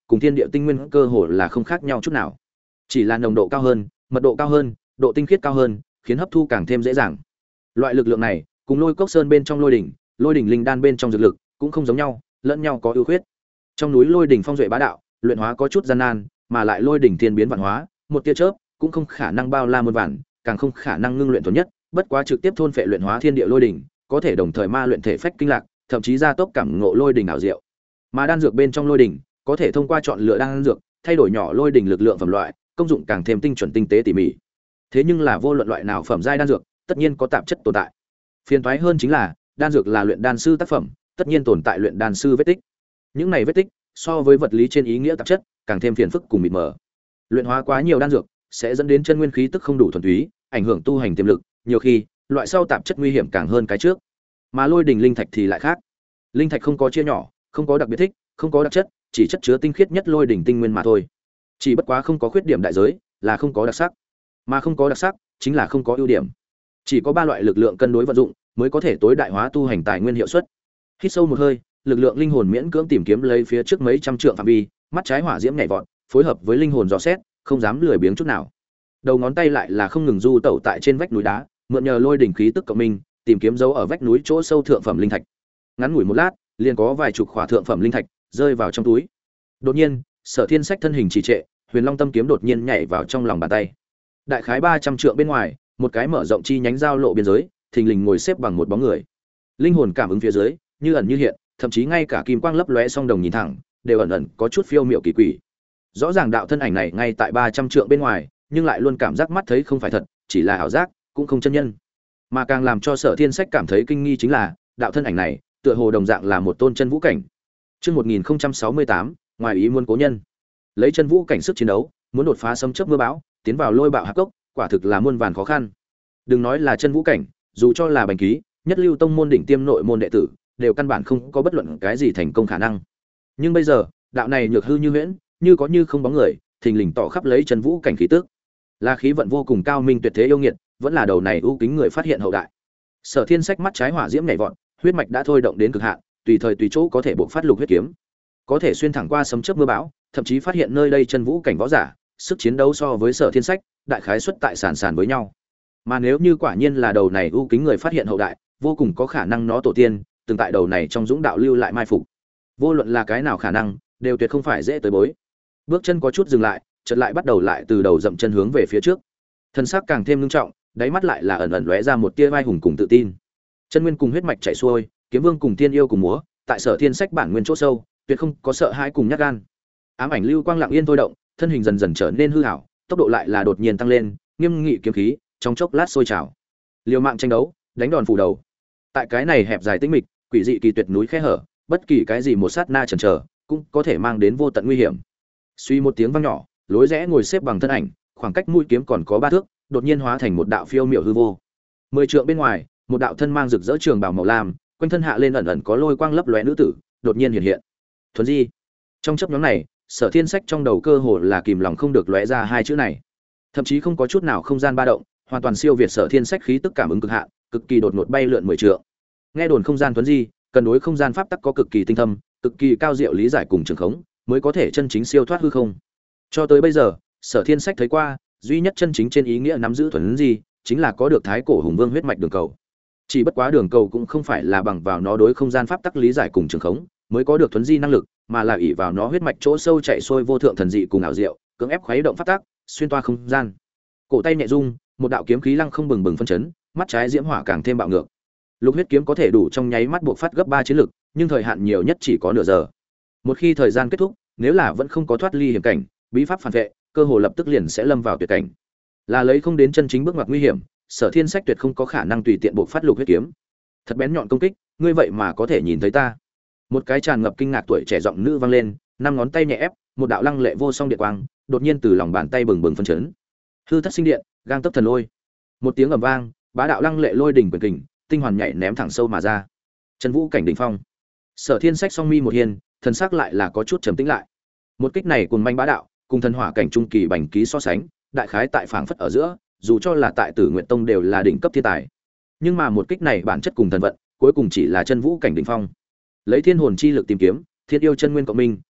cùng thiên địa tinh nguyên cơ hồ là không khác nhau chút nào, chỉ là nồng độ cao hơn, mật độ cao hơn, độ tinh khiết cao hơn, khiến hấp thu càng thêm dễ dàng. Loại lực lượng này cùng Lôi Cốc Sơn bên trong lôi đỉnh linh đan bên trong dược lực cũng không giống nhau, lẫn nhau có ưu khuyết. Trong núi lôi đỉnh phong duệ bá đạo, luyện hóa có chút gian nan, mà lại lôi đỉnh thiên biến vạn hóa, một tia chớp cũng không khả năng bao la muôn vàn, càng không khả năng ngưng luyện thuần nhất, bất quá trực tiếp thôn phệ luyện hóa thiên địa lôi đỉnh, có thể đồng thời ma luyện thể phách kinh lạc, thậm chí gia tốc cảm ngộ lôi đỉnh ảo diệu. Mà đan dược bên trong lôi đỉnh, có thể thông qua chọn lựa đan dược, thay đổi nhỏ lôi đỉnh lực lượng phẩm loại, công dụng càng thêm tinh chuẩn tinh tế tỉ mỉ. Thế nhưng là vô luận loại nào phẩm giai đan dược, tất nhiên có tạp chất tồn tại. Phiền toái hơn chính là, đan dược là luyện đan sư tác phẩm, tất nhiên tồn tại luyện đan sư vết tích. Những này vết tích, so với vật lý trên ý nghĩa tạp chất, càng thêm phiền phức cùng mịt mờ. Luyện hóa quá nhiều đan dược, sẽ dẫn đến chân nguyên khí tức không đủ thuần túy, ảnh hưởng tu hành tiềm lực, nhiều khi, loại sau tạp chất nguy hiểm càng hơn cái trước. Mà lôi đỉnh linh thạch thì lại khác. Linh thạch không có chia nhỏ, không có đặc biệt thích, không có đặc chất, chỉ chất chứa tinh khiết nhất lôi đỉnh tinh nguyên mà thôi. Chỉ bất quá không có khuyết điểm đại giới, là không có đặc sắc. Mà không có đặc sắc, chính là không có ưu điểm. Chỉ có ba loại lực lượng cân đối vận dụng, mới có thể tối đại hóa tu hành tài nguyên hiệu suất. Hít sâu một hơi, lực lượng linh hồn miễn cưỡng tìm kiếm lấy phía trước mấy trăm trượng phạm vi, mắt trái hỏa diễm nhảy vọt, phối hợp với linh hồn dò xét, không dám lười biếng chút nào. Đầu ngón tay lại là không ngừng du tẩu tại trên vách núi đá, mượn nhờ lôi đỉnh khí tức cộng minh, tìm kiếm dấu ở vách núi chỗ sâu thượng phẩm linh thạch. Ngắn ngủi một lát, liền có vài chục khỏa thượng phẩm linh thạch rơi vào trong túi. Đột nhiên, Sở Thiên Sách thân hình trì trệ, Huyền Long Tâm kiếm đột nhiên nhảy vào trong lòng bàn tay. Đại khái 300 trượng bên ngoài, một cái mở rộng chi nhánh giao lộ biên giới, thình lình ngồi xếp bằng một bóng người. Linh hồn cảm ứng phía dưới, như ẩn như hiện, thậm chí ngay cả kim quang lấp lóe song đồng nhìn thẳng, đều ẩn ẩn có chút phiêu miệu kỳ quỷ. Rõ ràng đạo thân ảnh này ngay tại 300 trượng bên ngoài, nhưng lại luôn cảm giác mắt thấy không phải thật, chỉ là ảo giác, cũng không chân nhân. Mà càng làm cho Sở Thiên Sách cảm thấy kinh nghi chính là, đạo thân ảnh này, tựa hồ đồng dạng là một tôn chân vũ cảnh. Chương 1068, ngoài ý muốn cố nhân. Lấy chân vũ cảnh sức chiến đấu, muốn đột phá sấm chớp mưa bão, tiến vào lôi bạo hạp cốc, quả thực là muôn vàn khó khăn. Đừng nói là chân vũ cảnh, dù cho là bành ký, nhất lưu tông môn đỉnh tiêm nội môn đệ tử, đều căn bản không có bất luận cái gì thành công khả năng. Nhưng bây giờ, đạo này nhược hư như huyễn, như có như không bóng người, thình lình tỏ khắp lấy chân vũ cảnh khí tức. Là khí vận vô cùng cao minh tuyệt thế yêu nghiệt, vẫn là đầu này ưu kính người phát hiện hậu đại. Sở Thiên Sách mắt trái hỏa diễm nhảy vọt, huyết mạch đã thôi động đến cực hạn, tùy thời tùy chỗ có thể bộc phát lục huyết kiếm, có thể xuyên thẳng qua sấm chớp mưa bão, thậm chí phát hiện nơi đây chân vũ cảnh võ giả, sức chiến đấu so với Sở Thiên Sách, đại khái suất tại sàn với nhau. Mà nếu như quả nhiên là đầu này ưu kính người phát hiện hậu đại, vô cùng có khả năng nó tổ tiên từng tại đầu này trong dũng đạo lưu lại mai phục. Vô luận là cái nào khả năng, đều tuyệt không phải dễ tới bối. Bước chân có chút dừng lại, chợt lại bắt đầu lại từ đầu dậm chân hướng về phía trước. Thân xác càng thêm nghiêm trọng, đáy mắt lại là ẩn ẩn lóe ra một tia vai hùng cùng tự tin. Chân nguyên cùng huyết mạch chảy xuôi, kiếm vương cùng tiên yêu cùng múa, tại Sở Thiên Sách bản nguyên chỗ sâu, tuyệt không có sợ hãi cùng nhát gan. Ám ảnh lưu quang lặng yên thôi động, thân hình dần dần trở nên hư ảo, tốc độ lại là đột nhiên tăng lên, nghiêm nghị kiếm khí, trong chốc lát sôi trào. Liều mạng tranh đấu, đánh đòn phủ đầu. Tại cái này hẹp dài tĩnh mịch, quỷ dị kỳ tuyệt núi khe hở, bất kỳ cái gì một sát na chần chờ, cũng có thể mang đến vô tận nguy hiểm. Suy một tiếng vang nhỏ, lối rẽ ngồi xếp bằng thân ảnh, khoảng cách mũi kiếm còn có 3 thước, đột nhiên hóa thành một đạo phiêu miểu hư vô. 10 trượng bên ngoài, một đạo thân mang rực rỡ trường bào màu lam, quanh thân hạ lên ẩn ẩn có lôi quang lấp lóe nữ tử, đột nhiên hiện hiện. Thuần Di. Trong chớp nhoáng này, Sở Thiên Sách trong đầu cơ hồ là kìm lòng không được lóe ra hai chữ này. Thậm chí không có chút nào không gian ba động, hoàn toàn siêu việt Sở Thiên Sách khí tức cảm ứng cực hạn, cực kỳ đột ngột bay lượn 10 trượng. Nghe đồn không gian Thuần Di, cần đối không gian pháp tắc có cực kỳ tinh thâm, cực kỳ cao diệu lý giải cùng trường khống, mới có thể chân chính siêu thoát hư không. Cho tới bây giờ, Sở Thiên Sách thấy qua, duy nhất chân chính trên ý nghĩa nắm giữ Thuần Di, chính là có được thái cổ hùng vương huyết mạch đường cầu. Chỉ bất quá đường cầu cũng không phải là bằng vào nó đối không gian pháp tắc lý giải cùng trường khống mới có được Thuần Di năng lực, mà là ỷ vào nó huyết mạch chỗ sâu chạy xuôi vô thượng thần dị cùng ảo diệu, cưỡng ép khuấy động pháp tắc, xuyên toa không gian. Cổ tay nhẹ rung, một đạo kiếm khí lăng không bừng bừng phân chấn, mắt trái diễm hỏa càng thêm bạo ngược. Lục huyết kiếm có thể đủ trong nháy mắt buộc phát gấp 3 chiến lực, nhưng thời hạn nhiều nhất chỉ có nửa giờ. Một khi thời gian kết thúc, nếu là vẫn không có thoát ly hiểm cảnh, bí pháp phản vệ, cơ hồ lập tức liền sẽ lâm vào tuyệt cảnh. Là lấy không đến chân chính bước ngoặt nguy hiểm, Sở Thiên Sách tuyệt không có khả năng tùy tiện buộc phát lục huyết kiếm. Thật bén nhọn công kích, ngươi vậy mà có thể nhìn thấy ta. Một cái tràn ngập kinh ngạc tuổi trẻ giọng nữ vang lên, năm ngón tay nhẹ ép, một đạo lăng lệ vô song điện quang, đột nhiên từ lòng bàn tay bừng bừng phân chấn. Hư thất sinh điện, gang tấp thần lôi. Một tiếng ầm vang, bá đạo lăng lệ lôi đỉnh quyền kình, tinh hoàn nhảy ném thẳng sâu mà ra. Chân vũ cảnh đỉnh phong. Sở Thiên Sách song mi một hiên, thần sắc lại là có chút trầm tĩnh lại. Một kích này cùng manh bá đạo, cùng thần hỏa cảnh trung kỳ bành ký so sánh, đại khái tại phảng phất ở giữa, dù cho là tại Tử Nguyệt Tông đều là đỉnh cấp thiên tài. Nhưng mà một kích này bản chất cùng thần vận, cuối cùng chỉ là chân vũ cảnh đỉnh phong. Lấy thiên hồn chi lực tìm kiếm, thiên yêu chân nguyên cộng minh,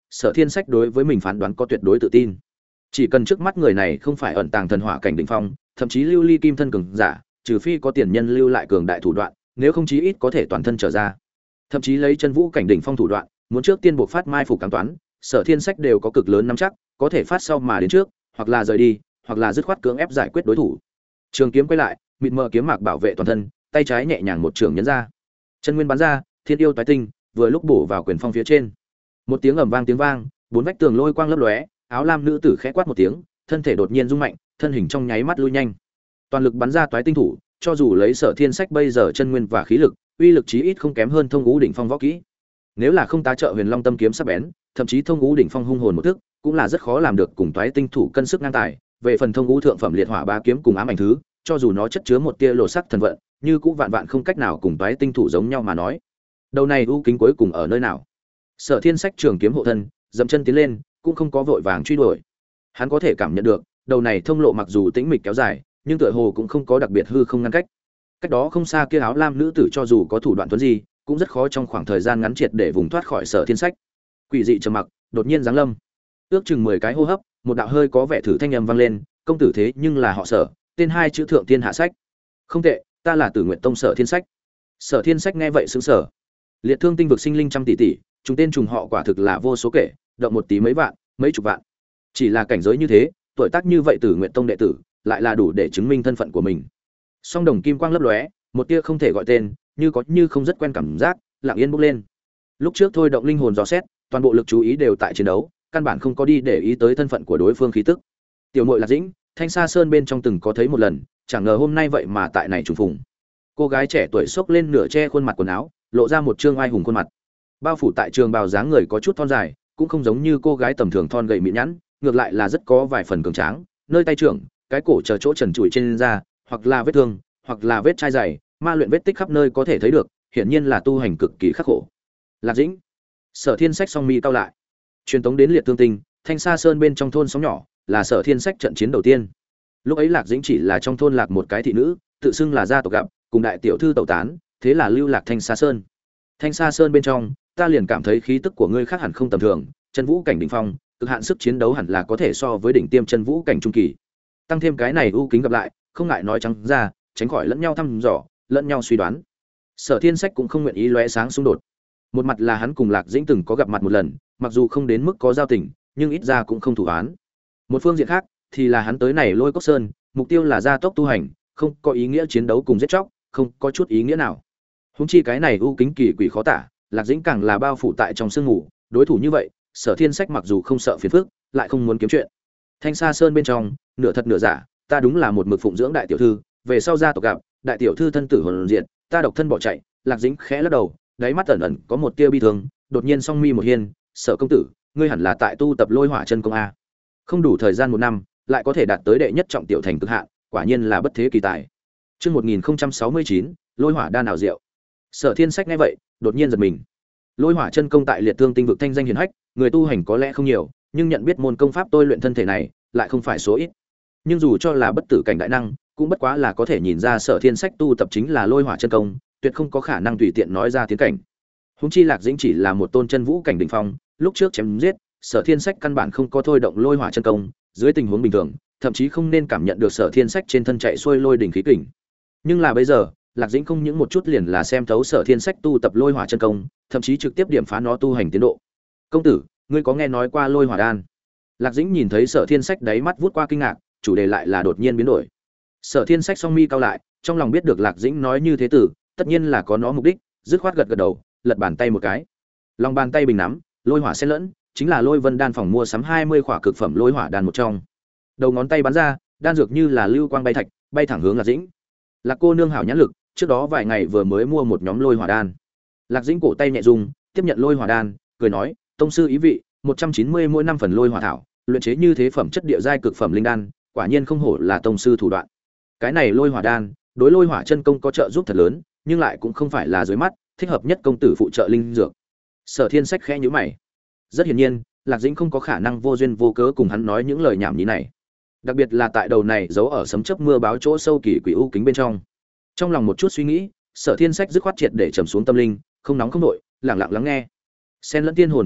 Sở Thiên Sách đối với mình phán đoán có tuyệt đối tự tin. Chỉ cần trước mắt người này không phải ẩn tàng thần hỏa cảnh đỉnh phong, thậm chí lưu ly kim thân cường giả, trừ phi có tiền nhân lưu lại cường đại thủ đoạn, nếu không chí ít có thể toàn thân trở ra. Thậm chí lấy chân vũ cảnh đỉnh phong thủ đoạn, muốn trước tiên buộc phát mai phục cám toán, Sở Thiên Sách đều có cực lớn nắm chắc, có thể phát sau mà đến trước, hoặc là rời đi, hoặc là dứt khoát cưỡng ép giải quyết đối thủ. Trường kiếm quay lại, mịt mờ kiếm mạc bảo vệ toàn thân, tay trái nhẹ nhàng một trường nhấn ra. Chân nguyên bắn ra, thiên yêu toái tinh, vừa lúc bổ vào quyền phong phía trên. Một tiếng ầm vang tiếng vang, bốn vách tường lôi quang lấp lóe, áo lam nữ tử khẽ quát một tiếng, thân thể đột nhiên rung mạnh, thân hình trong nháy mắt lui nhanh. Toàn lực bắn ra toái tinh thủ, cho dù lấy Sở Thiên Sách bây giờ chân nguyên và khí lực, uy lực chí ít không kém hơn Thông Ngũ đỉnh phong võ kỹ. Nếu là không tá trợ Huyền Long tâm kiếm sắc bén, thậm chí Thông Ngũ đỉnh phong hung hồn một thức, cũng là rất khó làm được cùng toái tinh thủ cân sức ngang tài. Về phần Thông Ngũ thượng phẩm liệt hỏa ba kiếm cùng ám ảnh thứ, cho dù nó chất chứa một tia lộ sắc thần vận, như cũng vạn vạn không cách nào cùng toái tinh thủ giống nhau mà nói. Đầu này u kính cuối cùng ở nơi nào? Sở Thiên Sách trường kiếm hộ thân, dậm chân tiến lên, cũng không có vội vàng truy đuổi. Hắn có thể cảm nhận được, đầu này thông lộ mặc dù tĩnh mịch kéo dài, nhưng tựa hồ cũng không có đặc biệt hư không ngăn cách. Cách đó không xa kia áo lam nữ tử cho dù có thủ đoạn tuấn gì, cũng rất khó trong khoảng thời gian ngắn triệt để vùng thoát khỏi Sở Thiên Sách. Quỷ dị trầm mặc, đột nhiên giáng lâm. Ước chừng 10 cái hô hấp, một đạo hơi có vẻ thử thanh âm vang lên, công tử thế nhưng là họ Sở, tên hai chữ thượng thiên hạ sách. Không tệ, ta là Tử Nguyện Tông Sở Thiên Sách. Sở Thiên Sách nghe vậy sững sờ. Liệt Thương tinh vực sinh linh trăm tỷ tỷ, chúng tên trùng họ quả thực là vô số kể, động một tí mấy vạn, mấy chục vạn. Chỉ là cảnh giới như thế, tuổi tác như vậy Tử Nguyện Tông đệ tử, lại là đủ để chứng minh thân phận của mình. Song đồng kim quang lấp lóe, một tia không thể gọi tên, như có như không rất quen cảm giác, lặng yên bốc lên. Lúc trước thôi động linh hồn dò xét, toàn bộ lực chú ý đều tại chiến đấu, căn bản không có đi để ý tới thân phận của đối phương khí tức. Tiểu muội Lạc Dĩnh, Thanh Sa Sơn bên trong từng có thấy một lần, chẳng ngờ hôm nay vậy mà tại này trùng phùng. Cô gái trẻ tuổi xốc lên nửa che khuôn mặt quần áo, lộ ra một trương oai hùng khuôn mặt. Bao phủ tại trường bào dáng người có chút thon dài, cũng không giống như cô gái tầm thường thon gầy mịn nhẵn, ngược lại là rất có vài phần cường tráng, nơi tay trưởng, cái cổ chờ chỗ trần trụi trên da, hoặc là vết thương, hoặc là vết chai dày, ma luyện vết tích khắp nơi có thể thấy được, hiển nhiên là tu hành cực kỳ khắc khổ. Lạc Dĩnh, Sở Thiên Sách song mi cao lại, truyền tống đến Liệt Thương Tinh, Thanh Sa Sơn bên trong thôn sóng nhỏ, là Sở Thiên Sách trận chiến đầu tiên. Lúc ấy Lạc Dĩnh chỉ là trong thôn lạc một cái thị nữ, tự xưng là gia tộc gặp, cùng đại tiểu thư tẩu tán, thế là lưu lạc Thanh Sa Sơn. Thanh Sa Sơn bên trong, ta liền cảm thấy khí tức của ngươi khác hẳn không tầm thường, chân vũ cảnh đỉnh phong, cực hạn sức chiến đấu hẳn là có thể so với đỉnh tiêm chân vũ cảnh trung kỳ. Tăng thêm cái này ưu kính gặp lại, không ngại nói trắng ra, tránh khỏi lẫn nhau thăm dò, lẫn nhau suy đoán. Sở Thiên Sách cũng không nguyện ý lóe sáng xung đột. Một mặt là hắn cùng Lạc Dĩnh từng có gặp mặt một lần, mặc dù không đến mức có giao tình, nhưng ít ra cũng không thủ án. Một phương diện khác, thì là hắn tới này Lôi Cốc Sơn, mục tiêu là gia tốc tu hành, không có ý nghĩa chiến đấu cùng giết chóc, không có chút ý nghĩa nào. Huống chi cái này ưu kính kỳ quỷ khó tả, Lạc Dĩnh càng là bao phủ tại trong sương ngủ, đối thủ như vậy, Sở Thiên Sách mặc dù không sợ phiền phức, lại không muốn kiếm chuyện. Thanh Sa Sơn bên trong, nửa thật nửa giả, ta đúng là một mực phụng dưỡng đại tiểu thư, về sau gia tộc gặp, đại tiểu thư thân tử hồn diệt, ta độc thân bỏ chạy. Lạc Dĩnh khẽ lắc đầu, đáy mắt ẩn ẩn có một tia bi thương, đột nhiên song mi một hiên, Sở công tử, ngươi hẳn là tại tu tập Lôi Hỏa chân công a. Không đủ thời gian 1 năm, lại có thể đạt tới đệ nhất trọng tiểu thành cực hạn, quả nhiên là bất thế kỳ tài. Chương 1069, Lôi Hỏa đan ảo diệu. Sở Thiên Sách nghe vậy, đột nhiên giật mình. Lôi Hỏa chân công tại Liệt Thương tinh vực thanh danh hiển hách, người tu hành có lẽ không nhiều, nhưng nhận biết môn công pháp tôi luyện thân thể này, lại không phải số ít. Nhưng dù cho là bất tử cảnh đại năng, cũng bất quá là có thể nhìn ra Sở Thiên Sách tu tập chính là Lôi Hỏa chân công, tuyệt không có khả năng tùy tiện nói ra tiến cảnh. Huống chi Lạc Dĩnh chỉ là một tôn chân vũ cảnh đỉnh phong, lúc trước chém giết, Sở Thiên Sách căn bản không có thôi động Lôi Hỏa chân công, dưới tình huống bình thường, thậm chí không nên cảm nhận được Sở Thiên Sách trên thân chạy xuôi lôi đỉnh khí kình. Nhưng là bây giờ, Lạc Dĩnh không những một chút liền là xem thấu Sở Thiên Sách tu tập Lôi Hỏa chân công, thậm chí trực tiếp điểm phá nó tu hành tiến độ. "Công tử, ngươi có nghe nói qua Lôi Hỏa đan?" Lạc Dĩnh nhìn thấy Sở Thiên Sách đáy mắt vút qua kinh ngạc, chủ đề lại là đột nhiên biến đổi. Sở Thiên Sách song mi cao lại, trong lòng biết được Lạc Dĩnh nói như thế tử, tất nhiên là có nó mục đích, dứt khoát gật gật đầu, lật bàn tay một cái. Lòng bàn tay bình nắm, lôi hỏa xen lẫn, chính là Lôi Vân đan phòng mua sắm 20 khỏa cực phẩm lôi hỏa đan một trong. Đầu ngón tay bắn ra, đan dược như là lưu quang bay thạch, bay thẳng hướng Lạc Dĩnh. Lạc cô nương hảo nhãn lực, trước đó vài ngày vừa mới mua một nhóm lôi hỏa đan. Lạc Dĩnh cổ tay nhẹ rung, tiếp nhận lôi hỏa đan, cười nói, tông sư ý vị, 190 mỗi năm phần lôi hỏa thảo, luyện chế như thế phẩm chất địa giai cực phẩm linh đan, quả nhiên không hổ là tông sư thủ đoạn. Cái này lôi hỏa đan, đối lôi hỏa chân công có trợ giúp thật lớn, nhưng lại cũng không phải là dưới mắt, thích hợp nhất công tử phụ trợ linh dược. Sở Thiên Sách khẽ nhíu mày. Rất hiển nhiên, Lạc Dĩnh không có khả năng vô duyên vô cớ cùng hắn nói những lời nhảm nhí này. Đặc biệt là tại đầu này giấu ở sấm chớp mưa báo chỗ sâu kỳ quỷ u kính bên trong. Trong lòng một chút suy nghĩ, Sở Thiên Sách dứt khoát triệt để trầm xuống tâm linh, không nóng không nội, lặng lặng lắng nghe. Xen lẫn tiên hồn chi lực,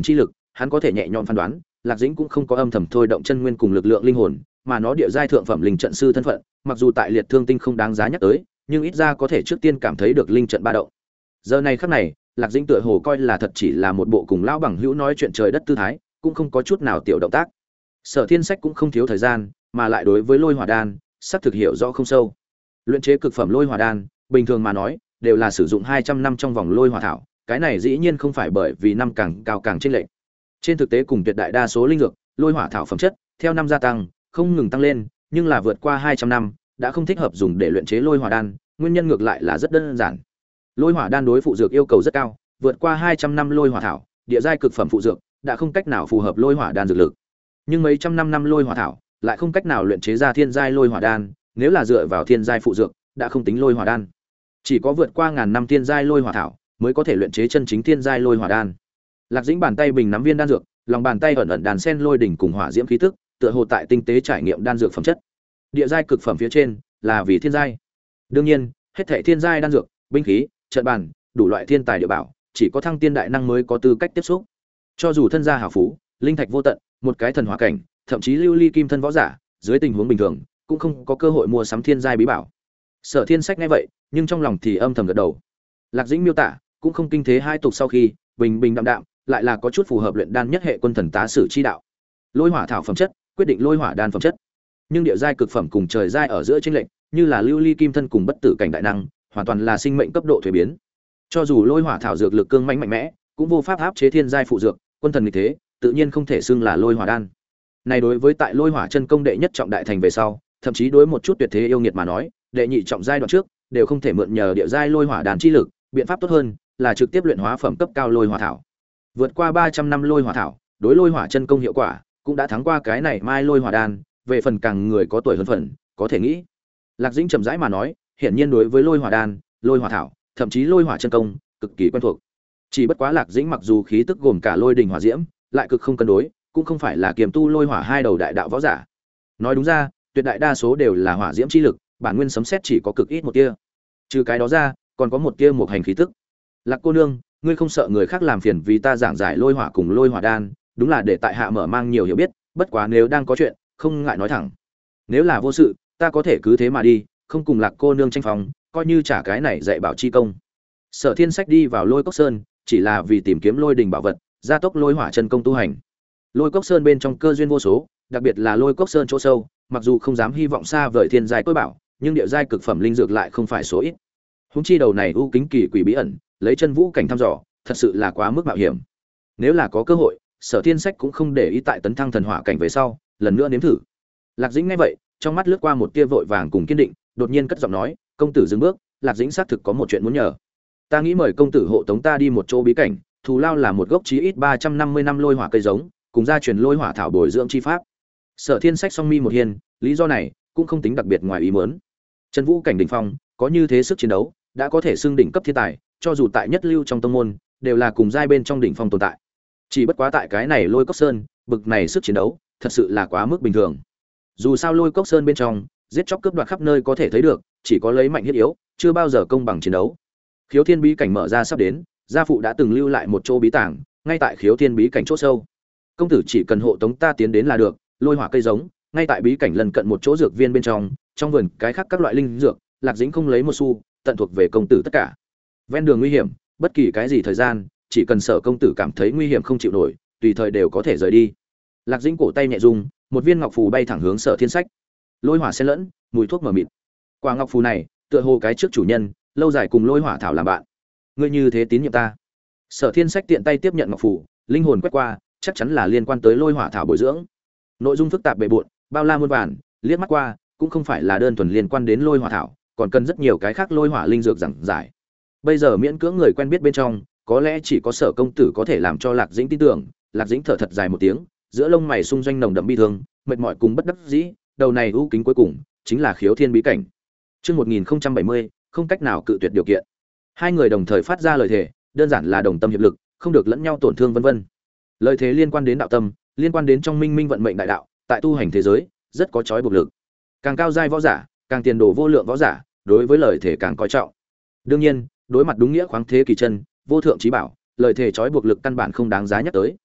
hắn có thể nhẹ nhõm phán đoán, Lạc Dĩnh cũng không có âm thầm thôi động chân nguyên cùng lực lượng linh hồn, mà nó địa giai thượng phẩm linh trận sư thân phận, mặc dù tại liệt thương tinh không đáng giá nhắc tới, nhưng ít ra có thể trước tiên cảm thấy được linh trận ba động. Giờ này khắc này, Lạc Dĩnh tựa hồ coi là thật chỉ là một bộ cùng lão bằng hữu nói chuyện trời đất tư thái, cũng không có chút nào tiểu động tác. Sở Thiên Sách cũng không thiếu thời gian, mà lại đối với lôi hỏa đan, sắp thực hiểu rõ không sâu. Luyện chế cực phẩm lôi hỏa đan, bình thường mà nói, đều là sử dụng 200 năm trong vòng lôi hỏa thảo, cái này dĩ nhiên không phải bởi vì năm càng cao càng chênh lệch. Trên thực tế cùng tuyệt đại đa số linh dược, lôi hỏa thảo phẩm chất theo năm gia tăng, không ngừng tăng lên, nhưng là vượt qua 200 năm, đã không thích hợp dùng để luyện chế lôi hỏa đan, nguyên nhân ngược lại là rất đơn giản. Lôi hỏa đan đối phụ dược yêu cầu rất cao, vượt qua 200 năm lôi hỏa thảo, địa giai cực phẩm phụ dược, đã không cách nào phù hợp lôi hỏa đan dược lực. Nhưng mấy trăm năm lôi hỏa thảo, lại không cách nào luyện chế ra thiên giai lôi hỏa đan, nếu là dựa vào thiên giai phụ dược, đã không tính lôi hỏa đan. Chỉ có vượt qua ngàn năm thiên giai lôi hỏa thảo, mới có thể luyện chế chân chính thiên giai lôi hỏa đan. Lạc Dĩnh bàn tay bình nắm viên đan dược, lòng bàn tay ẩn ẩn đàn sen lôi đỉnh cùng hỏa diễm khí tức, tựa hồ tại tinh tế trải nghiệm đan dược phẩm chất. Địa giai cực phẩm phía trên là vì thiên giai. Đương nhiên, hết thảy thiên giai đan dược, binh khí, trận bàn, đủ loại thiên tài địa bảo, chỉ có thăng tiên đại năng mới có tư cách tiếp xúc. Cho dù thân gia hào phú, linh thạch vô tận, một cái thần hỏa cảnh, thậm chí lưu ly kim thân võ giả, dưới tình huống bình thường, cũng không có cơ hội mua sắm thiên giai bí bảo. Sở Thiên Sách nghe vậy, nhưng trong lòng thì âm thầm gật đầu. Lạc Dĩnh miêu tả, cũng không kinh thế hai tục sau khi, bình bình đạm đạm, lại là có chút phù hợp luyện đan nhất hệ quân thần tá sử chi đạo. Lôi hỏa thảo phẩm chất, quyết định lôi hỏa đan phẩm chất. Nhưng địa giai cực phẩm cùng trời giai ở giữa chênh lệch, như là lưu ly kim thân cùng bất tử cảnh đại năng, hoàn toàn là sinh mệnh cấp độ thuế biến. Cho dù lôi hỏa thảo dược lực cương mãnh mạnh mẽ, cũng vô pháp áp chế thiên giai phụ dược, quân thần như thế, tự nhiên không thể xưng là lôi hỏa đan. Này đối với tại lôi hỏa chân công đệ nhất trọng đại thành về sau, thậm chí đối một chút tuyệt thế yêu nghiệt mà nói, đệ nhị trọng giai đoạn trước, đều không thể mượn nhờ địa giai lôi hỏa đan chi lực, biện pháp tốt hơn là trực tiếp luyện hóa phẩm cấp cao lôi hỏa thảo. Vượt qua 300 năm lôi hỏa thảo, đối lôi hỏa chân công hiệu quả, cũng đã thắng qua cái này mai lôi hỏa đan, về phần càng người có tuổi hơn phần, có thể nghĩ. Lạc Dĩnh chậm rãi mà nói, hiển nhiên đối với lôi hỏa đan, lôi hỏa thảo, thậm chí lôi hỏa chân công, cực kỳ quen thuộc. Chỉ bất quá Lạc Dĩnh mặc dù khí tức gồm cả lôi đình hỏa diễm, lại cực không cân đối, cũng không phải là kiềm tu lôi hỏa hai đầu đại đạo võ giả. Nói đúng ra, tuyệt đại đa số đều là hỏa diễm chi lực, bản nguyên sấm sét chỉ có cực ít một tia. Trừ cái đó ra, còn có một tia một hành khí tức. Lạc cô nương, ngươi không sợ người khác làm phiền vì ta giảng giải lôi hỏa cùng lôi hỏa đan, đúng là để tại hạ mở mang nhiều hiểu biết, bất quá nếu đang có chuyện, không ngại nói thẳng. Nếu là vô sự, ta có thể cứ thế mà đi, không cùng Lạc cô nương tranh phòng, coi như trả cái này dạy bảo chi công. Sở Thiên Sách đi vào Lôi Cốc Sơn, chỉ là vì tìm kiếm lôi đình bảo vật, gia tốc lôi hỏa chân công tu hành. Lôi Cốc Sơn bên trong cơ duyên vô số, đặc biệt là Lôi Cốc Sơn chỗ sâu, mặc dù không dám hy vọng xa vời thiên giai tối bảo, nhưng địa giai cực phẩm linh dược lại không phải số ít. Húng chi đầu này u kính kỳ quỷ bí ẩn, lấy chân vũ cảnh thăm dò, thật sự là quá mức mạo hiểm. Nếu là có cơ hội, Sở Thiên Sách cũng không để ý tại tấn thăng thần hỏa cảnh về sau, lần nữa nếm thử. Lạc Dĩnh nghe vậy, trong mắt lướt qua một tia vội vàng cùng kiên định, đột nhiên cất giọng nói, "Công tử dừng bước, Lạc Dĩnh xác thực có một chuyện muốn nhờ. Ta nghĩ mời công tử hộ tống ta đi một chỗ bí cảnh, thù lao là một gốc chí ít 350 năm lôi hỏa cây giống, cùng gia truyền lôi hỏa thảo bồi dưỡng chi pháp." Sở Thiên Sách song mi một hiên, lý do này cũng không tính đặc biệt ngoài ý muốn. Chân vũ cảnh đỉnh phong, có như thế sức chiến đấu, đã có thể xưng đỉnh cấp thiên tài, cho dù tại nhất lưu trong tông môn, đều là cùng giai bên trong đỉnh phong tồn tại. Chỉ bất quá tại cái này Lôi Cốc Sơn, bực này sức chiến đấu, thật sự là quá mức bình thường. Dù sao Lôi Cốc Sơn bên trong, giết chóc cướp đoạt khắp nơi có thể thấy được, chỉ có lấy mạnh hiết yếu, chưa bao giờ công bằng chiến đấu. Khiếu Thiên bí cảnh mở ra sắp đến, gia phụ đã từng lưu lại một chỗ bí tàng, ngay tại Khiếu Thiên bí cảnh chỗ sâu. Công tử chỉ cần hộ tống ta tiến đến là được, lôi hỏa cây giống, ngay tại bí cảnh lần cận một chỗ dược viên bên trong vườn cái khác các loại linh dược, Lạc Dĩnh không lấy một xu, tận thuộc về công tử tất cả. Ven đường nguy hiểm, bất kỳ cái gì thời gian, chỉ cần Sở công tử cảm thấy nguy hiểm không chịu nổi, tùy thời đều có thể rời đi. Lạc Dĩnh cổ tay nhẹ rung, một viên ngọc phù bay thẳng hướng Sở Thiên Sách. Lôi hỏa xen lẫn, mùi thuốc mờ mịt. Quả ngọc phù này, tựa hồ cái trước chủ nhân, lâu dài cùng lôi hỏa thảo làm bạn. Ngươi như thế tín nhiệm ta. Sở Thiên Sách tiện tay tiếp nhận ngọc phù, linh hồn quét qua, chắc chắn là liên quan tới lôi hỏa thảo bồi dưỡng. Nội dung phức tạp bề bộn, bao la muôn vàn, liếc mắt qua, cũng không phải là đơn thuần liên quan đến lôi hỏa thảo, còn cần rất nhiều cái khác lôi hỏa linh dược giảng giải. Bây giờ miễn cưỡng người quen biết bên trong, có lẽ chỉ có Sở công tử có thể làm cho Lạc Dĩnh tin tưởng. Lạc Dĩnh thở thật dài một tiếng, giữa lông mày xung doanh nồng đậm bi thương, mệt mỏi cùng bất đắc dĩ, đầu này ưu kính cuối cùng chính là Khiếu Thiên bí cảnh. Chương 1070, không cách nào cự tuyệt điều kiện. Hai người đồng thời phát ra lời thề, đơn giản là đồng tâm hiệp lực, không được lẫn nhau tổn thương vân vân. Lời thề liên quan đến đạo tâm, liên quan đến trong minh minh vận mệnh đại đạo, tại tu hành thế giới rất có chói buộc lực. Càng cao giai võ giả, càng tiền đồ vô lượng võ giả, đối với lời thề càng coi trọng. Đương nhiên, đối mặt đúng nghĩa khoáng thế kỳ chân, vô thượng chí bảo, lời thề chói buộc lực căn bản không đáng giá nhắc tới.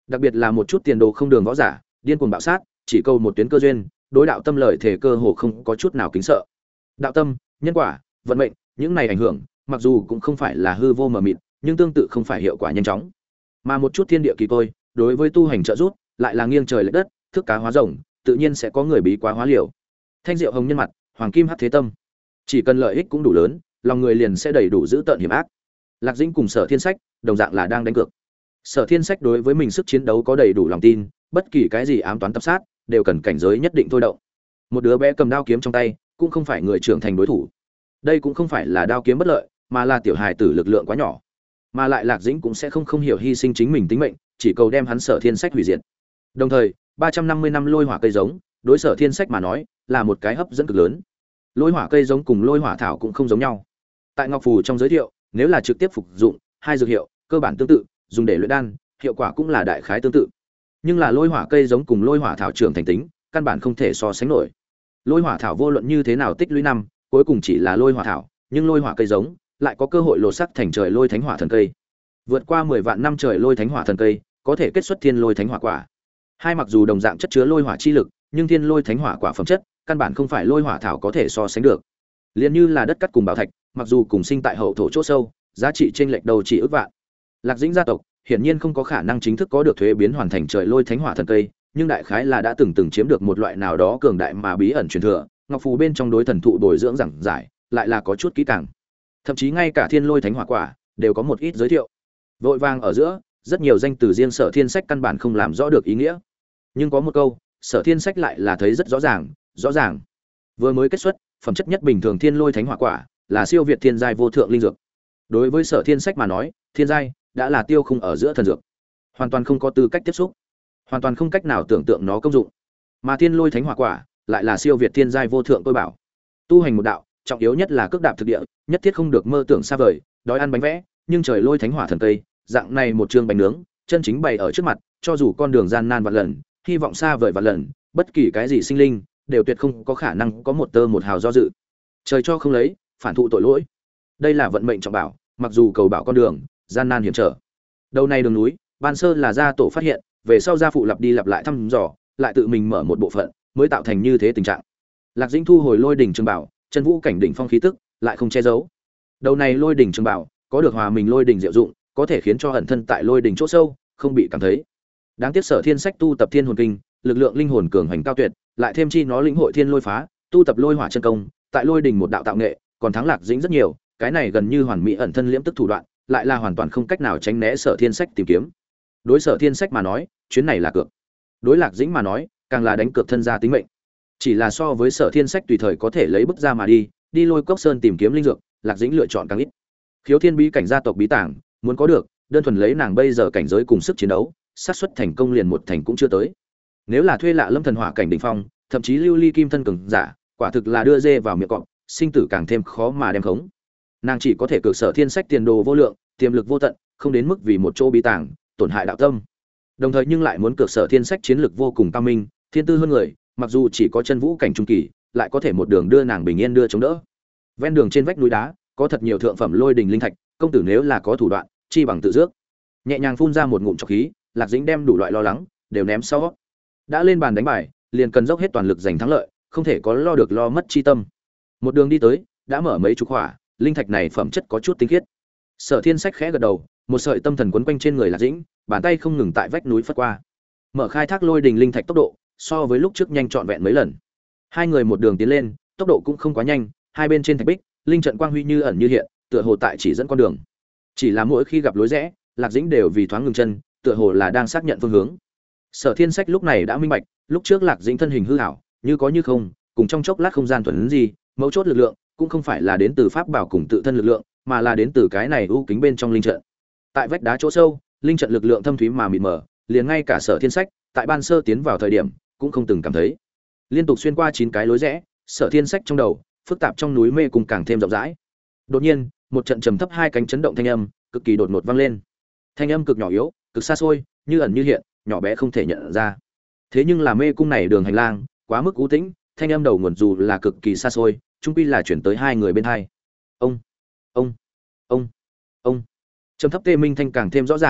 Đặc biệt là một chút tiền đồ không đường võ giả, điên cuồng bạo sát, chỉ câu một tuyến cơ duyên, đối đạo tâm lợi thể cơ hồ không có chút nào kính sợ. Đạo tâm, nhân quả, vận mệnh, những này ảnh hưởng, mặc dù cũng không phải là hư vô mờ mịt, nhưng tương tự không phải hiệu quả nhanh chóng. Mà một chút thiên địa kỳ tôi, đối với tu hành trợ giúp, lại là nghiêng trời lệch đất, thức cá hóa rồng, tự nhiên sẽ có người bí quá hóa liều. Thanh diệu hồng nhân mặt, hoàng kim hắc thế tâm. Chỉ cần lợi ích cũng đủ lớn, lòng người liền sẽ đầy đủ giữ tợn hiểm ác. Lạc Dĩnh cùng Sở Thiên Sách, đồng dạng là đang đánh cược. Sở Thiên Sách đối với mình sức chiến đấu có đầy đủ lòng tin, bất kỳ cái gì ám toán tập sát, đều cần cảnh giới nhất định thôi động. Một đứa bé cầm đao kiếm trong tay, cũng không phải người trưởng thành đối thủ. Đây cũng không phải là đao kiếm bất lợi, mà là tiểu hài tử lực lượng quá nhỏ. Mà lại Lạc Dĩnh cũng sẽ không hiểu hy sinh chính mình tính mệnh, chỉ cầu đem hắn Sở Thiên Sách hủy diệt. Đồng thời, 350 năm lôi hỏa cây giống, đối Sở Thiên Sách mà nói, là một cái hấp dẫn cực lớn. Lôi hỏa cây giống cùng lôi hỏa thảo cũng không giống nhau. Tại Ngọc Phù trong giới thiệu, nếu là trực tiếp phục dụng, hai dược hiệu cơ bản tương tự, dùng để luyện đan, hiệu quả cũng là đại khái tương tự. Nhưng là lôi hỏa cây giống cùng lôi hỏa thảo trưởng thành tính, căn bản không thể so sánh nổi. Lôi hỏa thảo vô luận như thế nào tích lũy năm, cuối cùng chỉ là lôi hỏa thảo, nhưng lôi hỏa cây giống lại có cơ hội lột sắc thành trời lôi thánh hỏa thần cây. Vượt qua 10 vạn năm trời lôi thánh hỏa thần cây, có thể kết xuất thiên lôi thánh hỏa quả. Hai mặc dù đồng dạng chất chứa lôi hỏa chi lực, nhưng thiên lôi thánh hỏa quả phẩm chất, căn bản không phải lôi hỏa thảo có thể so sánh được. Liên như là đất cát cùng bảo thạch, mặc dù cùng sinh tại hậu thổ chỗ sâu, giá trị chênh lệch đầu chỉ ước vạn. Lạc Dĩnh gia tộc hiển nhiên không có khả năng chính thức có được thuế biến hoàn thành trời lôi thánh hỏa thần cây, nhưng đại khái là đã từng chiếm được một loại nào đó cường đại mà bí ẩn truyền thừa, ngọc phù bên trong đối thần thụ bồi dưỡng giảng giải, lại là có chút kỹ càng. Thậm chí ngay cả thiên lôi thánh hỏa quả đều có một ít giới thiệu. Vội vàng ở giữa, rất nhiều danh từ riêng Sở Thiên Sách căn bản không làm rõ được ý nghĩa. Nhưng có một câu, Sở Thiên Sách lại là thấy rất rõ ràng. Vừa mới kết xuất, phẩm chất nhất bình thường thiên lôi thánh hỏa quả, là siêu việt thiên giai vô thượng linh dược. Đối với Sở Thiên Sách mà nói, thiên giai đã là tiêu khung ở giữa thần dược, hoàn toàn không có tư cách tiếp xúc, hoàn toàn không cách nào tưởng tượng nó công dụng. Mà thiên lôi thánh hỏa quả lại là siêu việt thiên giai vô thượng tôi bảo. Tu hành một đạo, trọng yếu nhất là cước đạp thực địa, nhất thiết không được mơ tưởng xa vời, đói ăn bánh vẽ, nhưng trời lôi thánh hỏa thần cây, dạng này một chương bánh nướng, chân chính bày ở trước mặt, cho dù con đường gian nan vạn lần, hy vọng xa vời vạn lần, bất kỳ cái gì sinh linh đều tuyệt không có khả năng có một tơ một hào do dự. Trời cho không lấy, phản thụ tội lỗi. Đây là vận mệnh trọng bảo, mặc dù cầu bảo con đường gian nan hiểm trở. Đầu này đường núi, ban sơ là gia tổ phát hiện, về sau gia phụ lặp đi lặp lại thăm dò, lại tự mình mở một bộ phận, mới tạo thành như thế tình trạng. Lạc Dĩnh thu hồi lôi đỉnh trường bảo, chân vũ cảnh đỉnh phong khí tức, lại không che giấu. Đầu này lôi đỉnh trường bảo, có được hòa mình lôi đỉnh diệu dụng, có thể khiến cho ẩn thân tại lôi đỉnh chỗ sâu, không bị cảm thấy. Đáng tiếc Sở Thiên Sách tu tập Thiên Hồn Kinh, lực lượng linh hồn cường hành cao tuyệt, lại thêm chi nó lĩnh hội thiên lôi phá, tu tập lôi hỏa chân công, tại lôi đỉnh một đạo tạo nghệ, còn thắng Lạc Dĩnh rất nhiều, cái này gần như hoàn mỹ ẩn thân liễm tức thủ đoạn, lại là hoàn toàn không cách nào tránh né Sở Thiên Sách tìm kiếm. Đối Sở Thiên Sách mà nói, chuyến này là cược. Đối Lạc Dĩnh mà nói, càng là đánh cược thân gia tính mệnh. Chỉ là so với Sở Thiên Sách tùy thời có thể lấy bức ra mà đi Lôi Cốc Sơn tìm kiếm linh dược, Lạc Dĩnh lựa chọn càng ít. Khiếu Thiên bí cảnh gia tộc bí tàng, muốn có được, đơn thuần lấy nàng bây giờ cảnh giới cùng sức chiến đấu, xác suất thành công liền một thành cũng chưa tới. Nếu là thuê lạ lâm thần hỏa cảnh đỉnh phong, thậm chí lưu ly kim thân cường giả, quả thực là đưa dê vào miệng cọp, sinh tử càng thêm khó mà đem khống. Nàng chỉ có thể cược Sở Thiên Sách tiền đồ vô lượng, tiềm lực vô tận, không đến mức vì một chỗ bí tàng tổn hại đạo tâm. Đồng thời nhưng lại muốn cược Sở Thiên Sách chiến lực vô cùng cao minh, thiên tư hơn người, mặc dù chỉ có chân vũ cảnh trung kỳ, lại có thể một đường đưa nàng bình yên đưa chống đỡ. Ven đường trên vách núi đá, có thật nhiều thượng phẩm lôi đình linh thạch, công tử nếu là có thủ đoạn, chi bằng tự dước. Nhẹ nhàng phun ra một ngụm trọc khí, Lạc Dĩnh đem đủ loại lo lắng đều ném sau. Đã lên bàn đánh bài, liền cần dốc hết toàn lực giành thắng lợi, không thể có lo được lo mất chi tâm. Một đường đi tới, đã mở mấy chục hỏa, linh thạch này phẩm chất có chút tinh khiết. Sở Thiên Sách khẽ gật đầu, một sợi tâm thần quấn quanh trên người Lạc Dĩnh, bàn tay không ngừng tại vách núi phất qua. Mở khai thác lôi đình linh thạch tốc độ, so với lúc trước nhanh trọn vẹn mấy lần. Hai người một đường tiến lên, tốc độ cũng không quá nhanh, hai bên trên thạch bích, linh trận quang huy như ẩn như hiện, tựa hồ tại chỉ dẫn con đường. Chỉ là mỗi khi gặp lối rẽ, Lạc Dĩnh đều vì thoáng ngừng chân, tựa hồ là đang xác nhận phương hướng. Sở Thiên Sách lúc này đã minh bạch, lúc trước Lạc Dĩnh thân hình hư ảo, như có như không, cùng trong chốc lát không gian thuần gì, mấu chốt lực lượng cũng không phải là đến từ pháp bảo cùng tự thân lực lượng, mà là đến từ cái này u kính bên trong linh trận. Tại vách đá chỗ sâu, linh trận lực lượng thâm thúy mà mịt mờ, liền ngay cả Sở Thiên Sách, tại ban sơ tiến vào thời điểm, cũng không từng cảm thấy. Liên tục xuyên qua 9 cái lối rẽ, Sở Thiên Sách trong đầu, phức tạp trong núi mê cùng càng thêm rộng rãi. Đột nhiên, một trận trầm thấp hai cánh chấn động thanh âm, cực kỳ đột ngột vang lên. Thanh âm cực nhỏ yếu, cực xa xôi, như ẩn như hiện, nhỏ bé không thể nhận ra. Thế nhưng là mê cung này đường hành lang, quá mức u tĩnh, thanh âm đầu nguồn dù là cực kỳ xa xôi, chung quy là chuyển tới hai người bên hai. Ông, ông, ông. Trầm thấp tê minh thanh càng thêm rõ ràng,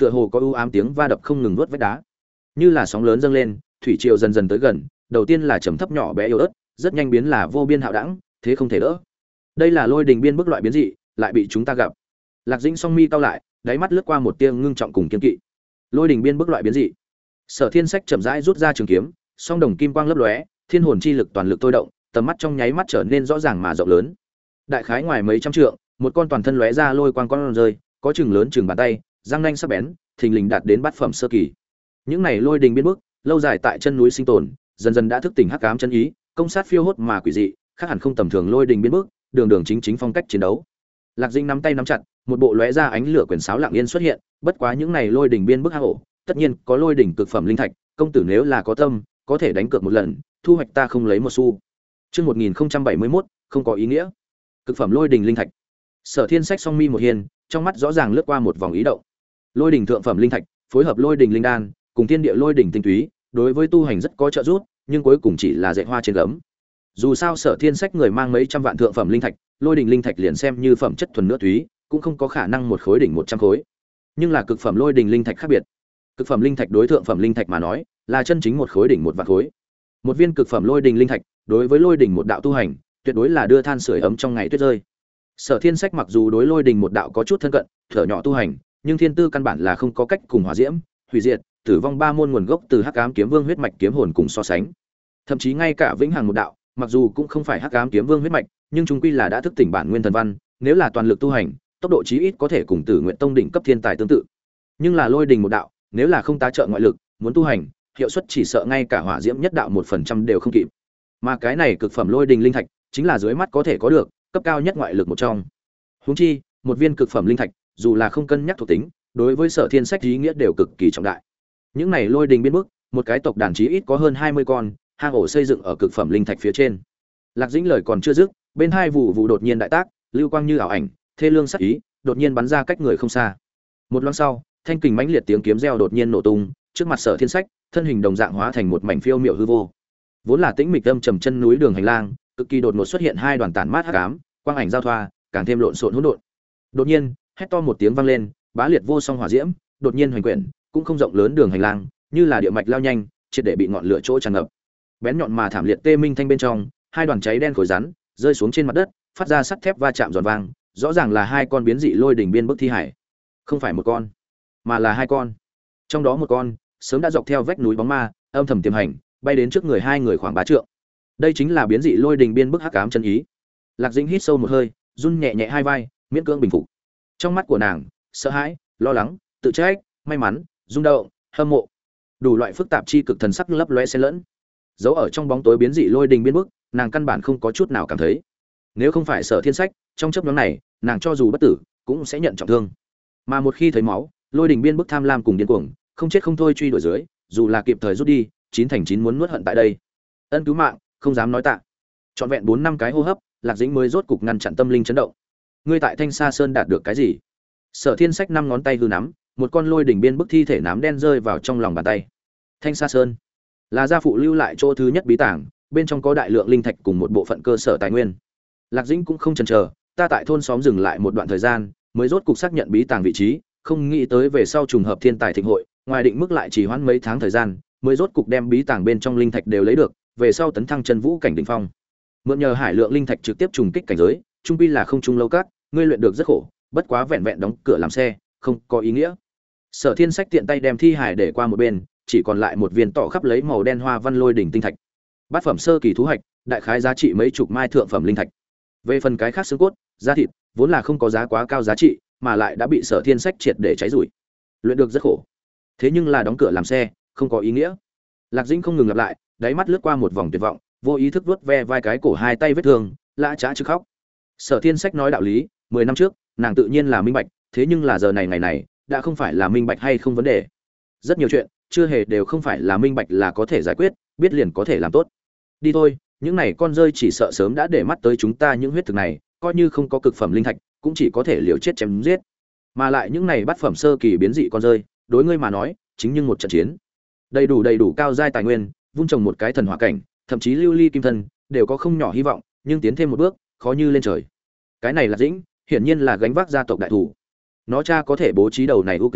tựa hồ có ưu ám tiếng va đập không ngừng vuốt vách đá. Như là sóng lớn dâng lên, thủy triều dần dần tới gần, đầu tiên là trầm thấp nhỏ bé yếu ớt, rất nhanh biến là vô biên hạo đẳng, thế không thể đỡ. Đây là lôi đình biên bức loại biến dị, lại bị chúng ta gặp. Lạc Dĩnh song mi cau lại, đáy mắt lướt qua một tia ngưng trọng cùng kiên kỵ. Lôi đình biên bức loại biến dị. Sở Thiên Sách chậm rãi rút ra trường kiếm, song đồng kim quang lấp lóe, thiên hồn chi lực toàn lực thôi động, tầm mắt trong nháy mắt trở nên rõ ràng mà rộng lớn. Đại khái ngoài mấy trăm trượng, một con toàn thân lóe ra lôi quang con rơi, có chừng lớn chừng bàn tay, răng nanh sắc bén, thình lình đạt đến bát phẩm sơ kỳ. Những này lôi đình biên bức, lâu dài tại chân núi sinh tồn, dần dần đã thức tỉnh hắc ám chân ý, công sát phiêu hốt mà quỷ dị, khác hẳn không tầm thường lôi đình biên bức, đường đường chính chính phong cách chiến đấu. Lạc Dĩnh nắm tay nắm chặt, một bộ lóe ra ánh lửa quyền sáo lặng yên xuất hiện, bất quá những này lôi đình biên bức hang ổ, tất nhiên có lôi đỉnh cực phẩm linh thạch, công tử nếu là có tâm, có thể đánh cược một lần, thu hoạch ta không lấy một xu. Chương 1071, không có ý nghĩa. Cực phẩm lôi đỉnh linh thạch. Sở Thiên Sách song mi một hiền, trong mắt rõ ràng lướt qua một vòng ý động. Lôi đỉnh thượng phẩm linh thạch, phối hợp lôi đỉnh linh đan, cùng thiên địa lôi đỉnh tinh túy, đối với tu hành rất có trợ giúp, nhưng cuối cùng chỉ là dạy hoa trên gấm. Dù sao Sở Thiên Sách người mang mấy trăm vạn thượng phẩm linh thạch, lôi đỉnh linh thạch liền xem như phẩm chất thuần nữa túy, cũng không có khả năng một khối đỉnh 100 khối. Nhưng là cực phẩm lôi đỉnh linh thạch khác biệt. Cực phẩm linh thạch đối thượng phẩm linh thạch mà nói, là chân chính một khối đỉnh một vạn khối. Một viên cực phẩm lôi đỉnh linh thạch, đối với lôi đỉnh một đạo tu hành, tuyệt đối là đưa than sưởi ấm trong ngày tuyết rơi. Sở Thiên Sách mặc dù đối lôi đỉnh một đạo có chút thân cận, thở nhỏ tu hành, nhưng thiên tư căn bản là không có cách cùng hỏa diễm, hủy diệt, tử vong ba môn nguồn gốc từ Hắc Ám Kiếm Vương huyết mạch kiếm hồn cùng so sánh. Thậm chí ngay cả vĩnh hằng một đạo, mặc dù cũng không phải Hắc Ám Kiếm Vương huyết mạch, nhưng chúng quy là đã thức tỉnh bản nguyên thần văn, nếu là toàn lực tu hành, tốc độ chí ít có thể cùng Tử Nguyện Tông đỉnh cấp thiên tài tương tự. Nhưng là lôi đỉnh một đạo, nếu là không tá trợ ngoại lực, muốn tu hành, hiệu suất chỉ sợ ngay cả hỏa diễm nhất đạo 1% đều không kịp. Mà cái này cực phẩm lôi đỉnh linh thạch, chính là dưới mắt có thể có được, cấp cao nhất ngoại lực một trong. Huống chi, một viên cực phẩm linh thạch, dù là không cân nhắc thuộc tính, đối với Sở Thiên Sách ý nghĩa đều cực kỳ trọng đại. Những này lôi đỉnh biên bức, một cái tộc đàn chí ít có hơn 20 con, hang ổ xây dựng ở cực phẩm linh thạch phía trên. Lạc Dĩnh lời còn chưa dứt, bên hai vụ vụ đột nhiên đại tác, lưu quang như ảo ảnh, thê lương sắc ý, đột nhiên bắn ra cách người không xa. Một loáng sau, thanh kình mãnh liệt tiếng kiếm reo đột nhiên nổ tung, trước mặt Sở Thiên Sách, thân hình đồng dạng hóa thành một mảnh phiêu miểu hư vô. Vốn là tĩnh mịch âm trầm chân núi đường hành lang, cực kỳ đột ngột xuất hiện hai đoàn tản mát hắc ám, quang ảnh giao thoa, càng thêm lộn xộn hỗn độn. Đột nhiên, hét to một tiếng vang lên, bá liệt vô song hỏa diễm, đột nhiên hoành quyển, cũng không rộng lớn đường hành lang, như là địa mạch lao nhanh, triệt để bị ngọn lửa chỗ tràn ngập. Bén nhọn mà thảm liệt tê minh thanh bên trong, hai đoàn cháy đen khối rắn rơi xuống trên mặt đất, phát ra sắt thép va chạm giòn vang, rõ ràng là hai con biến dị lôi đỉnh biên bức thi hải. Không phải một con, mà là hai con. Trong đó một con sớm đã dọc theo vách núi bóng ma, âm thầm tiềm hành, bay đến trước người hai người khoảng bá trượng. Đây chính là biến dị lôi đỉnh biên bức hắc ám chân ý. Lạc Dĩnh hít sâu một hơi, run nhẹ nhẹ hai vai, miễn cưỡng bình phục. Trong mắt của nàng, sợ hãi, lo lắng, tự trách, may mắn, rung động, hâm mộ, đủ loại phức tạp chi cực thần sắc lấp lóe xen lẫn. Giấu ở trong bóng tối biến dị lôi đình biên bức, nàng căn bản không có chút nào cảm thấy. Nếu không phải Sở Thiên Sách, trong chớp nhoáng này, nàng cho dù bất tử, cũng sẽ nhận trọng thương. Mà một khi thấy máu, lôi đình biên bức tham lam cùng điên cuồng, không chết không thôi truy đuổi dưới, dù là kịp thời rút đi, 9/9 muốn nuốt hận tại đây. Ân cứu mạng, không dám nói tạ. Trọn vẹn 4 năm cái hô hấp, Lạc Dĩnh mới rốt cục ngăn chặn tâm linh chấn động. Ngươi tại Thanh Sa Sơn đạt được cái gì? Sở Thiên Sách năm ngón tay hư nắm, một con lôi đỉnh biên bức thi thể nám đen rơi vào trong lòng bàn tay. Thanh Sa Sơn là gia phụ lưu lại chỗ thứ nhất bí tàng, bên trong có đại lượng linh thạch cùng một bộ phận cơ sở tài nguyên. Lạc Dĩnh cũng không chần chờ, ta tại thôn xóm dừng lại một đoạn thời gian, mới rốt cục xác nhận bí tàng vị trí, không nghĩ tới về sau trùng hợp thiên tài thịnh hội, ngoài định mức lại chỉ hoãn mấy tháng thời gian, mới rốt cục đem bí tàng bên trong linh thạch đều lấy được, về sau tấn thăng chân vũ cảnh đỉnh phong. Mượn nhờ hải lượng linh thạch trực tiếp trùng kích cảnh giới, trung quy là không trung lâu các, ngươi luyện được rất khổ, bất quá vẹn vẹn đóng cửa làm xe, không có ý nghĩa. Sở Thiên Sách tiện tay đem thi hải để qua một bên, chỉ còn lại một viên tỏ khắp lấy màu đen hoa văn lôi đỉnh tinh thạch. Bát phẩm sơ kỳ thú hạch, đại khái giá trị mấy chục mai thượng phẩm linh thạch. Về phần cái khác xương cốt, da thịt, vốn là không có giá quá cao giá trị, mà lại đã bị Sở Thiên Sách triệt để cháy rủi. Luyện được rất khổ. Thế nhưng là đóng cửa làm xe, không có ý nghĩa. Lạc Dĩnh không ngừng lặp lại, đáy mắt lướt qua một vòng tuyệt vọng, vô ý thức vuốt ve vai cái cổ hai tay vết thương, lã chã chứ khóc. Sở Thiên Sách nói đạo lý, 10 năm trước, nàng tự nhiên là minh bạch, thế nhưng là giờ này ngày này, đã không phải là minh bạch hay không vấn đề. Rất nhiều chuyện, chưa hề đều không phải là minh bạch là có thể giải quyết, biết liền có thể làm tốt. Đi thôi, những này con rơi chỉ sợ sớm đã để mắt tới chúng ta những huyết thực này, coi như không có cực phẩm linh thạch, cũng chỉ có thể liều chết chém giết. Mà lại những này bát phẩm sơ kỳ biến dị con rơi, đối ngươi mà nói, chính như một trận chiến. Đầy đủ cao giai tài nguyên, vun trồng một cái thần hỏa cảnh, thậm chí lưu ly kim thân, đều có không nhỏ hy vọng, nhưng tiến thêm một bước, khó như lên trời. Cái này là Dĩnh, hiển nhiên là gánh vác gia tộc đại thủ. Nó cha có thể bố trí đầu này ưu kính,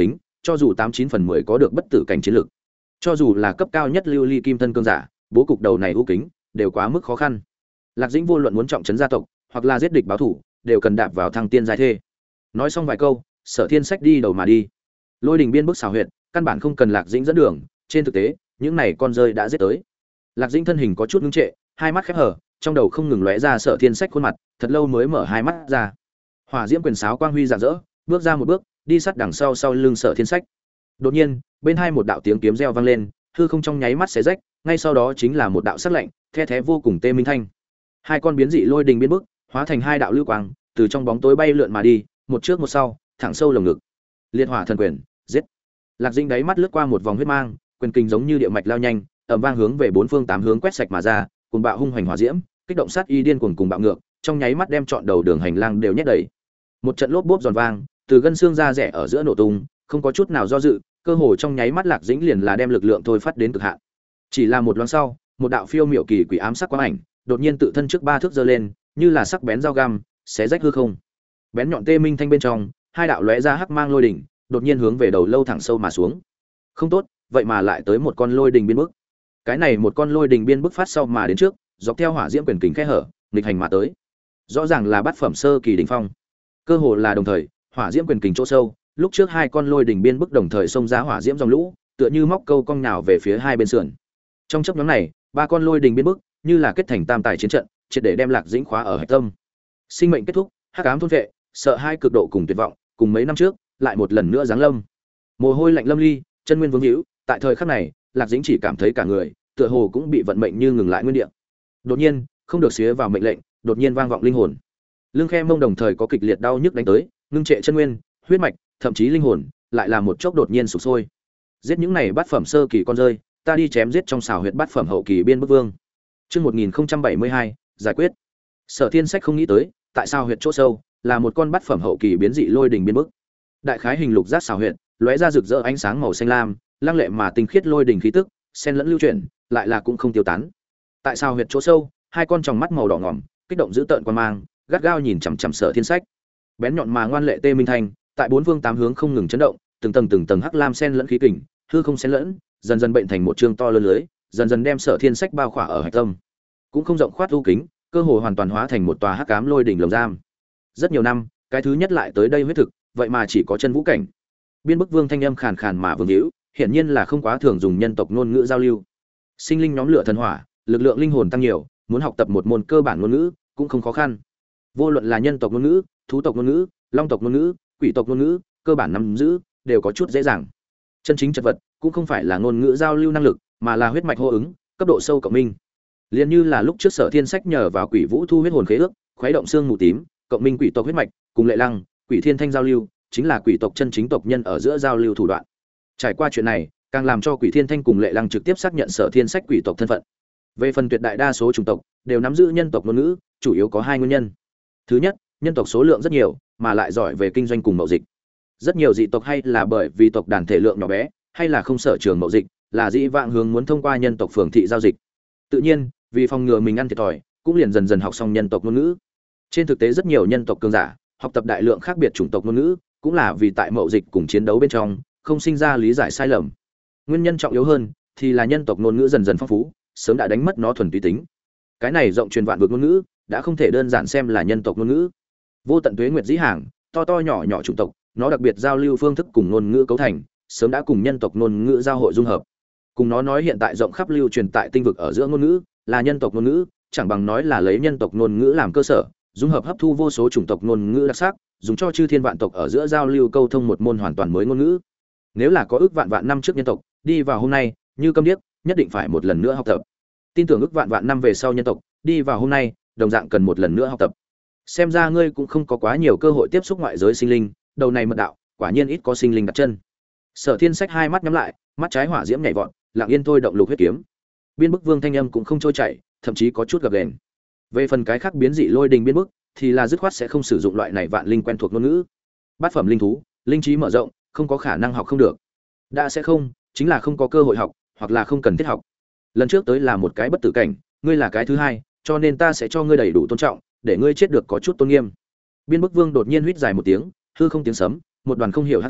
cho dù 89/10 có được bất tử cảnh chiến lực, cho dù là cấp cao nhất lưu ly kim thân cương giả, bố cục đầu này ưu kính đều quá mức khó khăn. Lạc Dĩnh vô luận muốn trọng trấn gia tộc, hoặc là giết địch báo thủ, đều cần đạp vào thăng tiên giai thê. Nói xong vài câu, Sở Thiên Sách đi đầu mà đi. Lôi đình biên bức xảo huyệt, căn bản không cần Lạc Dĩnh dẫn đường, trên thực tế, những này con rơi đã giết tới. Lạc Dĩnh thân hình có chút ngưng trệ, hai mắt khép hờ, trong đầu không ngừng lóe ra Sở Thiên Sách khuôn mặt, thật lâu mới mở hai mắt ra. Hỏa diễm quyền sáo quang huy rạng rỡ, bước ra một bước, đi sát đằng sau sau lưng Sở Thiên Sách. Đột nhiên, bên hai một đạo tiếng kiếm reo vang lên, hư không trong nháy mắt xé rách, ngay sau đó chính là một đạo sắc lạnh, the thé vô cùng tê minh thanh. Hai con biến dị lôi đình biến bức, hóa thành hai đạo lưu quang, từ trong bóng tối bay lượn mà đi, một trước một sau, thẳng sâu lồng ngực. Liệt hỏa thần quyền, giết. Lạc Dĩnh đáy mắt lướt qua một vòng huyết mang, quyền kinh giống như địa mạch lao nhanh, ầm vang hướng về bốn phương tám hướng quét sạch mà ra, cùng bạo hung hoành hỏa diễm, kích động sát y điên cuồng cùng bạo ngược, trong nháy mắt đem trọn đầu đường hành lang đều nhét đầy. Một trận lốp bốp giòn vang, từ gân xương ra rẻ ở giữa nổ tung, không có chút nào do dự, cơ hồ trong nháy mắt Lạc Dĩnh liền là đem lực lượng thôi phát đến cực hạn. Chỉ là một loáng sau, một đạo phiêu miểu kỳ quỷ ám sắc quang ảnh, đột nhiên tự thân trước ba thước giơ lên, như là sắc bén dao găm, xé rách hư không. Bén nhọn tê minh thanh bên trong, hai đạo lóe ra hắc mang lôi đỉnh, đột nhiên hướng về đầu lâu thẳng sâu mà xuống. Không tốt, vậy mà lại tới một con lôi đình biên bức. Cái này một con lôi đình biên bức phát sau mà đến trước, dọc theo hỏa diễm quyền kình khe hở, nghịch hành mà tới. Rõ ràng là bát phẩm sơ kỳ đỉnh phong. Cơ hồ là đồng thời, hỏa diễm quyền kình chỗ sâu, lúc trước hai con lôi đình biên bức đồng thời xông ra hỏa diễm dòng lũ, tựa như móc câu cong nhào về phía hai bên sườn. Trong chốc ngắn này, ba con lôi đình biên bức, như là kết thành tam tài chiến trận, triệt để đem Lạc Dĩnh khóa ở hạch tâm. Sinh mệnh kết thúc, hắc ám thôn vệ, sợ hai cực độ cùng tuyệt vọng, cùng mấy năm trước, lại một lần nữa giáng lâm. Mồ hôi lạnh lâm ly, chân nguyên vướng hữu, tại thời khắc này, Lạc Dĩnh chỉ cảm thấy cả người, tựa hồ cũng bị vận mệnh như ngừng lại nguyên địa. Đột nhiên, không được xía vào mệnh lệnh, đột nhiên vang vọng linh hồn. Lưng khe mông đồng thời có kịch liệt đau nhức đánh tới, ngưng trệ chân nguyên, huyết mạch, thậm chí linh hồn, lại là một chốc đột nhiên sụp sôi. Giết những này bát phẩm sơ kỳ con rơi, ta đi chém giết trong xào huyệt bát phẩm hậu kỳ biên bức vương. Chương 1072, giải quyết. Sở Thiên Sách không nghĩ tới, tại sao huyệt chỗ sâu là một con bát phẩm hậu kỳ biến dị lôi đình biên bức. Đại khái hình lục giác xào huyệt, lóe ra rực rỡ ánh sáng màu xanh lam, lăng lệ mà tinh khiết lôi đình khí tức, xen lẫn lưu chuyển, lại là cũng không tiêu tán. Tại sao huyệt chỗ sâu, hai con tròng mắt màu đỏ ngòm, kích động dữ tợn quan mang, gắt gao nhìn chằm chằm Sở Thiên Sách. Bén nhọn mà ngoan lệ tê minh thanh, tại bốn phương tám hướng không ngừng chấn động, từng tầng hắc lam xen lẫn khí kình, hư không xen lẫn, dần dần bệnh thành một chương to lớn lưới, dần dần đem Sở Thiên Sách bao khỏa ở hạch tâm. Cũng không rộng khoát u kính, cơ hồ hoàn toàn hóa thành một tòa hắc ám lôi đỉnh lồng giam. Rất nhiều năm, cái thứ nhất lại tới đây huyết thực, vậy mà chỉ có chân vũ cảnh. Biên bức vương thanh âm khàn khàn mà vương hữu, hiển nhiên là không quá thường dùng nhân tộc ngôn ngữ giao lưu. Sinh linh nhóm lửa thần hỏa, lực lượng linh hồn tăng nhiều, muốn học tập một môn cơ bản ngôn ngữ cũng không khó khăn. Vô luận là nhân tộc ngôn ngữ, thú tộc ngôn ngữ, long tộc ngôn ngữ, quỷ tộc ngôn ngữ, cơ bản nắm giữ đều có chút dễ dàng. Chân chính chất vật cũng không phải là ngôn ngữ giao lưu năng lực, mà là huyết mạch hô ứng, cấp độ sâu cộng minh. Liên như là lúc trước Sở Thiên Sách nhờ vào Quỷ Vũ thu huyết hồn khế ước, khuấy động xương mù tím, cộng minh quỷ tộc huyết mạch, cùng Lệ Lăng, Quỷ Thiên Thanh giao lưu, chính là quỷ tộc chân chính tộc nhân ở giữa giao lưu thủ đoạn. Trải qua chuyện này, càng làm cho Quỷ Thiên Thanh cùng Lệ Lăng trực tiếp xác nhận Sở Thiên Sách quỷ tộc thân phận. Về phần tuyệt đại đa số chủng tộc đều nắm giữ nhân tộc ngôn ngữ, chủ yếu có hai nguyên nhân. Thứ nhất, nhân tộc số lượng rất nhiều, mà lại giỏi về kinh doanh cùng mậu dịch. Rất nhiều dị tộc hay là bởi vì tộc đàn thể lượng nhỏ bé, hay là không sở trường mậu dịch, là dĩ vãng hướng muốn thông qua nhân tộc phường thị giao dịch. Tự nhiên, vì phòng ngừa mình ăn thiệt thòi, cũng liền dần dần học xong nhân tộc ngôn ngữ. Trên thực tế rất nhiều nhân tộc cường giả học tập đại lượng khác biệt chủng tộc ngôn ngữ, cũng là vì tại mậu dịch cùng chiến đấu bên trong không sinh ra lý giải sai lầm. Nguyên nhân trọng yếu hơn thì là nhân tộc ngôn ngữ dần dần phong phú, sớm đã đánh mất nó thuần túy tính. Cái này rộng truyền vạn vực ngôn ngữ, đã không thể đơn giản xem là nhân tộc ngôn ngữ. Vô tận tuế nguyệt dĩ hàng, to to nhỏ nhỏ chủng tộc, nó đặc biệt giao lưu phương thức cùng ngôn ngữ cấu thành, sớm đã cùng nhân tộc ngôn ngữ giao hội dung hợp. Cùng nó nói hiện tại rộng khắp lưu truyền tại tinh vực ở giữa ngôn ngữ, là nhân tộc ngôn ngữ, chẳng bằng nói là lấy nhân tộc ngôn ngữ làm cơ sở, dung hợp hấp thu vô số chủng tộc ngôn ngữ đặc sắc, dùng cho chư thiên vạn tộc ở giữa giao lưu câu thông một môn hoàn toàn mới ngôn ngữ. Nếu là có ước vạn vạn năm trước nhân tộc, đi vào hôm nay, như câm điếc, nhất định phải một lần nữa học tập. Tin tưởng ước vạn vạn năm về sau nhân tộc, đi vào hôm nay, đồng dạng cần một lần nữa học tập. Xem ra ngươi cũng không có quá nhiều cơ hội tiếp xúc ngoại giới sinh linh, đầu này mật đạo, quả nhiên ít có sinh linh đặt chân. Sở Thiên Sách hai mắt nhắm lại, mắt trái hỏa diễm nhảy vọt, lặng yên thôi động lục huyết kiếm. Biên bức vương thanh âm cũng không trôi chảy, thậm chí có chút gập ghềnh. Về phần cái khác biến dị lôi đình biên bức, thì là dứt khoát sẽ không sử dụng loại này vạn linh quen thuộc ngôn ngữ. Bát phẩm linh thú, linh trí mở rộng, không có khả năng học không được. Đã sẽ không, chính là không có cơ hội học, hoặc là không cần thiết học. Lần trước tới là một cái bất tử cảnh, ngươi là cái thứ hai, cho nên ta sẽ cho ngươi đầy đủ tôn trọng, để ngươi chết được có chút tôn nghiêm. Biên bức vương đột nhiên huýt dài một tiếng, hư không tiếng sấm, một đoàn không hiểu hắc ám,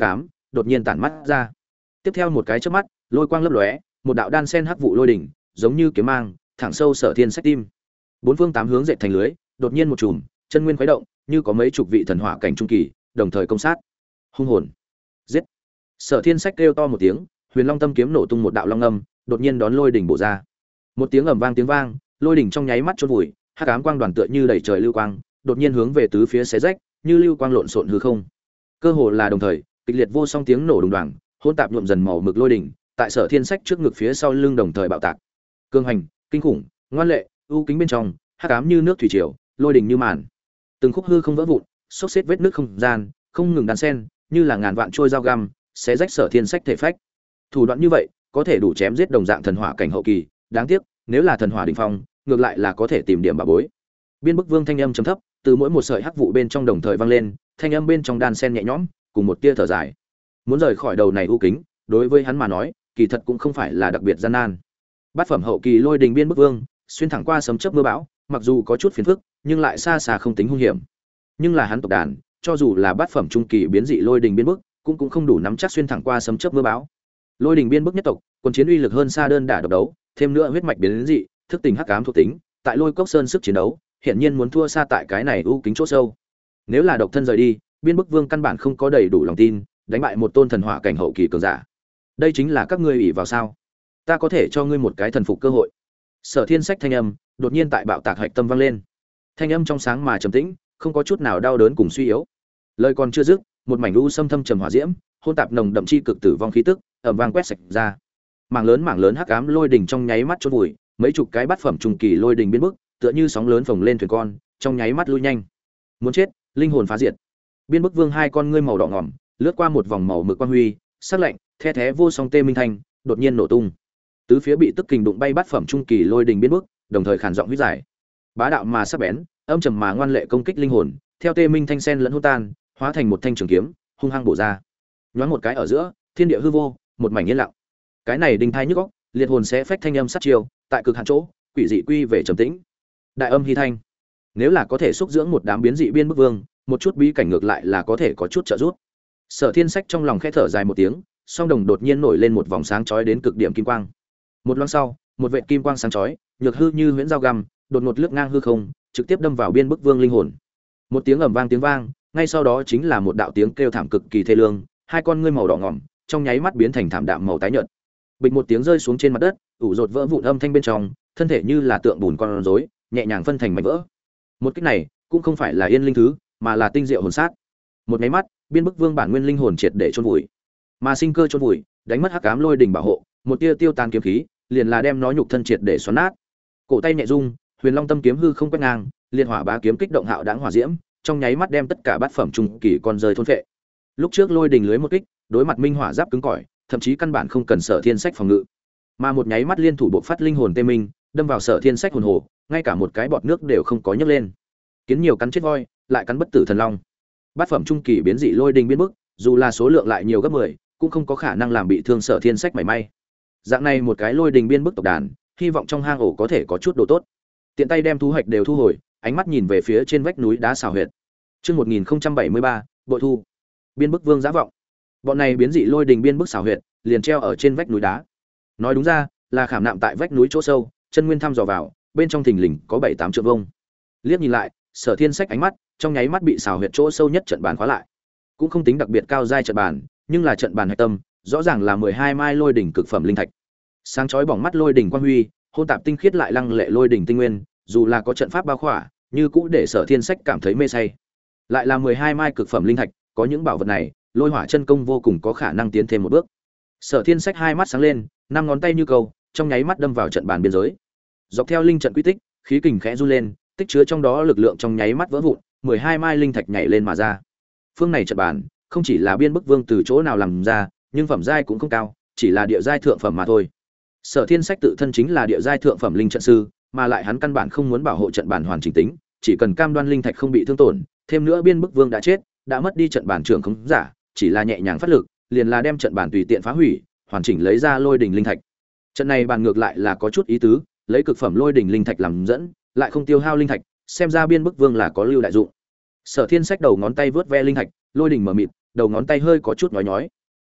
đột nhiên tản mắt ra. Tiếp theo một cái chớp mắt, lôi quang lấp lóe, một đạo đan sen hắc vụ lôi đỉnh, giống như kiếm mang, thẳng sâu Sở Thiên Sách tim. Bốn phương tám hướng dệt thành lưới, đột nhiên một chùm, chân nguyên khuấy động, như có mấy chục vị thần hỏa cảnh trung kỳ, đồng thời công sát. Hung hồn. Giết. Sở Thiên Sách kêu to một tiếng, Huyền Long Tâm kiếm nổ tung một đạo long âm, đột nhiên đón lôi đỉnh bổ ra. Một tiếng ầm vang tiếng vang, lôi đỉnh trong nháy mắt chôn vùi, hắc ám quang đoàn tựa như đẩy trời lưu quang, đột nhiên hướng về tứ phía xé rách, như lưu quang lộn xộn hư không. Cơ hồ là đồng thời, kịch liệt vô song tiếng nổ đùng đoàng, hỗn tạp nhuộm dần màu mực lôi đỉnh, tại Sở Thiên Sách trước ngực phía sau lưng đồng thời bạo tạc. Cương hành, kinh khủng, ngoan lệ, ưu kính bên trong, hắc ám như nước thủy triều, lôi đỉnh như màn. Từng khúc hư không vỡ vụn, xốc xếp vết nước không gian, không ngừng đan sen, như là ngàn vạn trôi dao găm, xé rách Sở Thiên Sách thể phách. Thủ đoạn như vậy, có thể đủ chém giết đồng dạng thần hỏa cảnh hậu kỳ, đáng tiếc, nếu là thần hỏa đỉnh phong, ngược lại là có thể tìm điểm bảo bối. Biên Bức Vương thanh âm trầm thấp, từ mỗi một sợi hắc vụ bên trong đồng thời vang lên, thanh âm bên trong đan sen nhẹ nhõm, cùng một tia thở dài. Muốn rời khỏi đầu này u kính, đối với hắn mà nói, kỳ thật cũng không phải là đặc biệt gian nan. Bát phẩm hậu kỳ lôi đình Biên Bức Vương, xuyên thẳng qua sấm chớp mưa bão, mặc dù có chút phiền phức, nhưng lại xa xa không tính hung hiểm. Nhưng là hắn tộc đàn, cho dù là bát phẩm trung kỳ biến dị lôi đình Biên Bức, cũng không đủ nắm chắc xuyên thẳng qua sấm chớp mưa bão. Lôi đình Biên Bức nhất tộc, quân chiến uy lực hơn xa đơn đả độc đấu, thêm nữa huyết mạch biến dị, thức tình hắc ám thuộc tính, tại Lôi Cốc Sơn sức chiến đấu, hiện nhiên muốn thua xa tại cái này u kính chỗ sâu. Nếu là độc thân rời đi, Biên Bức Vương căn bản không có đầy đủ lòng tin, đánh bại một tôn thần hỏa cảnh hậu kỳ cường giả. Đây chính là các ngươi ủy vào sao? Ta có thể cho ngươi một cái thần phục cơ hội. Sở Thiên Sách thanh âm đột nhiên tại bạo tạc hạch tâm vang lên. Thanh âm trong sáng mà trầm tĩnh, không có chút nào đau đớn cùng suy yếu. Lời còn chưa dứt, một mảnh u xâm thâm trầm hỏa diễm, hôn tạp nồng đậm chi cực tử vong khí tức, ầm vang quét sạch ra. Mảng lớn hắc ám lôi đỉnh trong nháy mắt chôn vùi, mấy chục cái bát phẩm trung kỳ lôi đỉnh biến bức, tựa như sóng lớn phồng lên thuyền con, trong nháy mắt lui nhanh. Muốn chết, linh hồn phá diệt. Biên Bức Vương hai con ngươi màu đỏ ngòm, lướt qua một vòng màu mực quang huy, sắc lạnh, the thé vô song tê minh thanh, đột nhiên nổ tung. Tứ phía bị tức kình đụng bay bát phẩm trung kỳ lôi đỉnh biến bức, đồng thời khản giọng huyết giải. Bá đạo mà sắc bén, âm trầm mà ngoan lệ công kích linh hồn, theo tê minh thanh sen lẫn hỗn tan, hóa thành một thanh trường kiếm, hung hăng bổ ra. Nhoáng một cái ở giữa, thiên địa hư vô, một mảnh yên lặng. Cái này đinh thai nhức óc, liệt hồn sẽ phách thanh âm sát chiêu, tại cực hạn chỗ, quỷ dị quy về trầm tĩnh. Đại âm hy thanh. Nếu là có thể xúc dưỡng một đám biến dị Biên Bức Vương, một chút bí cảnh ngược lại là có thể có chút trợ giúp. Sở Thiên Sách trong lòng khẽ thở dài một tiếng, song đồng đột nhiên nổi lên một vòng sáng chói đến cực điểm kim quang. Một loáng sau, một vệt kim quang sáng chói, nhược hư như huyễn dao găm, đột ngột lướt ngang hư không, trực tiếp đâm vào Biên Bức Vương linh hồn. Một tiếng ầm vang tiếng vang, ngay sau đó chính là một đạo tiếng kêu thảm cực kỳ thê lương, hai con ngươi màu đỏ ngòm, trong nháy mắt biến thành thảm đạm màu tái nhợt. Bịch một tiếng rơi xuống trên mặt đất, ủ rột vỡ vụn âm thanh bên trong, thân thể như là tượng bùn con rối, nhẹ nhàng phân thành mảnh vỡ. Một kích này, cũng không phải là yên linh thứ, mà là tinh diệu hồn sát. Một cái mắt, Biên Bức Vương bản nguyên linh hồn triệt để chôn vùi. Mà sinh cơ chôn vùi, đánh mất hắc ám lôi đỉnh bảo hộ, một tia tiêu tan kiếm khí, liền là đem nó nhục thân triệt để xoắn nát. Cổ tay nhẹ rung, Huyền Long Tâm kiếm hư không quét ngang, liên hỏa bá kiếm kích động hạo đãng hỏa diễm, trong nháy mắt đem tất cả bát phẩm trung kỳ con rơi thôn phệ. Lúc trước lôi đỉnh lưới một kích, đối mặt minh hỏa giáp cứng cỏi, thậm chí căn bản không cần Sở Thiên Sách phòng ngự, mà một nháy mắt liên thủ bộ phát linh hồn tê minh, đâm vào Sở Thiên Sách hồn hồ, ngay cả một cái bọt nước đều không có nhấc lên. Kiến nhiều cắn chết voi, lại cắn bất tử thần long. Bát phẩm trung kỳ biến dị lôi đỉnh biến bức, dù là số lượng lại nhiều gấp 10, cũng không có khả năng làm bị thương Sở Thiên Sách mảy may. Dạng này một cái lôi đỉnh biên bức tộc đàn, hy vọng trong hang ổ có thể có chút đồ tốt. Tiện tay đem thu hoạch đều thu hồi, ánh mắt nhìn về phía trên vách núi đá xào huyệt. Chương 1073, bội thu. Biên bức vương giá vọng. Bọn này biến dị lôi đỉnh biên bức xào huyệt, liền treo ở trên vách núi đá. Nói đúng ra, là khảm nạm tại vách núi chỗ sâu, chân nguyên thăm dò vào, bên trong thình lình có 7-8 trượng vuông. Liếc nhìn lại, Sở Thiên Sách ánh mắt, trong nháy mắt bị xào huyệt chỗ sâu nhất trận bàn khóa lại. Cũng không tính đặc biệt cao giai trận bàn, nhưng là trận bàn hạch tâm, rõ ràng là 12 mai lôi đỉnh cực phẩm linh thạch. Sáng chói bỏng mắt lôi đỉnh quang huy, hôn tạp tinh khiết lại lăng lệ lôi đỉnh tinh nguyên, dù là có trận pháp bao khỏa, như cũ để Sở Thiên Sách cảm thấy mê say. Lại là 12 mai cực phẩm linh thạch, có những bảo vật này, lôi hỏa chân công vô cùng có khả năng tiến thêm một bước. Sở Thiên Sách hai mắt sáng lên, năm ngón tay như câu, trong nháy mắt đâm vào trận bàn biên giới. Dọc theo linh trận quy tích, khí kình khẽ run lên, tích chứa trong đó lực lượng trong nháy mắt vỡ vụn, 12 mai linh thạch nhảy lên mà ra. Phương này trận bàn, không chỉ là biên bức vương từ chỗ nào làm ra, nhưng phẩm giai cũng không cao, chỉ là địa giai thượng phẩm mà thôi. Sở Thiên Sách tự thân chính là địa giai thượng phẩm linh trận sư, mà lại hắn căn bản không muốn bảo hộ trận bàn hoàn chỉnh tính, chỉ cần cam đoan linh thạch không bị thương tổn, thêm nữa biên bức vương đã chết, đã mất đi trận bàn trưởng khống giả, chỉ là nhẹ nhàng phát lực, liền là đem trận bàn tùy tiện phá hủy, hoàn chỉnh lấy ra lôi đỉnh linh thạch. Trận này bàn ngược lại là có chút ý tứ, lấy cực phẩm lôi đỉnh linh thạch làm dẫn, lại không tiêu hao linh thạch, xem ra biên bức vương là có lưu đại dụng. Sở Thiên Sách đầu ngón tay vớt ve linh thạch, lôi đỉnh mở mịt, đầu ngón tay hơi có chút nhói nhói.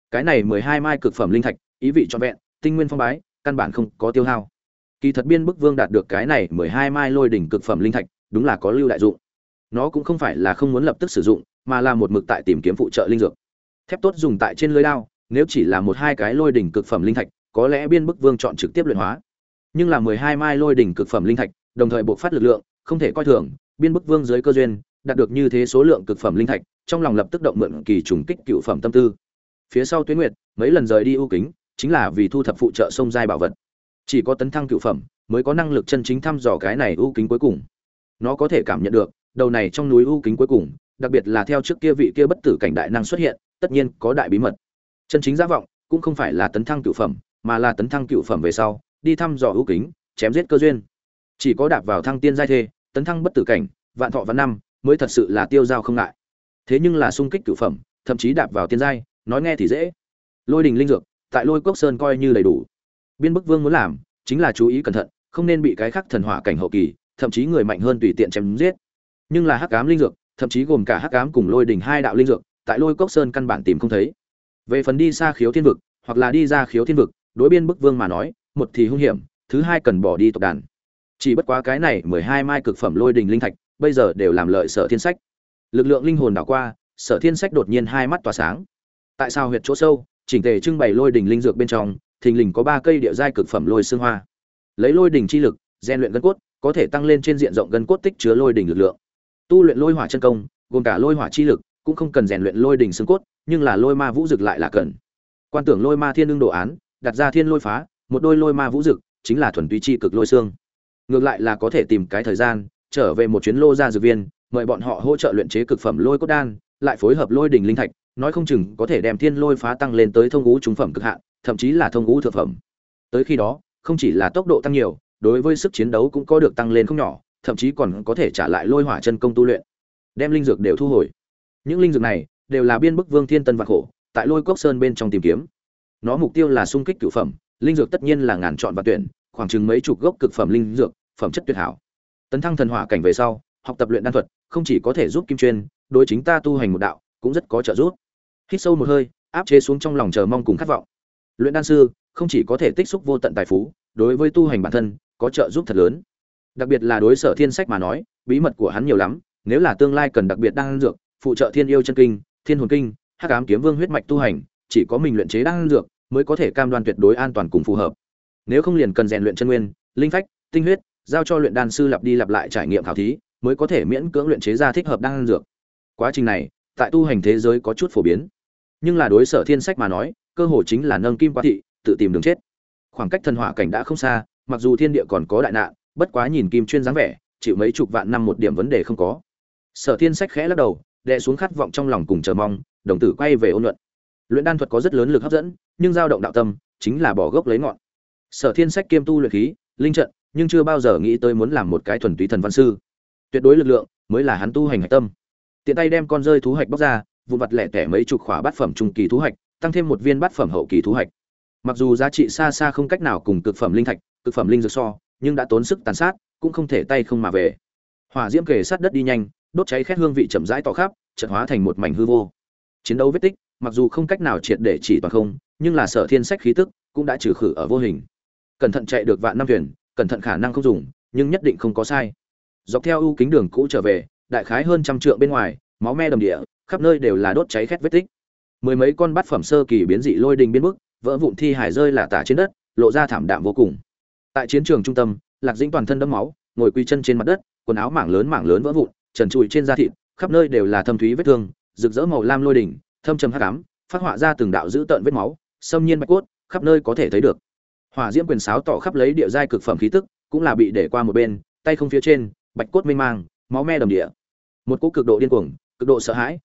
Cái này 12 mai cực phẩm linh thạch, ý vị trọn vẹn, tinh nguyên phong bái, căn bản không có tiêu hao. Kỳ thật Biên Bức Vương đạt được cái này 12 mai lôi đỉnh cực phẩm linh thạch, đúng là có lưu đại dụng. Nó cũng không phải là không muốn lập tức sử dụng, mà là một mực tại tìm kiếm phụ trợ linh dược. Thép tốt dùng tại trên lưới đao, nếu chỉ là một hai cái lôi đỉnh cực phẩm linh thạch, có lẽ Biên Bức Vương chọn trực tiếp luyện hóa. Nhưng là 12 mai lôi đỉnh cực phẩm linh thạch, đồng thời bộc phát lực lượng, không thể coi thường, Biên Bức Vương dưới cơ duyên, đạt được như thế số lượng cực phẩm linh thạch, trong lòng lập tức động mượn kỳ trùng kích cựu phẩm tâm tư. Phía sau Tuyết Nguyệt, mấy lần rời đi ưu kính, chính là vì thu thập phụ trợ sông giai bảo vật. Chỉ có tấn thăng cựu phẩm, mới có năng lực chân chính thăm dò cái này ưu kính cuối cùng. Nó có thể cảm nhận được, đầu này trong núi ưu kính cuối cùng, đặc biệt là theo trước kia vị kia bất tử cảnh đại năng xuất hiện, tất nhiên có đại bí mật. Chân chính giả vọng, cũng không phải là tấn thăng cựu phẩm, mà là tấn thăng cựu phẩm về sau, đi thăm dò ưu kính, chém giết cơ duyên. Chỉ có đạp vào thăng tiên giai thê, tấn thăng bất tử cảnh, vạn thọ vạn năm, mới thật sự là tiêu dao không ngại. Thế nhưng là xung kích cựu phẩm, thậm chí đạp vào tiên giai, nói nghe thì dễ. Lôi đình linh dược, tại Lôi Cốc Sơn coi như đầy đủ. Biên Bức Vương muốn làm, chính là chú ý cẩn thận, không nên bị cái khác thần hỏa cảnh hậu kỳ, thậm chí người mạnh hơn tùy tiện chém giết. Nhưng là hắc ám linh dược, thậm chí gồm cả hắc ám cùng lôi đỉnh hai đạo linh dược, tại Lôi Cốc Sơn căn bản tìm không thấy. Về phần đi xa Khiếu Thiên vực, hoặc là đi ra Khiếu Thiên vực, đối Biên Bức Vương mà nói, một thì hung hiểm, thứ hai cần bỏ đi tộc đàn. Chỉ bất quá cái này 12 mai cực phẩm lôi đỉnh linh thạch, bây giờ đều làm lợi Sở Thiên Sách. Lực lượng linh hồn đảo qua, Sở Thiên Sách đột nhiên hai mắt tỏa sáng. Tại sao huyệt chỗ sâu, chỉnh tề trưng bày lôi đỉnh linh dược bên trong, thình lình có 3 cây địa giai cực phẩm lôi xương hoa. Lấy lôi đỉnh chi lực, rèn luyện gân cốt, có thể tăng lên trên diện rộng gân cốt tích chứa lôi đỉnh lực lượng. Tu luyện lôi hỏa chân công, gồm cả lôi hỏa chi lực, cũng không cần rèn luyện lôi đỉnh xương cốt, nhưng là lôi ma vũ dực lại là cần. Quan tưởng lôi ma thiên đương đồ án, đặt ra thiên lôi phá, một đôi lôi ma vũ dực, chính là thuần túy chi cực lôi xương. Ngược lại là có thể tìm cái thời gian, trở về một chuyến lô ra dược viên, mời bọn họ hỗ trợ luyện chế cực phẩm lôi cốt đan, lại phối hợp lôi đỉnh linh thạch, nói không chừng có thể đem thiên lôi phá tăng lên tới thông ngũ trung phẩm cực hạn, thậm chí là thông ngũ thượng phẩm. Tới khi đó, không chỉ là tốc độ tăng nhiều, đối với sức chiến đấu cũng có được tăng lên không nhỏ, thậm chí còn có thể trả lại lôi hỏa chân công tu luyện. Đem linh dược đều thu hồi. Những linh dược này đều là Biên Bức Vương thiên tân vạn khổ, tại Lôi Cốc Sơn bên trong tìm kiếm. Nó mục tiêu là xung kích cửu phẩm, linh dược tất nhiên là ngàn chọn và tuyển, khoảng chừng mấy chục gốc cực phẩm linh dược, phẩm chất tuyệt hảo. Tấn thăng thần hỏa cảnh về sau, học tập luyện đan thuật, không chỉ có thể giúp kim chuyên, đối chính ta tu hành một đạo, cũng rất có trợ giúp. Hít sâu một hơi, áp chế xuống trong lòng chờ mong cùng khát vọng. Luyện đan sư không chỉ có thể tích xúc vô tận tài phú, đối với tu hành bản thân có trợ giúp thật lớn. Đặc biệt là đối Sở Thiên Sách mà nói, bí mật của hắn nhiều lắm, nếu là tương lai cần đặc biệt đan dược, phụ trợ Thiên Yêu chân kinh, Thiên Hồn kinh, Hắc Ám kiếm vương huyết mạch tu hành, chỉ có mình luyện chế đan dược mới có thể cam đoan tuyệt đối an toàn cùng phù hợp. Nếu không liền cần rèn luyện chân nguyên, linh phách, tinh huyết, giao cho luyện đan sư lặp đi lặp lại trải nghiệm khảo thí, mới có thể miễn cưỡng luyện chế ra thích hợp đan dược. Quá trình này, tại tu hành thế giới có chút phổ biến, nhưng là đối Sở Thiên Sách mà nói, cơ hội chính là nâng kim qua thị, tự tìm đường chết. Khoảng cách thần hỏa cảnh đã không xa, mặc dù thiên địa còn có đại nạn, bất quá nhìn kim chuyên dáng vẻ, chịu mấy chục vạn năm một điểm vấn đề không có. Sở Thiên Sách khẽ lắc đầu, đè xuống khát vọng trong lòng cùng chờ mong, đồng tử quay về ôn luận. Luyện đan thuật có rất lớn lực hấp dẫn, nhưng dao động đạo tâm, chính là bỏ gốc lấy ngọn. Sở Thiên Sách kiêm tu luyện khí, linh trận, nhưng chưa bao giờ nghĩ tới muốn làm một cái thuần túy thần văn sư. Tuyệt đối lực lượng mới là hắn tu hành hạch tâm. Tiện tay đem con rơi thú hạch bóc ra, vụn vặt lẻ tẻ mấy chục khỏa bát phẩm trung kỳ thú hạch, tăng thêm một viên bát phẩm hậu kỳ thú hạch. Mặc dù giá trị xa xa không cách nào cùng cực phẩm linh thạch, cực phẩm linh dược so, nhưng đã tốn sức tàn sát, cũng không thể tay không mà về. Hỏa diễm kề sát đất đi nhanh, đốt cháy khét hương vị chậm rãi tỏ khắp, chợt hóa thành một mảnh hư vô. Chiến đấu vết tích, mặc dù không cách nào triệt để chỉ toàn không, nhưng là Sở Thiên Sách khí tức cũng đã trừ khử ở vô hình. Cẩn thận chạy được vạn năm thuyền, cẩn thận khả năng không dùng, nhưng nhất định không có sai. Dọc theo ưu kính đường cũ trở về, đại khái hơn trăm trượng bên ngoài, máu me đầm địa, khắp nơi đều là đốt cháy khét vết tích. Mười mấy con bát phẩm sơ kỳ biến dị lôi đình biến bức, vỡ vụn thi hải rơi là tả trên đất, lộ ra thảm đạm vô cùng. Tại chiến trường trung tâm, Lạc Dĩnh toàn thân đẫm máu, ngồi quỳ chân trên mặt đất, quần áo mảng lớn vỡ vụn, trần trụi trên da thịt, khắp nơi đều là thâm thúy vết thương, rực rỡ màu lam lôi đỉnh, thâm trầm hắc ám, phát họa ra từng đạo dữ tợn vết máu, xâm nhiên bạch cốt, khắp nơi có thể thấy được. Hỏa diễm quyền sáo tỏ khắp lấy địa giai cực phẩm khí tức, cũng là bị để qua một bên, tay không phía trên, bạch cốt mênh mang, máu me đầm địa. Một cỗ cực độ điên cuồng, cực độ sợ hãi,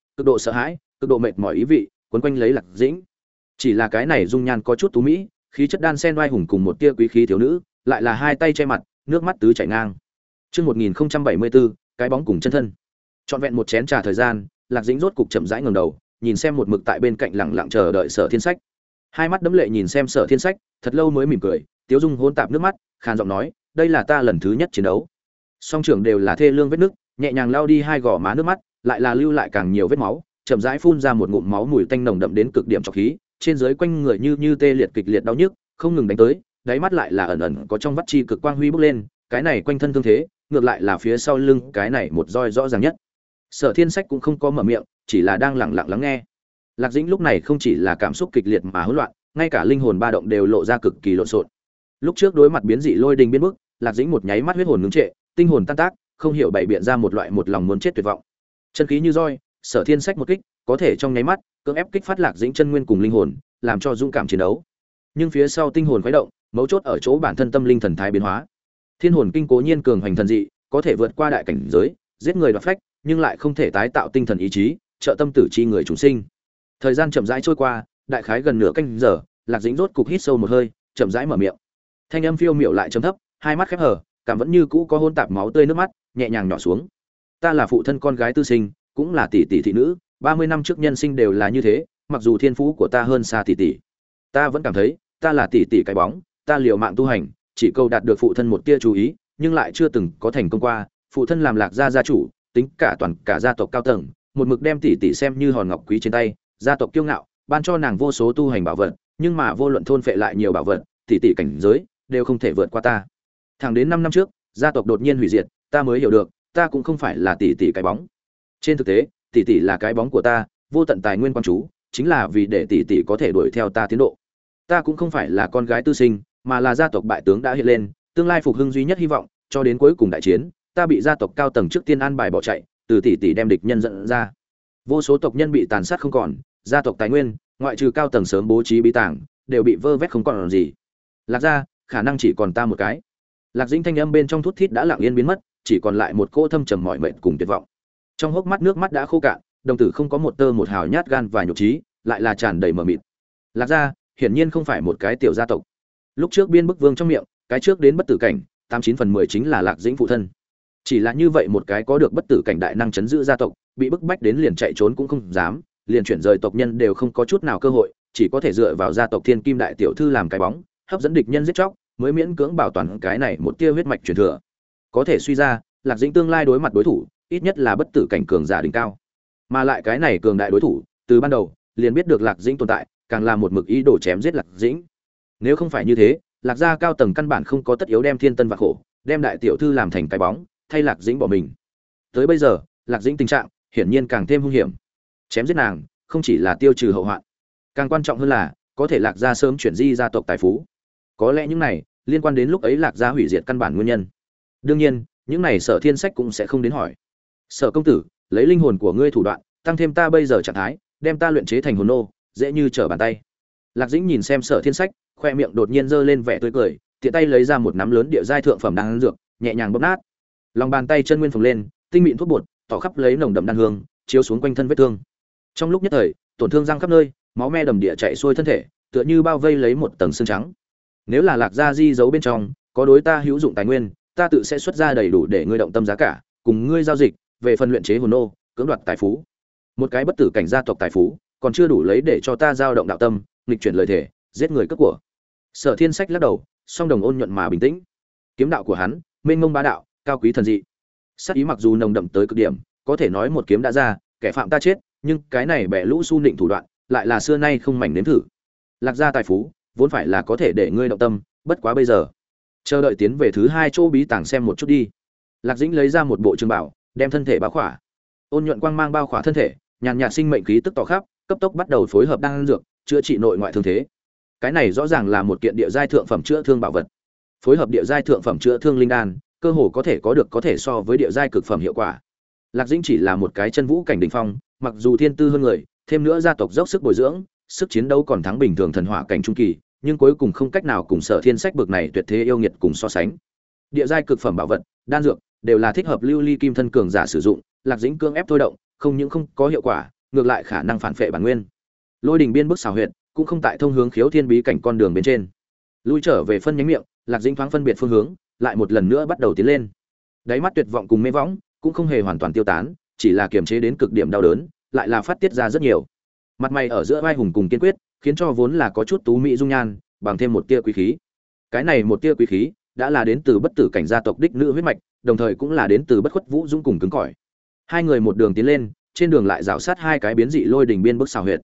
cực độ mệt mỏi ý vị, quấn quanh lấy Lạc Dĩnh. Chỉ là cái này dung nhan có chút tú mỹ, khí chất đan sen oai hùng cùng một tia quý khí thiếu nữ, lại là hai tay che mặt, nước mắt tứ chảy ngang. Chương 1074, cái bóng cùng chân thân. Trọn vẹn một chén trà thời gian, Lạc Dĩnh rốt cục chậm rãi ngẩng đầu, nhìn xem một mực tại bên cạnh lặng lặng chờ đợi Sở Thiên Sách. Hai mắt đẫm lệ nhìn xem Sở Thiên Sách, thật lâu mới mỉm cười, tiếu dung hỗn tạp nước mắt, khàn giọng nói, đây là ta lần thứ nhất chiến đấu. Song trưởng đều là thê lương vết nứt, nhẹ nhàng lau đi hai gò má nước mắt, lại là lưu lại càng nhiều vết máu, chậm rãi phun ra một ngụm máu mùi tanh nồng đậm đến cực điểm trọc khí, trên dưới quanh người như tê liệt kịch liệt đau nhức, không ngừng đánh tới, đáy mắt lại là ẩn ẩn có trong vắt chi cực quang huy bốc lên, cái này quanh thân thương thế, ngược lại là phía sau lưng cái này một roi rõ ràng nhất. Sở Thiên Sách cũng không có mở miệng, chỉ là đang lặng lặng lắng nghe. Lạc Dĩnh lúc này không chỉ là cảm xúc kịch liệt mà hỗn loạn, ngay cả linh hồn ba động đều lộ ra cực kỳ lộn xộn. Lúc trước đối mặt biến dị lôi đình biến bức, Lạc Dĩnh một nháy mắt huyết hồn ngưng trệ, tinh hồn tan tác, không hiểu bày biện ra một loại một lòng muốn chết tuyệt vọng. Chân khí như roi, Sở Thiên Sách một kích, có thể trong nháy mắt cưỡng ép kích phát Lạc Dĩnh chân nguyên cùng linh hồn, làm cho dũng cảm chiến đấu. Nhưng phía sau tinh hồn khuấy động, mấu chốt ở chỗ bản thân tâm linh thần thái biến hóa. Thiên hồn kinh cố nhiên cường hành thần dị, có thể vượt qua đại cảnh giới, giết người đoạt phách, nhưng lại không thể tái tạo tinh thần ý chí, trợ tâm tử chi người chúng sinh. Thời gian chậm rãi trôi qua, đại khái gần nửa canh giờ, Lạc Dĩnh rốt cục hít sâu một hơi, chậm rãi mở miệng. Thanh âm phiêu miểu lại trầm thấp, hai mắt khép hờ, cảm vẫn như cũ có hôn tạp máu tươi nước mắt, nhẹ nhàng nhỏ xuống. Ta là phụ thân con gái tư sinh, cũng là tỷ tỷ thị nữ, 30 năm trước nhân sinh đều là như thế, mặc dù thiên phú của ta hơn xa tỷ tỷ, ta vẫn cảm thấy ta là tỷ tỷ cái bóng, ta liều mạng tu hành, chỉ cầu đạt được phụ thân một tia chú ý, nhưng lại chưa từng có thành công qua. Phụ thân làm Lạc gia gia chủ, tính cả toàn cả gia tộc cao tầng, một mực đem tỷ tỷ xem như hòn ngọc quý trên tay, gia tộc kiêu ngạo, ban cho nàng vô số tu hành bảo vật, nhưng mà vô luận thôn phệ lại nhiều bảo vật, tỷ tỷ cảnh giới đều không thể vượt qua ta. Thẳng đến 5 năm trước, gia tộc đột nhiên hủy diệt, ta mới hiểu được, ta cũng không phải là tỷ tỷ cái bóng. Trên thực tế, tỷ tỷ là cái bóng của ta, vô tận tài nguyên quan chú, chính là vì để tỷ tỷ có thể đuổi theo ta tiến độ. Ta cũng không phải là con gái tư sinh, mà là gia tộc bại tướng đã hiện lên, tương lai phục hưng duy nhất hy vọng, cho đến cuối cùng đại chiến, ta bị gia tộc cao tầng trước tiên an bài bỏ chạy, từ tỷ tỷ đem địch nhân dẫn ra. Vô số tộc nhân bị tàn sát không còn, gia tộc tài nguyên, ngoại trừ cao tầng sớm bố trí bí tàng, đều bị vơ vét không còn gì. Lạc gia, khả năng chỉ còn ta một cái. Lạc Dĩnh thanh âm bên trong thút thít đã lặng yên biến mất, chỉ còn lại một cỗ thâm trầm mỏi mệt cùng tuyệt vọng. Trong hốc mắt nước mắt đã khô cạn, đồng tử không có một tơ một hào nhát gan và nhục trí, lại là tràn đầy mờ mịt. Lạc gia, hiển nhiên không phải một cái tiểu gia tộc. Lúc trước biên bức vương trong miệng, cái trước đến bất tử cảnh, 89/10 chính là Lạc Dĩnh phụ thân. Chỉ là như vậy một cái có được bất tử cảnh đại năng chấn giữ gia tộc, bị bức bách đến liền chạy trốn cũng không dám, liền chuyển rời tộc nhân đều không có chút nào cơ hội, chỉ có thể dựa vào gia tộc Thiên Kim đại tiểu thư làm cái bóng, hấp dẫn địch nhân giết chóc, mới miễn cưỡng bảo toàn cái này một tia huyết mạch truyền thừa. Có thể suy ra, Lạc Dĩnh tương lai đối mặt đối thủ, ít nhất là bất tử cảnh cường giả đỉnh cao. Mà lại cái này cường đại đối thủ, từ ban đầu liền biết được Lạc Dĩnh tồn tại, càng là một mực ý đồ chém giết Lạc Dĩnh. Nếu không phải như thế, Lạc gia cao tầng căn bản không có tất yếu đem Thiên Tân và khổ, đem đại tiểu thư làm thành cái bóng, thay Lạc Dĩnh bỏ mình. Tới bây giờ, Lạc Dĩnh tình trạng hiển nhiên càng thêm hung hiểm. Chém giết nàng, không chỉ là tiêu trừ hậu hoạn, càng quan trọng hơn là có thể Lạc gia sớm chuyển di gia tộc tài phú. Có lẽ những này liên quan đến lúc ấy Lạc gia hủy diệt căn bản nguyên nhân. Đương nhiên, những này Sở Thiên Sách cũng sẽ không đến hỏi. Sở công tử, lấy linh hồn của ngươi thủ đoạn, tăng thêm ta bây giờ trạng thái, đem ta luyện chế thành hồn nô, dễ như trở bàn tay. Lạc Dĩnh nhìn xem Sở Thiên Sách, khoe miệng đột nhiên giơ lên vẻ tươi cười, tiện tay lấy ra một nắm lớn địa giai thượng phẩm đan dược, nhẹ nhàng bóp nát. Lòng bàn tay chân nguyên phồng lên, tinh mịn thuốc bột, tỏ khắp lấy nồng đậm đan hương, chiếu xuống quanh thân vết thương. Trong lúc nhất thời, tổn thương răng khắp nơi, máu me đầm địa chảy xuôi thân thể, tựa như bao vây lấy một tầng xương trắng. Nếu là Lạc gia di giấu bên trong, có đối ta hữu dụng tài nguyên, ta tự sẽ xuất ra đầy đủ để ngươi động tâm giá cả, cùng ngươi giao dịch, về phần luyện chế hồn nô, cưỡng đoạt tài phú. Một cái bất tử cảnh gia tộc tài phú, còn chưa đủ lấy để cho ta dao động đạo tâm, nghịch chuyển lời thể, giết người cướp của. Sở Thiên Sách lắc đầu, song đồng ôn nhuận mà bình tĩnh. Kiếm đạo của hắn, mênh mông bá đạo, cao quý thần dị. Sát ý mặc dù nồng đậm tới cực điểm, có thể nói một kiếm đã ra, kẻ phạm ta chết, nhưng cái này bẻ lũ su nịnh thủ đoạn, lại là xưa nay không mảnh nếm thử. Lạc gia tài phú, vốn phải là có thể để ngươi động tâm, bất quá bây giờ, chờ đợi tiến về thứ hai chỗ bí tàng xem một chút đi. Lạc Dĩnh lấy ra một bộ trường bảo, đem thân thể bao khỏa. Ôn nhuận quang mang bao khỏa thân thể, nhàn nhạt sinh mệnh khí tức tỏ khắp, cấp tốc bắt đầu phối hợp đan dược, chữa trị nội ngoại thương thế. Cái này rõ ràng là một kiện địa giai thượng phẩm chữa thương bảo vật. Phối hợp địa giai thượng phẩm chữa thương linh đan, cơ hồ có thể có được có thể so với địa giai cực phẩm hiệu quả. Lạc Dĩnh chỉ là một cái chân vũ cảnh đỉnh phong, mặc dù thiên tư hơn người, thêm nữa gia tộc dốc sức bồi dưỡng, sức chiến đấu còn thắng bình thường thần hỏa cảnh trung kỳ, nhưng cuối cùng không cách nào cùng Sở Thiên Sách bực này tuyệt thế yêu nghiệt cùng so sánh. Địa giai cực phẩm bảo vật, đan dược đều là thích hợp lưu ly kim thân cường giả sử dụng, Lạc Dĩnh cương ép thôi động, không những không có hiệu quả, ngược lại khả năng phản phệ bản nguyên. Lôi đình biên bức xảo huyệt, cũng không tại thông hướng khiếu thiên bí cảnh con đường bên trên. Lui trở về phân nhánh miệng, Lạc Dĩnh thoáng phân biệt phương hướng, lại một lần nữa bắt đầu tiến lên. Đáy mắt tuyệt vọng cùng mê võng cũng không hề hoàn toàn tiêu tán, chỉ là kiềm chế đến cực điểm đau đớn, lại là phát tiết ra rất nhiều. Mặt mày ở giữa vai hùng cùng kiên quyết, khiến cho vốn là có chút tú mỹ dung nhan, bằng thêm một tia quý khí. Cái này một tia quý khí, đã là đến từ bất tử cảnh gia tộc đích nữ huyết mạch, đồng thời cũng là đến từ bất khuất vũ dũng cùng cứng cỏi. Hai người một đường tiến lên, trên đường lại rào sát hai cái biến dị lôi đình biên bức xào huyệt.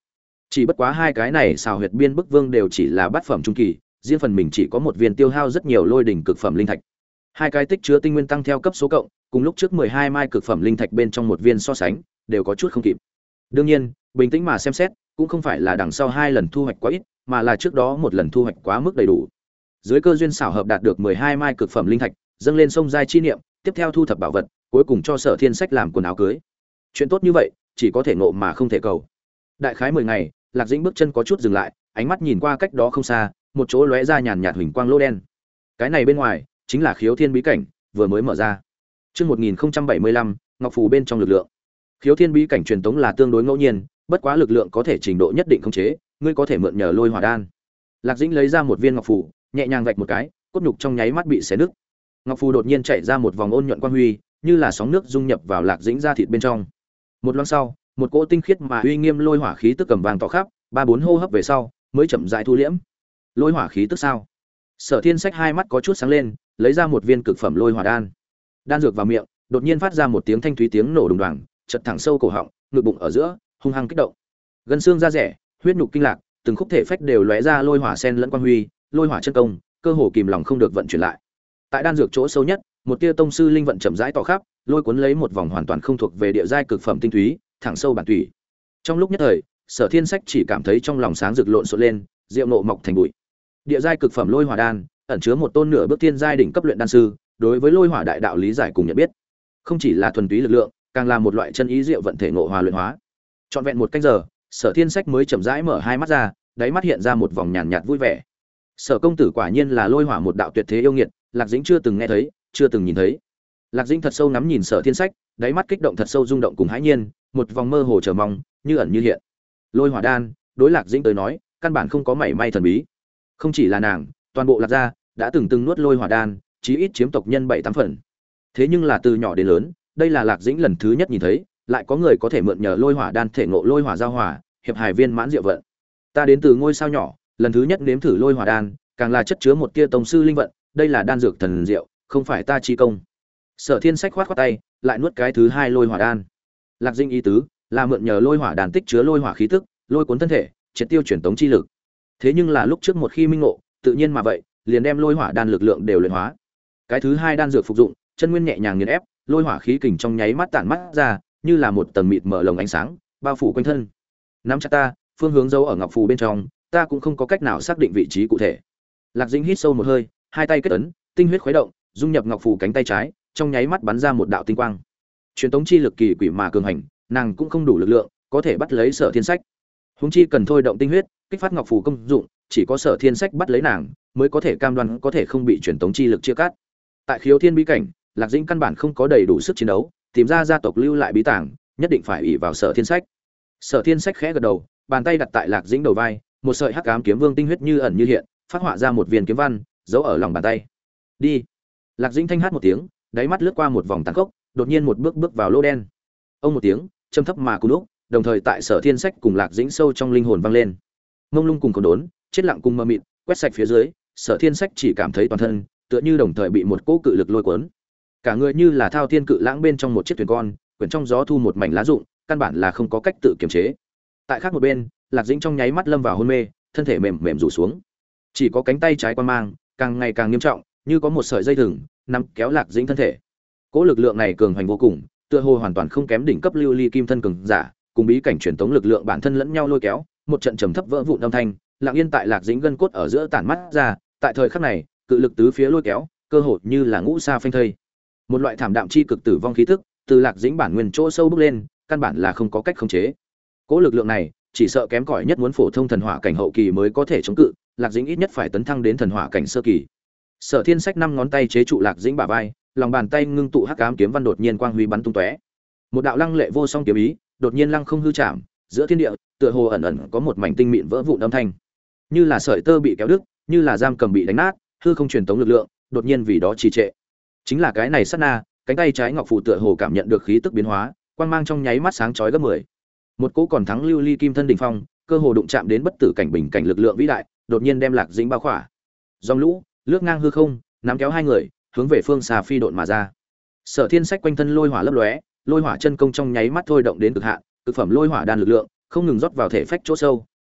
Chỉ bất quá hai cái này xào huyệt biên bức vương đều chỉ là bát phẩm trung kỳ, riêng phần mình chỉ có một viên tiêu hao rất nhiều lôi đỉnh cực phẩm linh thạch. Hai cái tích chứa tinh nguyên tăng theo cấp số cộng, cùng lúc trước 12 mai cực phẩm linh thạch bên trong một viên so sánh, đều có chút không kịp. Đương nhiên, bình tĩnh mà xem xét, cũng không phải là đằng sau hai lần thu hoạch quá ít, mà là trước đó một lần thu hoạch quá mức đầy đủ. Dưới cơ duyên xảo hợp đạt được 12 mai cực phẩm linh thạch, dâng lên sông giai chi niệm, tiếp theo thu thập bảo vật, cuối cùng cho Sở Thiên Sách làm quần áo cưới. Chuyện tốt như vậy, chỉ có thể ngộ mà không thể cầu. Đại khái 10 ngày, Lạc Dĩnh bước chân có chút dừng lại, ánh mắt nhìn qua cách đó không xa, một chỗ lóe ra nhàn nhạt huỳnh quang lỗ đen. Cái này bên ngoài chính là Khiếu Thiên bí cảnh, vừa mới mở ra. Chương 1075, Ngọc phù bên trong lực lượng. Khiếu Thiên bí cảnh truyền tống là tương đối ngẫu nhiên, bất quá lực lượng có thể trình độ nhất định khống chế, ngươi có thể mượn nhờ lôi hỏa đan. Lạc Dĩnh lấy ra một viên ngọc phù, nhẹ nhàng vạch một cái, cốt nhục trong nháy mắt bị xé nứt. Ngọc phù đột nhiên chạy ra một vòng ôn nhuận quang huy, như là sóng nước dung nhập vào Lạc Dĩnh da thịt bên trong. Một loáng sau, một cỗ tinh khiết mà uy nghiêm lôi hỏa khí tức cầm vàng tỏ khắp, ba bốn hô hấp về sau, mới chậm rãi thu liễm. Lôi hỏa khí tức sao? Sở Thiên Sách hai mắt có chút sáng lên, lấy ra một viên cực phẩm lôi hỏa đan. Đan dược vào miệng, đột nhiên phát ra một tiếng thanh thúy tiếng nổ đùng đoàng, chật thẳng sâu cổ họng, ngực bụng ở giữa, hung hăng kích động. Gân xương da rẻ, huyết nhục kinh lạc, từng khúc thể phách đều lóe ra lôi hỏa sen lẫn quang huy, lôi hỏa chân công, cơ hồ kìm lòng không được vận chuyển lại. Tại đan dược chỗ sâu nhất, một tia tông sư linh vận chậm rãi tỏ khắp, lôi cuốn lấy một vòng hoàn toàn không thuộc về địa giai cực phẩm tinh túy, thẳng sâu bản tủy. Trong lúc nhất thời, Sở Thiên Sách chỉ cảm thấy trong lòng sáng rực lộn xộn lên, diệu nộ mọc thành bụi. Địa giai cực phẩm lôi hỏa đan, ẩn chứa một tôn nửa bước tiên giai đỉnh cấp luyện đan sư, đối với lôi hỏa đại đạo lý giải cùng nhận biết. Không chỉ là thuần túy lực lượng, càng là một loại chân ý diệu vận thể ngộ hòa luyện hóa. Trọn vẹn một canh giờ, Sở Thiên Sách mới chậm rãi mở hai mắt ra, đáy mắt hiện ra một vòng nhàn nhạt vui vẻ. Sở công tử quả nhiên là lôi hỏa một đạo tuyệt thế yêu nghiệt, Lạc Dĩnh chưa từng nghe thấy, chưa từng nhìn thấy. Lạc Dĩnh thật sâu ngắm nhìn Sở Thiên Sách, đáy mắt kích động thật sâu rung động cùng hãi nhiên, một vòng mơ hồ chờ mong, như ẩn như hiện. Lôi hỏa đan, đối Lạc Dĩnh tới nói, căn bản không có mảy may thần bí. Không chỉ là nàng, toàn bộ Lạc gia đã từng nuốt lôi hỏa đan, chí ít chiếm tộc nhân 7-8 phần. Thế nhưng là từ nhỏ đến lớn, đây là Lạc Dĩnh lần thứ nhất nhìn thấy, lại có người có thể mượn nhờ lôi hỏa đan thể ngộ lôi hỏa giao hỏa, hiệp hài viên mãn diệu vận. Ta đến từ ngôi sao nhỏ, lần thứ nhất nếm thử lôi hỏa đan, càng là chất chứa một tia tông sư linh vận, đây là đan dược thần diệu, không phải ta chi công. Sở Thiên Sách khoát khoát tay, lại nuốt cái thứ hai lôi hỏa đan. Lạc Dĩnh ý tứ là mượn nhờ lôi hỏa đan tích chứa lôi hỏa khí tức, lôi cuốn thân thể, triệt tiêu truyền tống chi lực. Thế nhưng là lúc trước một khi minh ngộ, tự nhiên mà vậy, liền đem lôi hỏa đan lực lượng đều luyện hóa. Cái thứ hai đan dược phục dụng, chân nguyên nhẹ nhàng nghiền ép, lôi hỏa khí kình trong nháy mắt tản mắt ra, như là một tầng mịt mờ lồng ánh sáng, bao phủ quanh thân. Nắm chặt ta, phương hướng dấu ở ngọc phù bên trong, ta cũng không có cách nào xác định vị trí cụ thể. Lạc Dĩnh hít sâu một hơi, hai tay kết ấn, tinh huyết khuấy động, dung nhập ngọc phù cánh tay trái, trong nháy mắt bắn ra một đạo tinh quang. Truyền tống chi lực kỳ quỷ mà cường hành, nàng cũng không đủ lực lượng, có thể bắt lấy Sở Thiên Sách. Huống chi cần thôi động tinh huyết, kích phát ngọc phù công dụng, chỉ có Sở Thiên Sách bắt lấy nàng, mới có thể cam đoan có thể không bị truyền tống chi lực chia cắt. Tại Khiếu Thiên bí cảnh, Lạc Dĩnh căn bản không có đầy đủ sức chiến đấu, tìm ra gia tộc lưu lại bí tàng, nhất định phải ỷ vào Sở Thiên Sách. Sở Thiên Sách khẽ gật đầu, bàn tay đặt tại Lạc Dĩnh đầu vai, một sợi hắc ám kiếm vương tinh huyết như ẩn như hiện, phát họa ra một viên kiếm văn, giấu ở lòng bàn tay. Đi. Lạc Dĩnh thanh hát một tiếng, đáy mắt lướt qua một vòng tàn khốc, đột nhiên một bước bước vào lỗ đen. Ông một tiếng, trầm thấp mà cú lúc, đồng thời tại Sở Thiên Sách cùng Lạc Dĩnh sâu trong linh hồn vang lên. Mông lung cùng cồn đốn, chết lặng cùng mơ mịt, quét sạch phía dưới, Sở Thiên Sách chỉ cảm thấy toàn thân tựa như đồng thời bị một cỗ cự lực lôi cuốn. Cả người như là thao thiên cự lãng bên trong một chiếc thuyền con, quyển trong gió thu một mảnh lá rụng, căn bản là không có cách tự kiềm chế. Tại khác một bên, Lạc Dĩnh trong nháy mắt lâm vào hôn mê, thân thể mềm mềm rủ xuống. Chỉ có cánh tay trái quan mang, càng ngày càng nghiêm trọng, như có một sợi dây thừng nắm kéo Lạc Dĩnh thân thể. Cỗ lực lượng này cường hành vô cùng, tựa hồ hoàn toàn không kém đỉnh cấp lưu ly kim thân cường giả, cùng bí cảnh truyền tống lực lượng bản thân lẫn nhau lôi kéo, một trận trầm thấp vỡ vụn âm thanh, lặng yên tại Lạc Dĩnh gân cốt ở giữa tản mắt ra, tại thời khắc này, cự lực tứ phía lôi kéo, cơ hồ như là ngũ sa phanh thây. Một loại thảm đạm chi cực tử vong khí tức, từ Lạc Dĩnh bản nguyên chỗ sâu bốc lên, căn bản là không có cách khống chế. Cỗ lực lượng này, chỉ sợ kém cỏi nhất muốn phổ thông thần hỏa cảnh hậu kỳ mới có thể chống cự, Lạc Dĩnh ít nhất phải tấn thăng đến thần hỏa cảnh sơ kỳ. Sở Thiên Sách năm ngón tay chế trụ Lạc Dĩnh bả vai, lòng bàn tay ngưng tụ hắc ám kiếm văn đột nhiên quang huy bắn tung tóe. Một đạo lăng lệ vô song kiếm ý, đột nhiên lăng không hư chạm, giữa thiên địa, tựa hồ ẩn ẩn có một mảnh tinh mịn vỡ vụn âm thanh. Như là sợi tơ bị kéo đứt, như là giam cầm bị đánh nát, hư không truyền tống lực lượng, đột nhiên vì đó trì trệ. Chính là cái này sát na, cánh tay trái ngọc phù tựa hồ cảm nhận được khí tức biến hóa, quang mang trong nháy mắt sáng chói gấp 10. Một cỗ còn thắng lưu ly kim thân đỉnh phong, cơ hồ đụng chạm đến bất tử cảnh bình cảnh lực lượng vĩ đại, đột nhiên đem Lạc Dĩnh bao khỏa. Dòng lũ lướt ngang hư không, nắm kéo hai người, hướng về phương xa phi độn mà ra. Sở Thiên Sách quanh thân lôi hỏa lấp lóe, lôi hỏa chân công trong nháy mắt thôi động đến cực hạn, cực phẩm lôi hỏa đan lực lượng không ngừng rót vào thể phách chỗ sâu,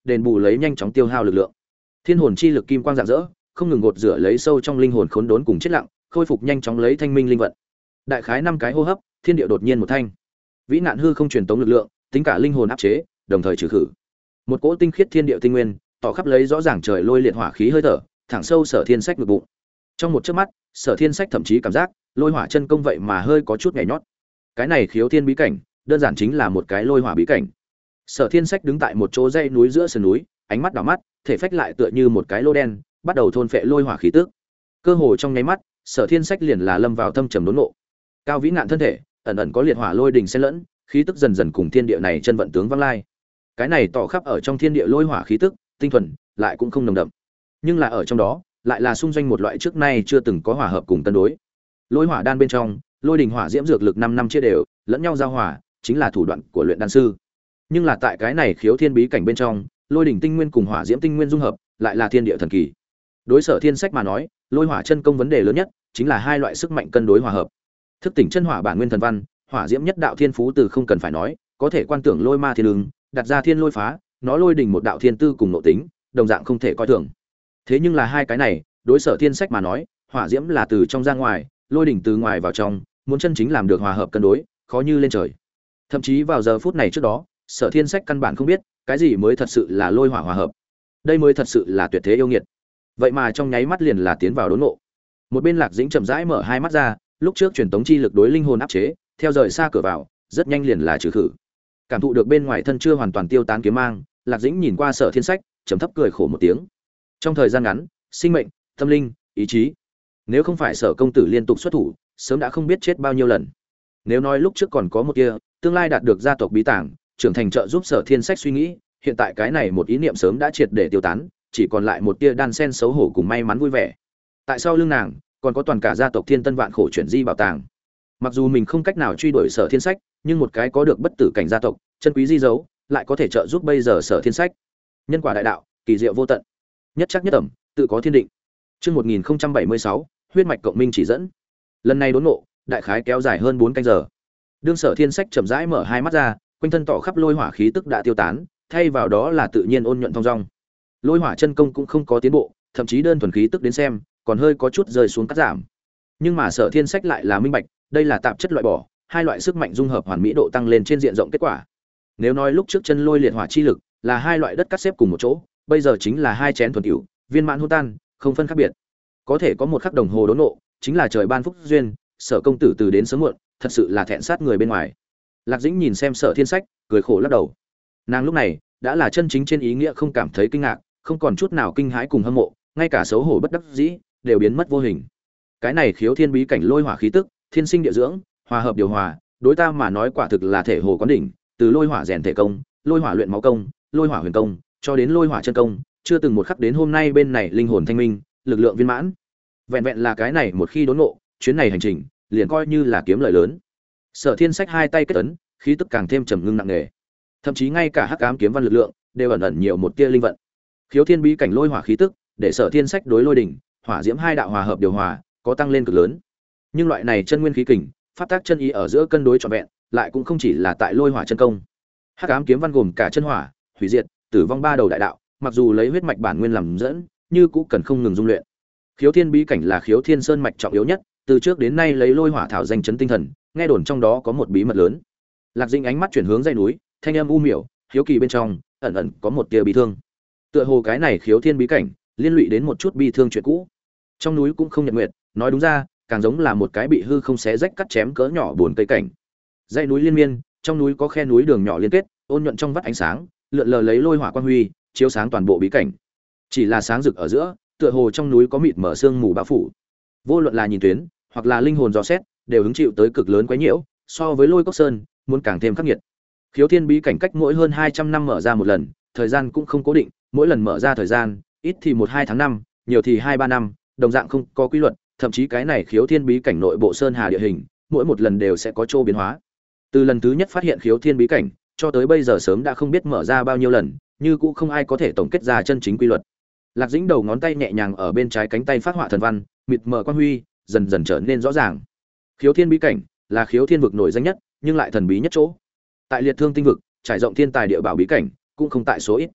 đền bù lấy nhanh chóng tiêu hao lực lượng. Thiên hồn chi lực kim quang rạng rỡ, không ngừng gột rửa lấy sâu trong linh hồn khốn đốn cùng chết lặng, khôi phục nhanh chóng lấy thanh minh linh vận. Đại khái 5 cái hô hấp, thiên địa đột nhiên một thanh. Vĩ nạn hư không truyền tống lực lượng, tính cả linh hồn áp chế, đồng thời trừ khử. Một cỗ tinh khiết thiên địa tinh nguyên, tỏ khắp lấy rõ ràng trời lôi liệt hỏa khí hơi thở, thẳng sâu Sở Thiên Sách ngực bụng. Trong một chớp mắt, Sở Thiên Sách thậm chí cảm giác, lôi hỏa chân công vậy mà hơi có chút nhảy nhót. Cái này khiếu thiên bí cảnh, đơn giản chính là một cái lôi hỏa bí cảnh. Sở Thiên Sách đứng tại một chỗ dãy núi giữa sườn núi, ánh mắt đảo mắt, thể phách lại tựa như một cái lô đen, bắt đầu thôn phệ lôi hỏa khí tức. Cơ hồ trong nháy mắt, Sở Thiên Sách liền là lâm vào thâm trầm đốn ngộ. Cao vĩ ngạn thân thể, ẩn ẩn có liệt hỏa lôi đình xen lẫn, khí tức dần dần cùng thiên địa này chân vận tướng văng lai. Cái này tỏ khắp ở trong thiên địa lôi hỏa khí tức, tinh thuần, lại cũng không nồng đậm. Nhưng là ở trong đó, lại là xung doanh một loại trước nay chưa từng có hòa hợp cùng cân đối. Lôi hỏa đan bên trong, lôi đình hỏa diễm dược lực 5 năm chia đều, lẫn nhau giao hòa, chính là thủ đoạn của luyện đan sư. Nhưng là tại cái này khiếu thiên bí cảnh bên trong, lôi đỉnh tinh nguyên cùng hỏa diễm tinh nguyên dung hợp, lại là thiên địa thần kỳ. Đối Sở Thiên Sách mà nói, lôi hỏa chân công vấn đề lớn nhất chính là hai loại sức mạnh cân đối hòa hợp. Thức tỉnh chân hỏa bản nguyên thần văn, hỏa diễm nhất đạo thiên phú từ không cần phải nói, có thể quan tưởng lôi ma thiên ứng, đặt ra thiên lôi phá, nó lôi đỉnh một đạo thiên tư cùng nội tính, đồng dạng không thể coi thường. Thế nhưng là hai cái này, đối Sở Thiên Sách mà nói, hỏa diễm là từ trong ra ngoài, lôi đỉnh từ ngoài vào trong, muốn chân chính làm được hòa hợp cân đối, khó như lên trời. Thậm chí vào giờ phút này trước đó, Sở Thiên Sách căn bản không biết, cái gì mới thật sự là lôi hỏa hòa hợp. Đây mới thật sự là tuyệt thế yêu nghiệt. Vậy mà trong nháy mắt liền là tiến vào đốn ngộ. Một bên Lạc Dĩnh chậm rãi mở hai mắt ra, lúc trước truyền tống chi lực đối linh hồn áp chế, theo rời xa cửa vào, rất nhanh liền là trừ khử. Cảm thụ được bên ngoài thân chưa hoàn toàn tiêu tán kiếm mang, Lạc Dĩnh nhìn qua Sở Thiên Sách, trầm thấp cười khổ một tiếng. Trong thời gian ngắn, sinh mệnh, tâm linh, ý chí, nếu không phải Sở công tử liên tục xuất thủ, sớm đã không biết chết bao nhiêu lần. Nếu nói lúc trước còn có một kia, tương lai đạt được gia tộc bí tàng, trưởng thành trợ giúp Sở Thiên Sách suy nghĩ, hiện tại cái này một ý niệm sớm đã triệt để tiêu tán, chỉ còn lại một tia đan sen xấu hổ cùng may mắn vui vẻ. Tại sao lưng nàng còn có toàn cả gia tộc Thiên Tân vạn khổ chuyển di bảo tàng. Mặc dù mình không cách nào truy đuổi Sở Thiên Sách, nhưng một cái có được bất tử cảnh gia tộc, chân quý di dấu, lại có thể trợ giúp bây giờ Sở Thiên Sách. Nhân quả đại đạo, kỳ diệu vô tận. Nhất chắc nhất ẩm, tự có thiên định. Chương 1076, huyết mạch cộng minh chỉ dẫn. Lần này đốn ngộ, đại khái kéo dài hơn 4 canh giờ. Đương Sở Thiên Sách chậm rãi mở hai mắt ra, quanh thân tỏ khắp lôi hỏa khí tức đã tiêu tán, thay vào đó là tự nhiên ôn nhuận thong dong. Lôi hỏa chân công cũng không có tiến bộ, thậm chí đơn thuần khí tức đến xem, còn hơi có chút rơi xuống cắt giảm. Nhưng mà Sở Thiên Sách lại là minh bạch, đây là tạp chất loại bỏ, hai loại sức mạnh dung hợp hoàn mỹ độ tăng lên trên diện rộng kết quả. Nếu nói lúc trước chân lôi liệt hỏa chi lực là hai loại đất cắt xếp cùng một chỗ, bây giờ chính là hai chén thuần hữu, viên mãn hôn tan, không phân khác biệt. Có thể có một khắc đồng hồ đốn nộ, chính là trời ban phúc duyên, Sở công tử từ đến sớm muộn, thật sự là thẹn sát người bên ngoài. Lạc Dĩnh nhìn xem Sở Thiên Sách, cười khổ lắc đầu. Nàng lúc này đã là chân chính trên ý nghĩa không cảm thấy kinh ngạc, không còn chút nào kinh hãi cùng hâm mộ, ngay cả xấu hổ bất đắc dĩ đều biến mất vô hình. Cái này khiếu thiên bí cảnh lôi hỏa khí tức, thiên sinh địa dưỡng, hòa hợp điều hòa, đối ta mà nói quả thực là thể hồ quán đỉnh, từ lôi hỏa rèn thể công, lôi hỏa luyện máu công, lôi hỏa huyền công, cho đến lôi hỏa chân công, chưa từng một khắc đến hôm nay bên này linh hồn thanh minh, lực lượng viên mãn. Vẹn vẹn là cái này một khi đốn ngộ, chuyến này hành trình liền coi như là kiếm lợi lớn. Sở Thiên Sách hai tay kết ấn, khí tức càng thêm trầm ngưng nặng nề. Thậm chí ngay cả hắc ám kiếm văn lực lượng đều ẩn ẩn nhiều một tia linh vận. Khiếu thiên bí cảnh lôi hỏa khí tức, để Sở Thiên Sách đối lôi đỉnh, hỏa diễm hai đạo hòa hợp điều hòa, có tăng lên cực lớn. Nhưng loại này chân nguyên khí kình, pháp tác chân ý ở giữa cân đối trọn vẹn, lại cũng không chỉ là tại lôi hỏa chân công. Hắc ám kiếm văn gồm cả chân hỏa, hủy diệt, tử vong ba đầu đại đạo, mặc dù lấy huyết mạch bản nguyên làm dẫn, như cũng cần không ngừng dung luyện. Khiếu thiên bí cảnh là khiếu thiên sơn mạch trọng yếu nhất, từ trước đến nay lấy lôi hỏa thảo danh chấn tinh thần, nghe đồn trong đó có một bí mật lớn. Lạc Dĩnh ánh mắt chuyển hướng dãy núi, thanh âm u miểu, hiếu kỳ bên trong ẩn ẩn có một tia bi thương. Tựa hồ cái này khiếu thiên bí cảnh liên lụy đến một chút bi thương chuyện cũ. Trong núi cũng không nhật nguyệt, nói đúng ra, càng giống là một cái bị hư không xé rách cắt chém cỡ nhỏ buồn cây cảnh. Dãy núi liên miên, trong núi có khe núi đường nhỏ liên kết, ôn nhuận trong vắt ánh sáng, lượn lờ lấy lôi hỏa quang huy, chiếu sáng toàn bộ bí cảnh. Chỉ là sáng rực ở giữa, tựa hồ trong núi có mịt mờ sương mù bao phủ. Vô luận là nhìn tuyến, hoặc là linh hồn dò xét, đều hứng chịu tới cực lớn quấy nhiễu, so với Lôi Cốc Sơn, muốn càng thêm khắc nghiệt. Khiếu thiên bí cảnh cách mỗi hơn 200 năm mở ra một lần, thời gian cũng không cố định, mỗi lần mở ra thời gian, ít thì 1-2 tháng năm, nhiều thì 2-3 năm, đồng dạng không có quy luật, thậm chí cái này khiếu thiên bí cảnh nội bộ sơn hà địa hình, mỗi một lần đều sẽ có chỗ biến hóa. Từ lần thứ nhất phát hiện khiếu thiên bí cảnh, cho tới bây giờ sớm đã không biết mở ra bao nhiêu lần, như cũng không ai có thể tổng kết ra chân chính quy luật. Lạc Dĩnh đầu ngón tay nhẹ nhàng ở bên trái cánh tay phát họa thần văn, mịt mờ quang huy, dần dần trở nên rõ ràng. Khiếu thiên bí cảnh là khiếu thiên vực nổi danh nhất, nhưng lại thần bí nhất chỗ. Tại liệt thương tinh vực, trải rộng thiên tài địa bảo bí cảnh, cũng không tại số ít.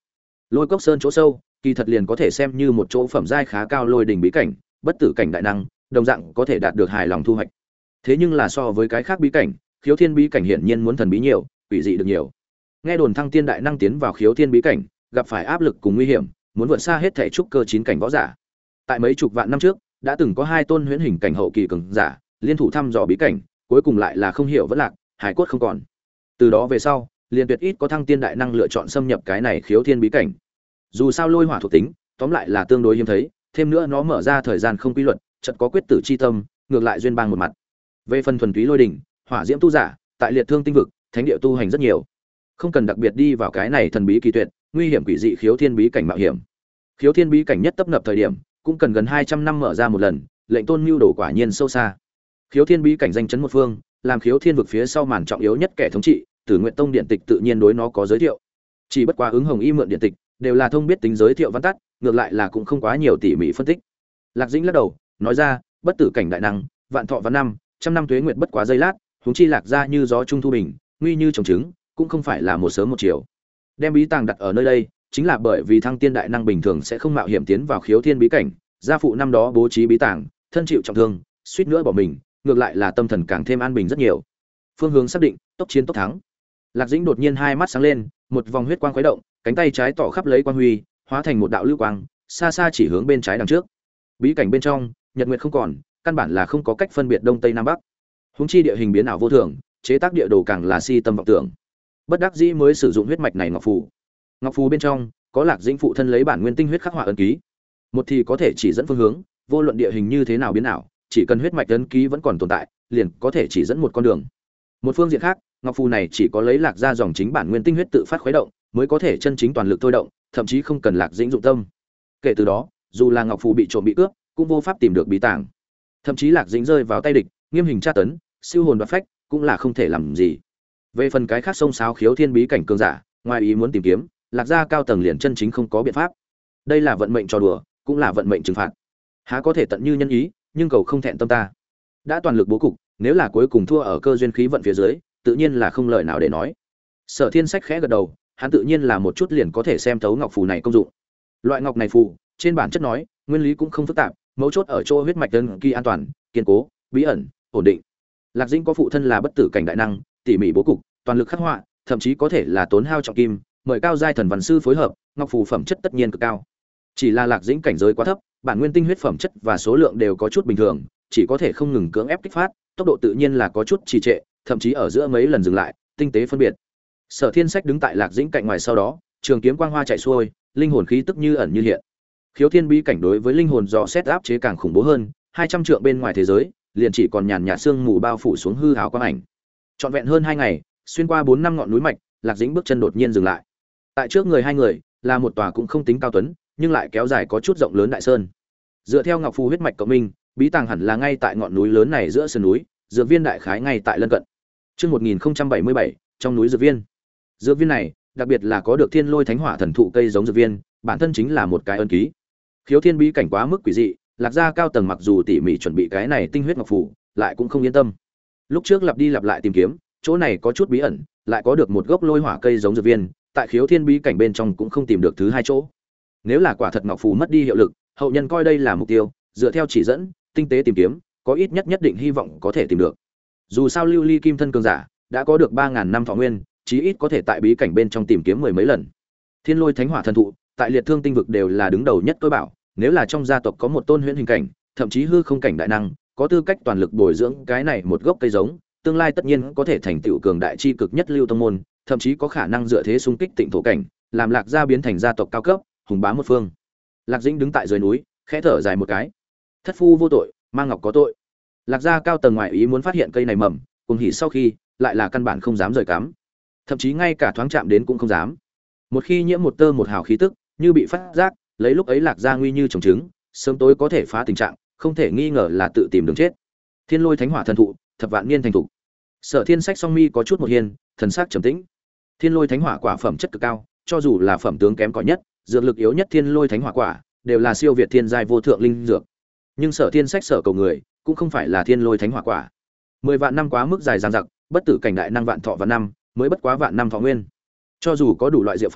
Lôi Cốc Sơn chỗ sâu, kỳ thật liền có thể xem như một chỗ phẩm giai khá cao lôi đỉnh bí cảnh, bất tử cảnh đại năng, đồng dạng có thể đạt được hài lòng thu hoạch. Thế nhưng là so với cái khác bí cảnh, Khiếu Thiên bí cảnh hiển nhiên muốn thần bí nhiều, quỷ dị được nhiều. Nghe đồn Thăng Tiên đại năng tiến vào Khiếu Thiên bí cảnh, gặp phải áp lực cùng nguy hiểm, muốn vượt xa hết thể trúc cơ 9 cảnh võ giả. Tại mấy chục vạn năm trước, đã từng có 2 tôn huyễn hình cảnh hậu kỳ cường giả, liên thủ thăm dò bí cảnh, cuối cùng lại là không hiểu vẫn lạc, hải cốt không còn. Từ đó về sau, liền tuyệt ít có Thăng Tiên đại năng lựa chọn xâm nhập cái này Khiếu Thiên bí cảnh. Dù sao lôi hỏa thuộc tính, tóm lại là tương đối hiếm thấy, thêm nữa nó mở ra thời gian không quy luật, chợt có quyết tử chi tâm, ngược lại duyên bang một mặt. Về phần thuần túy lôi đỉnh, hỏa diễm tu giả, tại liệt thương tinh vực, thánh địa tu hành rất nhiều. Không cần đặc biệt đi vào cái này thần bí kỳ tuyệt, nguy hiểm quỷ dị Khiếu Thiên bí cảnh mạo hiểm. Khiếu Thiên bí cảnh nhất tấp nập thời điểm, cũng cần gần 200 năm mở ra một lần, lệnh tôn mưu đồ quả nhiên sâu xa. Khiếu Thiên bí cảnh danh chấn một phương, làm Khiếu Thiên vực phía sau màn trọng yếu nhất kẻ thống trị, Tử Nguyện Tông điện tịch tự nhiên đối nó có giới thiệu. Chỉ bất quá ứng Hồng Y mượn điện tịch, đều là thông biết tính giới thiệu văn tắt, ngược lại là cũng không quá nhiều tỉ mỉ phân tích. Lạc Dĩnh lắc đầu, nói ra, bất tử cảnh đại năng, vạn thọ vạn năm, trăm năm tuế nguyệt bất quá giây lát, huống chi Lạc gia như gió trung thu bình, nguy như trồng trứng, cũng không phải là một sớm một chiều. Đem bí tàng đặt ở nơi đây, chính là bởi vì Thăng Tiên đại năng bình thường sẽ không mạo hiểm tiến vào Khiếu Thiên bí cảnh, gia phụ năm đó bố trí bí tàng, thân chịu trọng thương, suýt nữa bỏ mình, ngược lại là tâm thần càng thêm an bình rất nhiều. Phương hướng xác định, tốc chiến tốc thắng. Lạc Dĩnh đột nhiên hai mắt sáng lên, một vòng huyết quang khuấy động, cánh tay trái tỏ khắp lấy quang huy, hóa thành một đạo lưu quang, xa xa chỉ hướng bên trái đằng trước. Bí cảnh bên trong, nhật nguyệt không còn, căn bản là không có cách phân biệt đông tây nam bắc. Huống chi địa hình biến ảo vô thường, chế tác địa đồ càng là si tâm vọng tưởng. Bất đắc dĩ mới sử dụng huyết mạch này ngọc phù. Ngọc phù bên trong có Lạc Dĩnh phụ thân lấy bản nguyên tinh huyết khắc họa ấn ký. Một thì có thể chỉ dẫn phương hướng, vô luận địa hình như thế nào biến ảo, chỉ cần huyết mạch ấn ký vẫn còn tồn tại, liền có thể chỉ dẫn một con đường. Một phương diện khác, ngọc phù này chỉ có lấy Lạc gia dòng chính bản nguyên tinh huyết tự phát khuấy động, mới có thể chân chính toàn lực thôi động, thậm chí không cần Lạc Dĩnh dụng tâm. Kể từ đó, dù là ngọc phù bị trộm bị cướp, cũng vô pháp tìm được bí tàng. Thậm chí Lạc Dĩnh rơi vào tay địch, nghiêm hình tra tấn, siêu hồn đoạt phách, cũng là không thể làm gì. Về phần cái khác sông sáo Khiếu Thiên bí cảnh cường giả, ngoài ý muốn tìm kiếm, Lạc gia cao tầng liền chân chính không có biện pháp. Đây là vận mệnh trò đùa, cũng là vận mệnh trừng phạt. Há có thể tận như nhân ý, nhưng cầu không thẹn tâm ta. Đã toàn lực bố cục, nếu là cuối cùng thua ở cơ duyên khí vận phía dưới, tự nhiên là không lời nào để nói. Sở Thiên Sách khẽ gật đầu, hắn tự nhiên là một chút liền có thể xem thấu ngọc phù này công dụng. Loại ngọc này phù, trên bản chất nói, nguyên lý cũng không phức tạp, mấu chốt ở chỗ huyết mạch đơn kỳ an toàn, kiên cố, bí ẩn, ổn định. Lạc Dĩnh có phụ thân là bất tử cảnh đại năng, tỉ mỉ bố cục, toàn lực khắc họa, thậm chí có thể là tốn hao trọng kim, mời cao giai thần văn sư phối hợp, ngọc phù phẩm chất tất nhiên cực cao. Chỉ là Lạc Dĩnh cảnh giới quá thấp, bản nguyên tinh huyết phẩm chất và số lượng đều có chút bình thường, chỉ có thể không ngừng cưỡng ép kích phát, tốc độ tự nhiên là có chút trì trệ, thậm chí ở giữa mấy lần dừng lại, tinh tế phân biệt. Sở Thiên Sách đứng tại Lạc Dĩnh cạnh ngoài sau đó, trường kiếm quang hoa chạy xuôi, linh hồn khí tức như ẩn như hiện. Khiếu Thiên bí cảnh đối với linh hồn dò xét áp chế càng khủng bố hơn, 200 trượng bên ngoài thế giới, liền chỉ còn nhàn nhạt sương mù bao phủ xuống hư ảo quang ảnh. Trọn vẹn hơn 2 ngày, xuyên qua 4 năm ngọn núi mạch, Lạc Dĩnh bước chân đột nhiên dừng lại. Tại trước người hai người, là một tòa cũng không tính cao tuấn, nhưng lại kéo dài có chút rộng lớn đại sơn. Dựa theo ngọc phù huyết mạch cộng minh, bí tàng hẳn là ngay tại ngọn núi lớn này giữa sườn núi, dược viên đại khái ngay tại lân cận. Chương 1077, trong núi dược viên. Dược viên này, đặc biệt là có được Thiên Lôi Thánh Hỏa thần thụ cây giống dược viên, bản thân chính là một cái ân ký. Khiếu Thiên bí cảnh quá mức quỷ dị, Lạc gia cao tầng mặc dù tỉ mỉ chuẩn bị cái này tinh huyết ngọc phù, lại cũng không yên tâm. Lúc trước lặp đi lặp lại tìm kiếm, chỗ này có chút bí ẩn, lại có được một gốc lôi hỏa cây giống dược viên, tại Khiếu Thiên bí cảnh bên trong cũng không tìm được thứ hai chỗ. Nếu là quả thật ngọc phù mất đi hiệu lực, hậu nhân coi đây là mục tiêu, dựa theo chỉ dẫn, tinh tế tìm kiếm, có ít nhất nhất định hy vọng có thể tìm được. Dù sao Lưu Ly Kim thân cường giả đã có được 3000 năm thọ nguyên, chí ít có thể tại bí cảnh bên trong tìm kiếm mười mấy lần. Thiên Lôi Thánh Hỏa thần thụ, tại liệt thương tinh vực đều là đứng đầu nhất tôi bảo, nếu là trong gia tộc có một tôn huyễn hình cảnh, thậm chí hư không cảnh đại năng, có tư cách toàn lực bồi dưỡng cái này một gốc cây giống, tương lai tất nhiên có thể thành tựu cường đại chi cực nhất lưu tông môn, thậm chí có khả năng dựa thế xung kích tịnh thổ cảnh, làm Lạc gia biến thành gia tộc cao cấp, hùng bá một phương. Lạc Dĩnh đứng tại dưới núi, khẽ thở dài một cái. Thất phu vô tội, mang ngọc có tội. Lạc gia cao tầng ngoại ý muốn phát hiện cây này mầm, cùng hỉ sau khi, lại là căn bản không dám rời cắm, thậm chí ngay cả thoáng chạm đến cũng không dám. Một khi nhiễm một tơ một hào khí tức, như bị phát giác, lấy lúc ấy Lạc gia nguy như trồng trứng, sớm tối có thể phá tình trạng, không thể nghi ngờ là tự tìm đường chết. Thiên Lôi Thánh Hỏa thần thụ, thập vạn niên thành thụ. Sở Thiên Sách song mi có chút một hiền, thần sắc trầm tĩnh. Thiên Lôi Thánh Hỏa quả phẩm chất cực cao, cho dù là phẩm tướng kém cỏi nhất, dược lực yếu nhất Thiên Lôi Thánh Hỏa quả, đều là siêu việt thiên giai vô thượng linh dược. Nhưng Sở Thiên Sách sở cầu người, cũng không phải là Thiên Lôi Thánh Hỏa quả. 10 vạn năm quá mức dài dằng dặc, bất tử cảnh đại năng vạn thọ vạn năm, mới bất quá vạn năm thọ nguyên. Cho dù có đủ loại diệu pháp,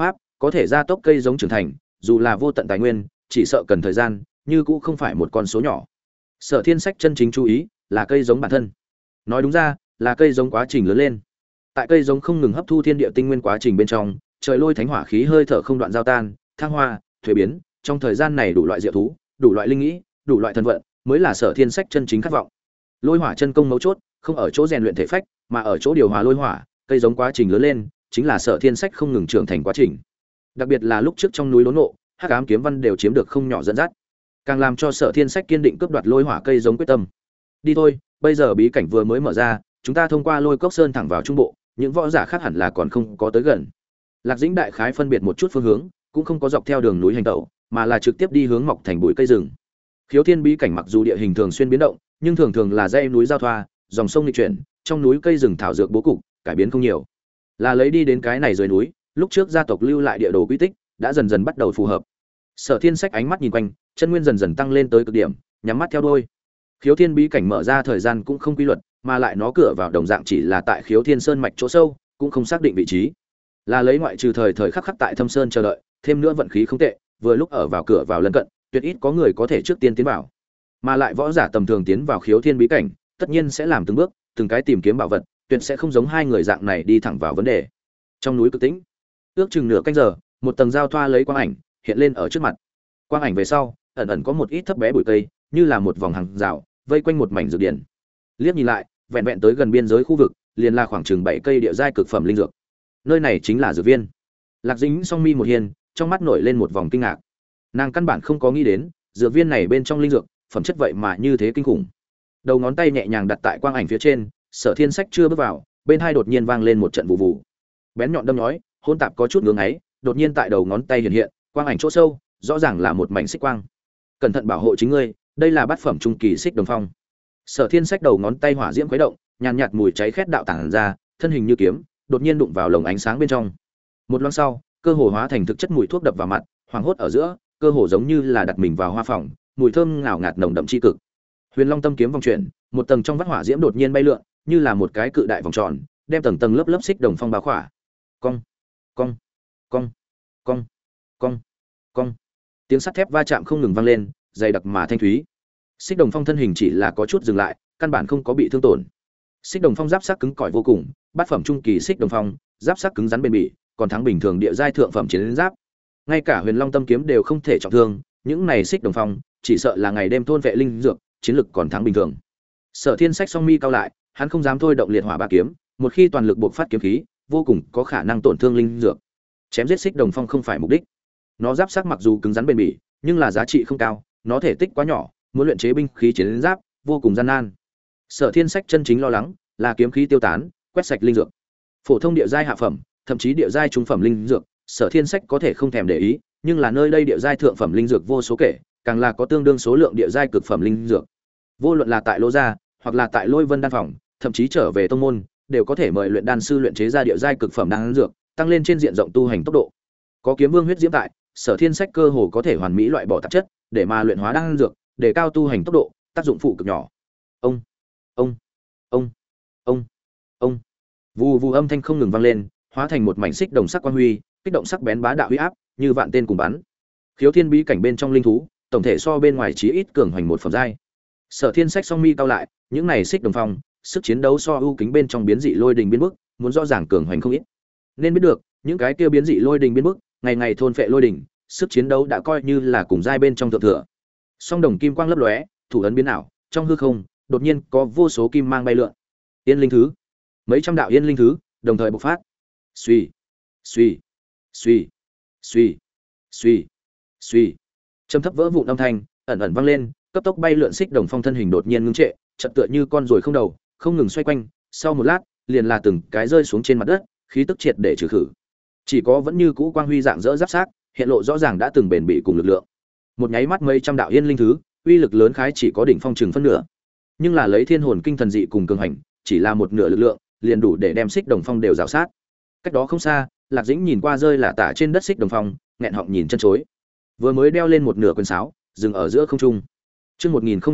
có thể gia tốc cây giống trưởng thành, dù là vô tận tài nguyên, chỉ sợ cần thời gian, như cũng không phải một con số nhỏ. Sở Thiên Sách chân chính chú ý là cây giống bản thân. Nói đúng ra, là cây giống quá trình lớn lên. Tại cây giống không ngừng hấp thu thiên địa tinh nguyên quá trình bên trong, trời lôi thánh hỏa khí hơi thở không đoạn giao tan, thăng hoa, thuế biến, trong thời gian này đủ loại diệu thú, đủ loại linh nghĩ, đủ loại thần vận, mới là Sở Thiên Sách chân chính khát vọng. Lôi hỏa chân công mấu chốt, không ở chỗ rèn luyện thể phách, mà ở chỗ điều hòa lôi hỏa, cây giống quá trình lớn lên, chính là Sở Thiên Sách không ngừng trưởng thành quá trình. Đặc biệt là lúc trước trong núi đốn ngộ, Hắc Ám kiếm văn đều chiếm được không nhỏ dẫn dắt, càng làm cho Sở Thiên Sách kiên định cướp đoạt lôi hỏa cây giống quyết tâm. Đi thôi, bây giờ bí cảnh vừa mới mở ra, chúng ta thông qua Lôi Cốc Sơn thẳng vào trung bộ, những võ giả khác hẳn là còn không có tới gần. Lạc Dĩnh đại khái phân biệt một chút phương hướng, cũng không có dọc theo đường núi hành tẩu, mà là trực tiếp đi hướng mọc thành bụi cây rừng. Khiếu Thiên bí cảnh mặc dù địa hình thường xuyên biến động, nhưng thường thường là dãy núi giao thoa, dòng sông nghịch chuyển, trong núi cây rừng thảo dược bố cục, cải biến không nhiều. Là lấy đi đến cái này dưới núi, lúc trước gia tộc lưu lại địa đồ quy tích, đã dần dần bắt đầu phù hợp. Sở Thiên Sách ánh mắt nhìn quanh, chân nguyên dần dần tăng lên tới cực điểm, nhắm mắt theo đuôi. Khiếu Thiên bí cảnh mở ra thời gian cũng không quy luật, mà lại nó cửa vào đồng dạng chỉ là tại Khiếu Thiên Sơn mạch chỗ sâu, cũng không xác định vị trí. Là lấy ngoại trừ thời khắc khắc tại Thâm Sơn chờ đợi, thêm nữa vận khí không tệ, vừa lúc ở vào cửa vào lân cận, tuyệt ít có người có thể trước tiên tiến vào. Mà lại võ giả tầm thường tiến vào Khiếu Thiên bí cảnh, tất nhiên sẽ làm từng bước, từng cái tìm kiếm bảo vật, tuyệt sẽ không giống hai người dạng này đi thẳng vào vấn đề. Trong núi cực tĩnh, ước chừng nửa canh giờ, một tầng giao thoa lấy quang ảnh hiện lên ở trước mặt. Quang ảnh về sau, ẩn ẩn có một ít thấp bé bụi cây, như là một vòng hàng rào, vây quanh một mảnh dược điển. Liếc nhìn lại, vẹn vẹn tới gần biên giới khu vực, liền là khoảng chừng 7 cây địa giai cực phẩm linh dược. Nơi này chính là dược viên. Lạc Dĩnh song mi một hiền, trong mắt nổi lên một vòng kinh ngạc. Nàng căn bản không có nghĩ đến, dược viên này bên trong linh dược, phẩm chất vậy mà như thế kinh khủng. Đầu ngón tay nhẹ nhàng đặt tại quang ảnh phía trên, Sở Thiên Sách chưa bước vào, bên hai đột nhiên vang lên một trận vụ vụ. Bén nhọn đâm nhói, hôn tạp có chút ngưỡng ấy, đột nhiên tại đầu ngón tay hiện hiện, quang ảnh chỗ sâu, rõ ràng là một mảnh xích quang. Cẩn thận bảo hộ chính ngươi, đây là bát phẩm trung kỳ xích đồng phong. Sở Thiên Sách đầu ngón tay hỏa diễm khuấy động, nhàn nhạt mùi cháy khét đạo tản ra, thân hình như kiếm, đột nhiên đụng vào lồng ánh sáng bên trong. Một loáng sau, cơ hồ hóa thành thực chất mùi thuốc đập vào mặt, hoàng hốt ở giữa, cơ hồ giống như là đặt mình vào hoa phòng, mùi thơm ngào ngạt nồng đậm chi cực. Huyền Long Tâm kiếm vòng chuyển, một tầng trong vắt hỏa diễm đột nhiên bay lượn, như là một cái cự đại vòng tròn, đem tầng tầng lớp lớp xích đồng phong bao khỏa. Cong, cong, cong, cong, cong, cong. Tiếng sắt thép va chạm không ngừng vang lên, dày đặc mà thanh thúy. Xích đồng phong thân hình chỉ là có chút dừng lại, căn bản không có bị thương tổn. Xích đồng phong giáp sắc cứng cỏi vô cùng, bát phẩm trung kỳ xích đồng phong, giáp sắc cứng rắn bền bỉ, còn thắng bình thường địa giai thượng phẩm chiến giáp. Ngay cả Huyền Long Tâm kiếm đều không thể trọng thương, những này xích đồng phong, chỉ sợ là ngày đêm thôn vệ linh dược, chiến lực còn thắng bình thường. Sở Thiên Sách song mi cao lại, hắn không dám thôi động liệt hỏa ba kiếm, một khi toàn lực bộc phát kiếm khí, vô cùng có khả năng tổn thương linh dược. Chém giết xích đồng phong không phải mục đích. Nó giáp sắc mặc dù cứng rắn bền bỉ, nhưng là giá trị không cao, nó thể tích quá nhỏ, muốn luyện chế binh khí chiến giáp vô cùng gian nan. Sở Thiên Sách chân chính lo lắng là kiếm khí tiêu tán, quét sạch linh dược. Phổ thông địa giai hạ phẩm, thậm chí địa giai trung phẩm linh dược, Sở Thiên Sách có thể không thèm để ý, nhưng là nơi đây địa giai thượng phẩm linh dược vô số kể, càng là có tương đương số lượng địa giai cực phẩm linh dược. Vô luận là tại Lô gia, hoặc là tại Lôi Vân đan phòng, thậm chí trở về tông môn, đều có thể mời luyện đan sư luyện chế ra địa giai cực phẩm đan dược, tăng lên trên diện rộng tu hành tốc độ. Có kiếm vương huyết diễm tại, Sở Thiên Sách cơ hồ có thể hoàn mỹ loại bỏ tạp chất, để mà luyện hóa đan dược, để cao tu hành tốc độ, tác dụng phụ cực nhỏ. Ông, ông, ông, ông, ông. Vù vù âm thanh không ngừng vang lên, hóa thành một mảnh xích đồng sắc quang huy, kích động sắc bén bá đạo uy áp, như vạn tên cùng bắn. Khiếu Thiên bí cảnh bên trong linh thú, tổng thể so bên ngoài chí ít cường hoành một phẩm giai. Sở Thiên Sách song mi cao lại, những này xích đồng phong, sức chiến đấu so ưu kính bên trong biến dị lôi đình biến bức, muốn rõ ràng cường hoành không ít. Nên biết được, những cái kia biến dị lôi đình biến bức, ngày ngày thôn phệ lôi đình, sức chiến đấu đã coi như là cùng giai bên trong thượng thừa. Song đồng kim quang lấp lóe, thủ ấn biến ảo, trong hư không, đột nhiên có vô số kim mang bay lượn. Yên linh thứ, mấy trăm đạo yên linh thứ, đồng thời bộc phát. Suy, suy, suy, suy, suy, suy. Trầm thấp vỡ vụn âm thanh, ẩn ẩn vang lên, cấp tốc bay lượn xích đồng phong thân hình đột nhiên ngưng trệ, chợt tựa như con ruồi không đầu, không ngừng xoay quanh, sau một lát, liền là từng cái rơi xuống trên mặt đất, khí tức triệt để trừ khử. Chỉ có vẫn như cũ quang huy dạng dỡ giáp xác, hiện lộ rõ ràng đã từng bền bỉ cùng lực lượng. Một nháy mắt mấy trăm đạo yên linh thứ, uy lực lớn khái chỉ có đỉnh phong chừng phân nửa. Nhưng là lấy thiên hồn kinh thần dị cùng cường hành, chỉ là một nửa lực lượng, liền đủ để đem xích đồng phong đều rào sát. Cách đó không xa, Lạc Dĩnh nhìn qua rơi là tả trên đất xích đồng phong, nghẹn họng nhìn chân chối. Vừa mới đeo lên một nửa quyền sáo, dừng ở giữa không trung. Chương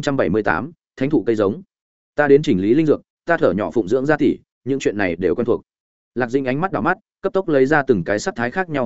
1078, Thánh thụ cây giống. Ta đến chỉnh lý linh dược, ta thở nhỏ phụng dưỡng gia tỷ, những chuyện này đều quen thuộc. Lạc Dĩnh ánh mắt đảo mắt, cấp tốc lấy ra từng cái sắc thái khác nhau hộp ngọc,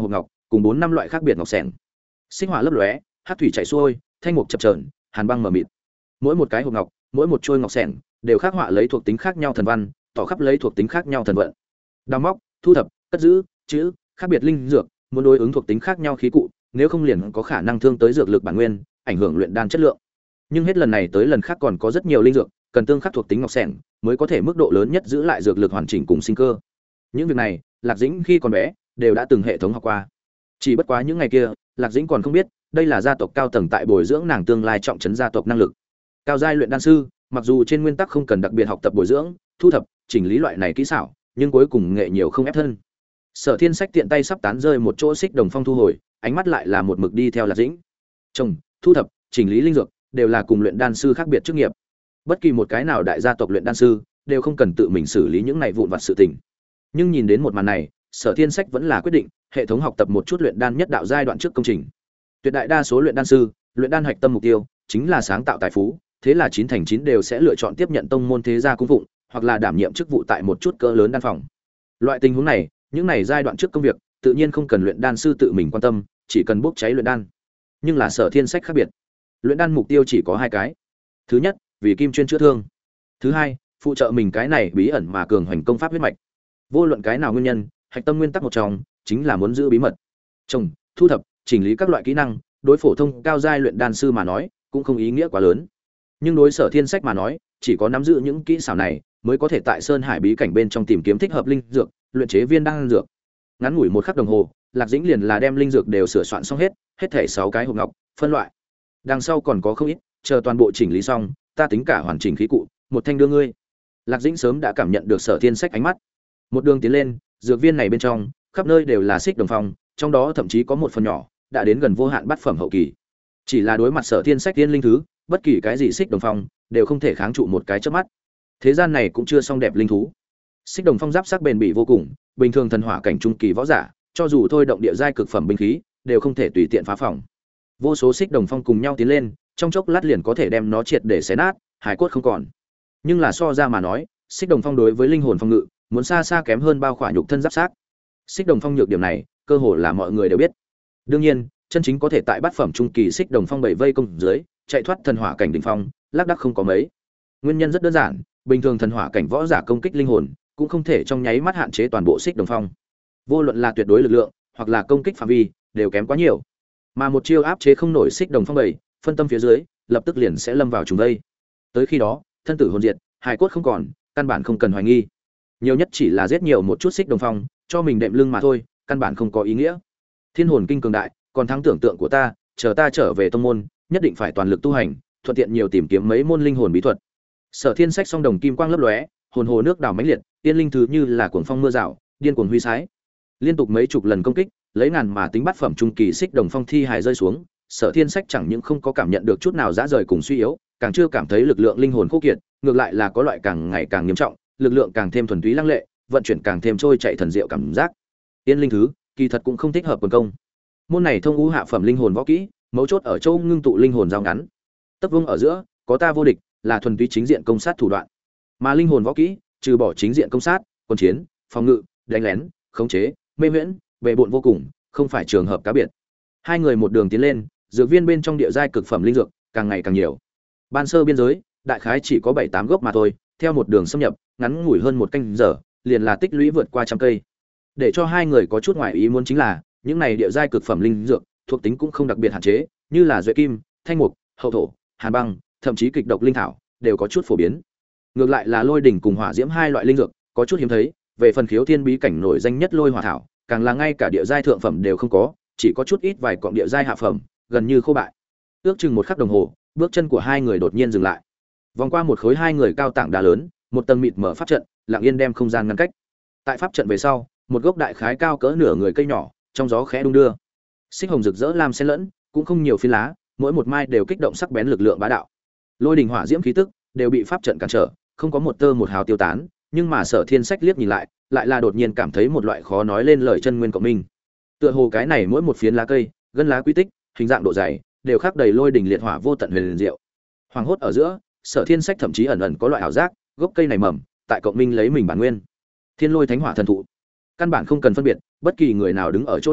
cùng 4 5 loại khác biệt ngọc sẻng. Xích hỏa lấp lóe, hắc thủy chảy xuôi, thanh mục chập chờn, hàn băng mờ mịt. Mỗi một cái hộp ngọc, mỗi một chuôi ngọc sẻng đều khắc họa lấy thuộc tính khác nhau thần văn, tỏ khắp lấy thuộc tính khác nhau thần vận. Đào móc, thu thập, cất giữ, chữ, khác biệt linh dược, muốn đối ứng thuộc tính khác nhau khí cụ, nếu không liền có khả năng thương tới dược lực bản nguyên, ảnh hưởng luyện đan chất lượng. Nhưng hết lần này tới lần khác còn có rất nhiều linh dược, cần tương khắc thuộc tính ngọc sẻng mới có thể mức độ lớn nhất giữ lại dược lực hoàn chỉnh cùng sinh cơ. Những việc này, Lạc Dĩnh khi còn bé đều đã từng hệ thống học qua. Chỉ bất quá những ngày kia, Lạc Dĩnh còn không biết, đây là gia tộc cao tầng tại bồi dưỡng nàng tương lai trọng trấn gia tộc năng lực. Cao giai luyện đan sư, mặc dù trên nguyên tắc không cần đặc biệt học tập bồi dưỡng, thu thập, chỉnh lý loại này kỹ xảo, nhưng cuối cùng nghệ nhiều không ép thân. Sở Thiên Sách tiện tay sắp tán rơi một chỗ xích đồng phong thu hồi, ánh mắt lại là một mực đi theo Lạc Dĩnh. Trồng, thu thập, chỉnh lý linh dược, đều là cùng luyện đan sư khác biệt chức nghiệp. Bất kỳ một cái nào đại gia tộc luyện đan sư đều không cần tự mình xử lý những này vụn vặt sự tình. Nhưng nhìn đến một màn này, Sở Thiên Sách vẫn là quyết định hệ thống học tập một chút luyện đan nhất đạo giai đoạn trước công trình. Tuyệt đại đa số luyện đan sư, luyện đan hạch tâm mục tiêu chính là sáng tạo tài phú, thế là 9 thành 9 đều sẽ lựa chọn tiếp nhận tông môn thế gia cung phụng, hoặc là đảm nhiệm chức vụ tại một chút cỡ lớn đan phòng. Loại tình huống này, những này giai đoạn trước công việc, tự nhiên không cần luyện đan sư tự mình quan tâm, chỉ cần bốc cháy luyện đan. Nhưng là Sở Thiên Sách khác biệt. Luyện đan mục tiêu chỉ có 2 cái. Thứ nhất, vì kim chuyên chữa thương. Thứ hai, phụ trợ mình cái này bí ẩn mà cường hoành công pháp huyết mạch. Vô luận cái nào nguyên nhân, hạch tâm nguyên tắc một trong chính là muốn giữ bí mật. Trồng, thu thập, chỉnh lý các loại kỹ năng, đối phổ thông cao giai luyện đan sư mà nói, cũng không ý nghĩa quá lớn. Nhưng đối Sở Thiên Sách mà nói, chỉ có nắm giữ những kỹ xảo này, mới có thể tại Sơn Hải bí cảnh bên trong tìm kiếm thích hợp linh dược, luyện chế viên đan dược. Ngắn ngủi một khắc đồng hồ, Lạc Dĩnh liền là đem linh dược đều sửa soạn xong hết thảy 6 cái hộp ngọc, phân loại. Đằng sau còn có không ít, chờ toàn bộ chỉnh lý xong, ta tính cả hoàn chỉnh khí cụ, một thanh đưa ngươi. Lạc Dĩnh sớm đã cảm nhận được Sở Thiên Sách ánh mắt. Một đường tiến lên, dược viên này bên trong, khắp nơi đều là xích đồng phong, trong đó thậm chí có một phần nhỏ đã đến gần vô hạn bát phẩm hậu kỳ. Chỉ là đối mặt Sở Thiên Sách tiên linh thứ, bất kỳ cái gì xích đồng phong đều không thể kháng trụ một cái chớp mắt. Thế gian này cũng chưa xong đẹp linh thú. Xích đồng phong giáp sắc bền bỉ vô cùng, bình thường thần hỏa cảnh trung kỳ võ giả, cho dù thôi động địa giai cực phẩm binh khí, đều không thể tùy tiện phá phòng. Vô số xích đồng phong cùng nhau tiến lên, trong chốc lát liền có thể đem nó triệt để xé nát, hải cốt không còn. Nhưng là so ra mà nói, xích đồng phong đối với linh hồn phong ngự, muốn xa xa kém hơn bao khỏa nhục thân giáp xác. Xích đồng phong nhược điểm này, cơ hồ là mọi người đều biết. Đương nhiên, chân chính có thể tại bát phẩm trung kỳ xích đồng phong bảy vây công dưới, chạy thoát thần hỏa cảnh đỉnh phong, lác đác không có mấy. Nguyên nhân rất đơn giản, bình thường thần hỏa cảnh võ giả công kích linh hồn, cũng không thể trong nháy mắt hạn chế toàn bộ xích đồng phong. Vô luận là tuyệt đối lực lượng, hoặc là công kích phạm vi, đều kém quá nhiều. Mà một chiêu áp chế không nổi xích đồng phong bảy, phân tâm phía dưới, lập tức liền sẽ lâm vào trùng vây. Tới khi đó, thân tử hồn diệt, hài cốt không còn, căn bản không cần hoài nghi. Nhiều nhất chỉ là giết nhiều một chút xích đồng phong, cho mình đệm lưng mà thôi, căn bản không có ý nghĩa. Thiên hồn kinh cường đại, còn thắng tưởng tượng của ta, chờ ta trở về tông môn, nhất định phải toàn lực tu hành, thuận tiện nhiều tìm kiếm mấy môn linh hồn bí thuật. Sở Thiên Sách song đồng kim quang lấp lóe, hồn hồ nước đảo mãnh liệt, tiên linh thứ như là cuồng phong mưa rào, điên cuồng huy sái. Liên tục mấy chục lần công kích, lấy ngàn mà tính bát phẩm trung kỳ xích đồng phong thi hài rơi xuống, Sở Thiên Sách chẳng những không có cảm nhận được chút nào dã rời cùng suy yếu, càng chưa cảm thấy lực lượng linh hồn khô kiệt, ngược lại là có loại càng ngày càng nghiêm trọng, lực lượng càng thêm thuần túy lăng lệ, vận chuyển càng thêm trôi chảy thần diệu cảm giác. Tiên linh thứ, kỳ thật cũng không thích hợp quần công. Môn này thông ngũ hạ phẩm linh hồn võ kỹ, mấu chốt ở chỗ ngưng tụ linh hồn giao ngắn. Tấp vung ở giữa, có ta vô địch, là thuần túy chính diện công sát thủ đoạn. Mà linh hồn võ kỹ, trừ bỏ chính diện công sát, quân chiến, phòng ngự, đánh lén, khống chế, mê huyễn, bệ bội vô cùng, không phải trường hợp cá biệt. Hai người một đường tiến lên, dược viên bên trong địa giai cực phẩm linh dược càng ngày càng nhiều. Ban sơ biên giới, đại khái chỉ có 7-8 gốc mà thôi, theo một đường xâm nhập, ngắn ngủi hơn một canh giờ, liền là tích lũy vượt qua trăm cây. Để cho hai người có chút ngoài ý muốn chính là, những này địa giai cực phẩm linh dược, thuộc tính cũng không đặc biệt hạn chế, như là duệ kim, thanh mục, hậu thổ, hàn băng, thậm chí kịch độc linh thảo, đều có chút phổ biến. Ngược lại là lôi đỉnh cùng hỏa diễm hai loại linh dược, có chút hiếm thấy, về phần khiếu thiên bí cảnh nổi danh nhất lôi hỏa thảo, càng là ngay cả địa giai thượng phẩm đều không có, chỉ có chút ít vài cọng địa giai hạ phẩm, gần như khô bại. Ước chừng một khắc đồng hồ, bước chân của hai người đột nhiên dừng lại. Vòng qua một khối hai người cao tảng đá lớn, một tầng mịt mở pháp trận, lặng yên đem không gian ngăn cách. Tại pháp trận về sau, một gốc đại khái cao cỡ nửa người cây nhỏ, trong gió khẽ đung đưa. Xích hồng rực rỡ lam xen lẫn, cũng không nhiều phiến lá, mỗi một mai đều kích động sắc bén lực lượng bá đạo. Lôi đình hỏa diễm khí tức đều bị pháp trận cản trở, không có một tơ một hào tiêu tán, nhưng mà Sở Thiên Sách liếc nhìn lại, lại là đột nhiên cảm thấy một loại khó nói lên lời chân nguyên cộng minh. Tựa hồ cái này mỗi một phiến lá cây, gân lá quy tích, hình dạng độ dày, đều khắc đầy lôi đình liệt hỏa vô tận huyền diệu. Hoàng hốt ở giữa, Sở Thiên Sách thậm chí ẩn ẩn có loại ảo giác, gốc cây này mầm, tại cộng minh lấy mình bản nguyên. Thiên Lôi Thánh Hỏa thần thụ. Căn bản không cần phân biệt, bất kỳ người nào đứng ở chỗ này,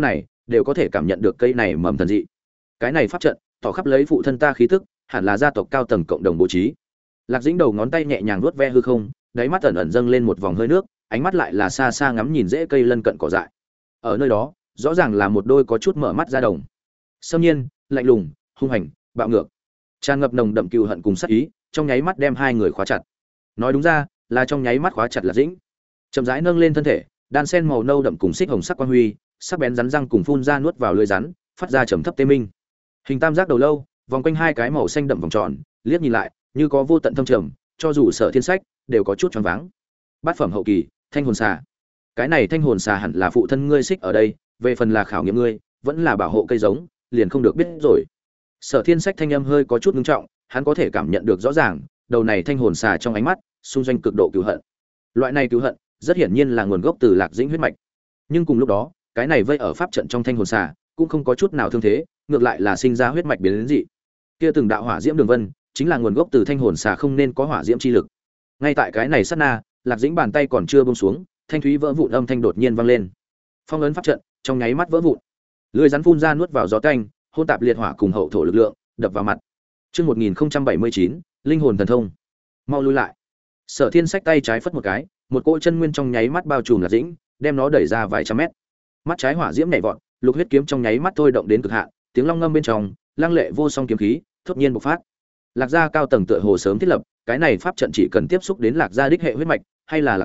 đều có thể cảm nhận được cây này mầm thần dị. Cái này pháp trận tỏ khắp lấy phụ thân ta khí tức, hẳn là gia tộc cao tầng cộng đồng bố trí. Lạc Dĩnh đầu ngón tay nhẹ nhàng vuốt ve hư không, đáy mắt ẩn ẩn dâng lên một vòng hơi nước, ánh mắt lại là xa xa ngắm nhìn rễ cây lân cận cỏ dại. Ở nơi đó, rõ ràng là một đôi có chút mở mắt ra đồng. Xâm nhiên, lạnh lùng, hung hành, bạo ngược, tràn ngập nồng đậm cừu hận cùng sát ý, trong nháy mắt đem hai người khóa chặt. Nói đúng ra, là trong nháy mắt khóa chặt Lạc Dĩnh. Chậm rãi nâng lên thân thể, đan sen màu nâu đậm cùng xích hồng sắc quang huy, sắc bén rắn răng cùng phun ra nuốt vào lưỡi rắn, phát ra trầm thấp tê minh. Hình tam giác đầu lâu, vòng quanh hai cái màu xanh đậm vòng tròn, liếc nhìn lại, như có vô tận thâm trầm, cho dù Sở Thiên Sách đều có chút choáng váng. Bát phẩm hậu kỳ, thanh hồn xà. Cái này thanh hồn xà hẳn là phụ thân ngươi xích ở đây, về phần là khảo nghiệm ngươi, vẫn là bảo hộ cây giống, liền không được biết rồi. Sở Thiên Sách thanh âm hơi có chút ngưng trọng, hắn có thể cảm nhận được rõ ràng, đầu này thanh hồn xà trong ánh mắt, xung doanh cực độ cừu hận. Loại này cừu hận, rất hiển nhiên là nguồn gốc từ Lạc Dĩnh huyết mạch. Nhưng cùng lúc đó, cái này vây ở pháp trận trong thanh hồn xà, cũng không có chút nào thương thế, ngược lại là sinh ra huyết mạch biến dị. Kia từng đạo hỏa diễm đường vân, chính là nguồn gốc từ thanh hồn xà không nên có hỏa diễm chi lực. Ngay tại cái này sát na, Lạc Dĩnh bàn tay còn chưa buông xuống, thanh thúy vỡ vụn âm thanh đột nhiên vang lên. Phong ấn pháp trận trong nháy mắt vỡ vụn. Lưỡi rắn phun ra nuốt vào gió tanh, hôn tạp liệt hỏa cùng hậu thổ lực lượng, đập vào mặt. Chương 1079, linh hồn thần thông. Mau lui lại. Sở Thiên Sách tay trái phất một cái, một cỗ chân nguyên trong nháy mắt bao trùm Lạc Dĩnh, đem nó đẩy ra vài trăm mét. Mắt trái hỏa diễm nhảy vọt, lục huyết kiếm trong nháy mắt thôi động đến cực hạn, tiếng long ngâm bên trong, lăng lệ vô song kiếm khí, thốt nhiên bộc phát. Lạc gia cao tầng tựa hồ sớm thiết lập, cái này pháp trận chỉ cần tiếp xúc đến Lạc gia đích hệ huyết mạch, hay là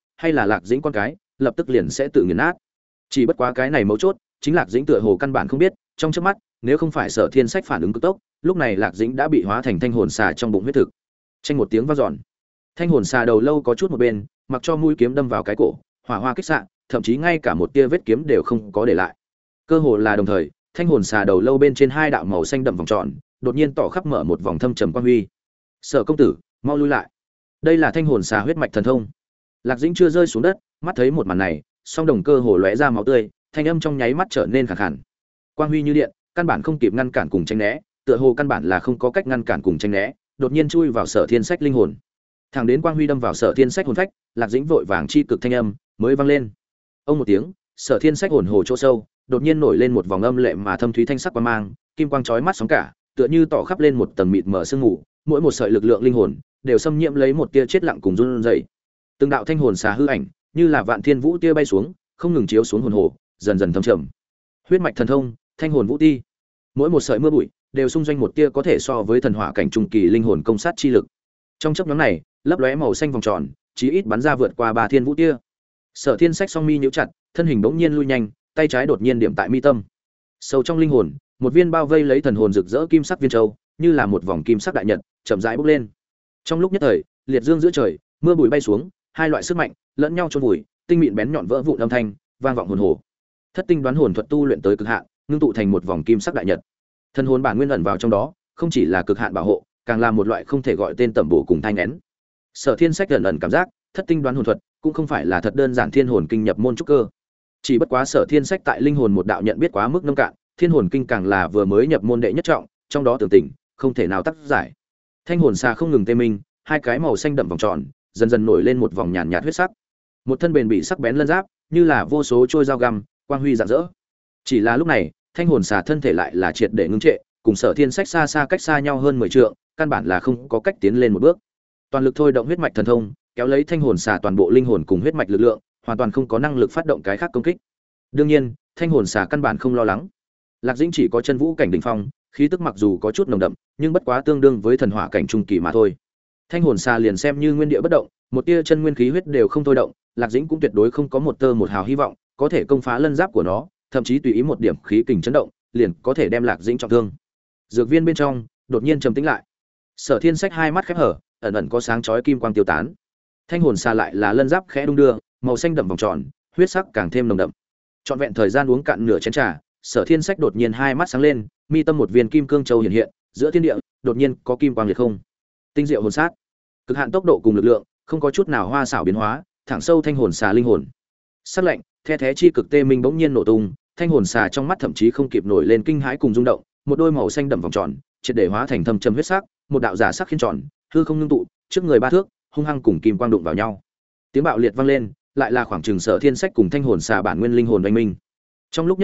Lạc Dĩnh con cái, lập tức liền sẽ tự nghiền nát. Chỉ bất quá cái này mấu chốt, chính Lạc Dĩnh tựa hồ căn bản không biết, trong chớp mắt, nếu không phải Sở Thiên Sách phản ứng cực tốc, lúc này Lạc Dĩnh đã bị hóa thành thanh hồn xà trong bụng huyết thực. Chênh một tiếng vang dọn. Thanh hồn xà đầu lâu có chút một bên, mặc cho mũi kiếm đâm vào cái cổ, hỏa hoa kích xạ, thậm chí ngay cả một tia vết kiếm đều không có để lại. Cơ hồ là đồng thời, thanh hồn xà đầu lâu bên trên hai đạo màu xanh đậm vòng tròn, đột nhiên tỏ khắp mở một vòng thâm trầm quang huy. Sở công tử, mau lui lại. Đây là thanh hồn xà huyết mạch thần thông. Lạc Dĩnh chưa rơi xuống đất, mắt thấy một màn này, song đồng cơ hồ lóe ra máu tươi, thanh âm trong nháy mắt trở nên khàn khàn. Quang huy như điện, căn bản không kịp ngăn cản cùng tránh né, tựa hồ căn bản là không có cách ngăn cản cùng tránh né, đột nhiên chui vào Sở Thiên Sách linh hồn. Thẳng đến quang huy đâm vào Sở Thiên Sách hồn phách, Lạc Dĩnh vội vàng chi cực thanh âm mới vang lên. Ông một tiếng, Sở Thiên Sách hồn hồ chỗ sâu, đột nhiên nổi lên một vòng âm lệ mà thâm thúy thanh sắc quang mang, kim quang chói mắt sóng cả, tựa như tỏ khắp lên một tầng mịt mờ sương mù, mỗi một sợi lực lượng linh hồn đều xâm nhiễm lấy một tia chết lặng cùng run rẩy. Từng đạo thanh hồn xà hư ảnh, như là vạn thiên vũ tia bay xuống, không ngừng chiếu xuống hồn hồ, dần dần thâm trầm. Huyết mạch thần thông, thanh hồn vũ ti. Mỗi một sợi mưa bụi đều xung doanh một tia có thể so với thần hỏa cảnh trung kỳ linh hồn công sát chi lực. Trong chốc ngắn này, lấp lóe màu xanh vòng tròn, chí ít bắn ra vượt qua 3 thiên vũ tia. Sở Thiên Sách song mi nhíu chặt, thân hình bỗng nhiên lui nhanh, tay trái đột nhiên điểm tại mi tâm. Sâu trong linh hồn, một viên bao vây lấy thần hồn rực rỡ kim sắc viên châu, như là một vòng kim sắc đại nhật, chậm rãi bốc lên. Trong lúc nhất thời, liệt dương giữa trời, mưa bụi bay xuống, hai loại sức mạnh lẫn nhau chôn vùi, tinh mịn bén nhọn vỡ vụn âm thanh, vang vọng hồn hồ. Thất tinh đoán hồn thuật tu luyện tới cực hạn, ngưng tụ thành một vòng kim sắc đại nhật. Thần hồn bản nguyên ẩn vào trong đó, không chỉ là cực hạn bảo hộ, càng là một loại không thể gọi tên tẩm bổ cùng thanh nén. Sở Thiên Sách ẩn ẩn cảm giác, thất tinh đoán hồn thuật cũng không phải là thật đơn giản thiên hồn kinh nhập môn trúc cơ. Chỉ bất quá Sở Thiên Sách tại linh hồn một đạo nhận biết quá mức nông cạn, thiên hồn kinh càng là vừa mới nhập môn đệ nhất trọng, trong đó tưởng tình, không thể nào tác giải. Thanh hồn xà không ngừng tê minh, hai cái màu xanh đậm vòng tròn, dần dần nổi lên một vòng nhàn nhạt huyết sắc. Một thân bền bị sắc bén lân giáp, như là vô số trôi dao găm, quang huy rạng rỡ. Chỉ là lúc này, thanh hồn xà thân thể lại là triệt để ngưng trệ, cùng Sở Thiên Sách xa xa cách xa nhau hơn 10 trượng, căn bản là không có cách tiến lên một bước. Toàn lực thôi động huyết mạch thần thông, kéo lấy thanh hồn xà toàn bộ linh hồn cùng huyết mạch lực lượng, hoàn toàn không có năng lực phát động cái khác công kích. Đương nhiên, thanh hồn xà căn bản không lo lắng. Lạc Dĩnh chỉ có chân vũ cảnh đỉnh phong, khí tức mặc dù có chút nồng đậm, nhưng bất quá tương đương với thần hỏa cảnh trung kỳ mà thôi. Thanh hồn xà liền xem như nguyên địa bất động, một tia chân nguyên khí huyết đều không thôi động, Lạc Dĩnh cũng tuyệt đối không có một tơ một hào hy vọng có thể công phá lân giáp của nó, thậm chí tùy ý một điểm khí kình chấn động, liền có thể đem Lạc Dĩnh trọng thương. Dược viên bên trong đột nhiên trầm tĩnh lại. Sở Thiên Sách hai mắt khép hở, ẩn ẩn có sáng chói kim quang tiêu tán. Thanh hồn xà lại là lân giáp khẽ đung đưa, màu xanh đậm vòng tròn, huyết sắc càng thêm nồng đậm. Trọn vẹn thời gian uống cạn nửa chén trà, Sở Thiên Sách đột nhiên hai mắt sáng lên, mi tâm một viên kim cương châu hiện hiện, giữa thiên địa đột nhiên có kim quang liệt không. Tinh diệu hồn sát, cực hạn tốc độ cùng lực lượng, không có chút nào hoa xảo biến hóa, thẳng sâu thanh hồn xà linh hồn. Sắc lạnh, the thé chi cực tê minh bỗng nhiên nổ tung, thanh hồn xà trong mắt thậm chí không kịp nổi lên kinh hãi cùng rung động, một đôi màu xanh đậm vòng tròn, triệt để hóa thành thâm trầm huyết sắc, một đạo giả sắc khiên tròn, hư không ngưng tụ, trước người ba thước, hung hăng cùng kim quang đụng vào nhau. Tiếng bạo liệt vang lên, lại là khoảng chừng Sở Thiên Sách cùng thanh hồn xà bản nguyên linh hồn oanh minh. Trong lúc nhất thời,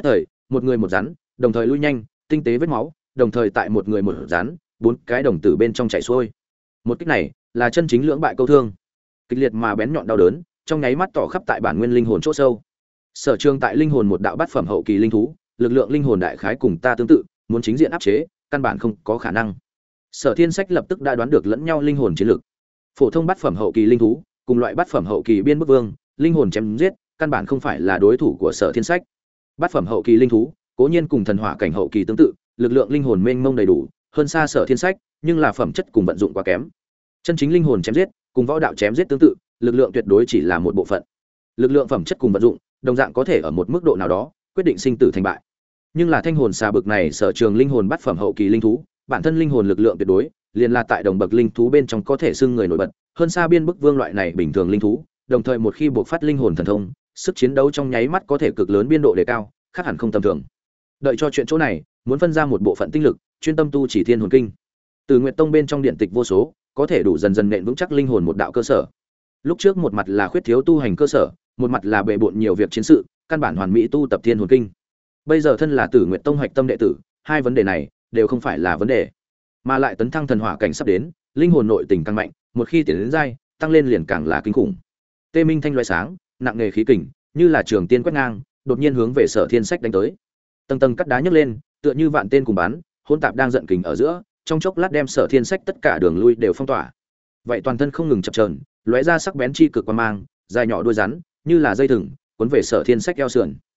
một người một rắn, đồng thời lui nhanh, tinh tế vết máu, đồng thời tại một người một rắn, bốn cái đồng tử bên trong chảy xuôi. Một kích này là chân chính lưỡng bại câu thương, kịch liệt mà bén nhọn đau đớn, trong nháy mắt tỏ khắp tại bản nguyên linh hồn chỗ sâu. Sở Trường tại linh hồn một đạo bát phẩm hậu kỳ linh thú, lực lượng linh hồn đại khái cùng ta tương tự, muốn chính diện áp chế, căn bản không có khả năng. Sở Thiên Sách lập tức đã đoán được lẫn nhau linh hồn chiến lực. Phổ thông bát phẩm hậu kỳ linh thú, cùng loại bát phẩm hậu kỳ biên bức vương, linh hồn chém giết, căn bản không phải là đối thủ của Sở Thiên Sách. Bát phẩm hậu kỳ linh thú, cố nhiên cùng thần hỏa cảnh hậu kỳ tương tự, lực lượng linh hồn mênh mông đầy đủ, hơn xa Sở Thiên Sách, nhưng là phẩm chất cùng vận dụng quá kém. Chân chính linh hồn chém giết, cùng võ đạo chém giết tương tự, lực lượng tuyệt đối chỉ là một bộ phận. Lực lượng phẩm chất cùng vận dụng, đồng dạng có thể ở một mức độ nào đó quyết định sinh tử thành bại. Nhưng là thanh hồn xà bực này Sở Trường linh hồn bát phẩm hậu kỳ linh thú, bản thân linh hồn lực lượng tuyệt đối, liền là tại đồng bậc linh thú bên trong có thể xưng người nổi bật, hơn xa biên bức vương loại này bình thường linh thú, đồng thời một khi buộc phát linh hồn thần thông, sức chiến đấu trong nháy mắt có thể cực lớn biên độ đề cao, khác hẳn không tầm thường. Đợi cho chuyện chỗ này, muốn phân ra một bộ phận tinh lực, chuyên tâm tu chỉ Thiên Hồn Kinh. Từ Nguyệt Tông bên trong điện tịch vô số, có thể đủ dần dần nện vững chắc linh hồn một đạo cơ sở. Lúc trước một mặt là khuyết thiếu tu hành cơ sở, một mặt là bệ bội nhiều việc chiến sự, căn bản hoàn mỹ tu tập Thiên Hồn Kinh. Bây giờ thân là Tử Nguyệt Tông hạch tâm đệ tử, hai vấn đề này đều không phải là vấn đề, mà lại tấn thăng thần hỏa cảnh sắp đến, linh hồn nội tình càng mạnh, một khi tiến đến giai, tăng lên liền càng là kinh khủng. Tê Minh thanh loại sáng, nặng nghề khí kình, như là trường tiên quét ngang, đột nhiên hướng về Sở Thiên Sách đánh tới. Tầng tầng cắt đá nhấc lên, tựa như vạn tên cùng bắn, hỗn tạp đang giận kình ở giữa, trong chốc lát đem Sở Thiên Sách tất cả đường lui đều phong tỏa. Vậy toàn thân không ngừng chập chờn, lóe ra sắc bén chi cực quang mang, dài nhỏ đuôi rắn, như là dây thừng, cuốn về Sở Thiên Sách eo sườn.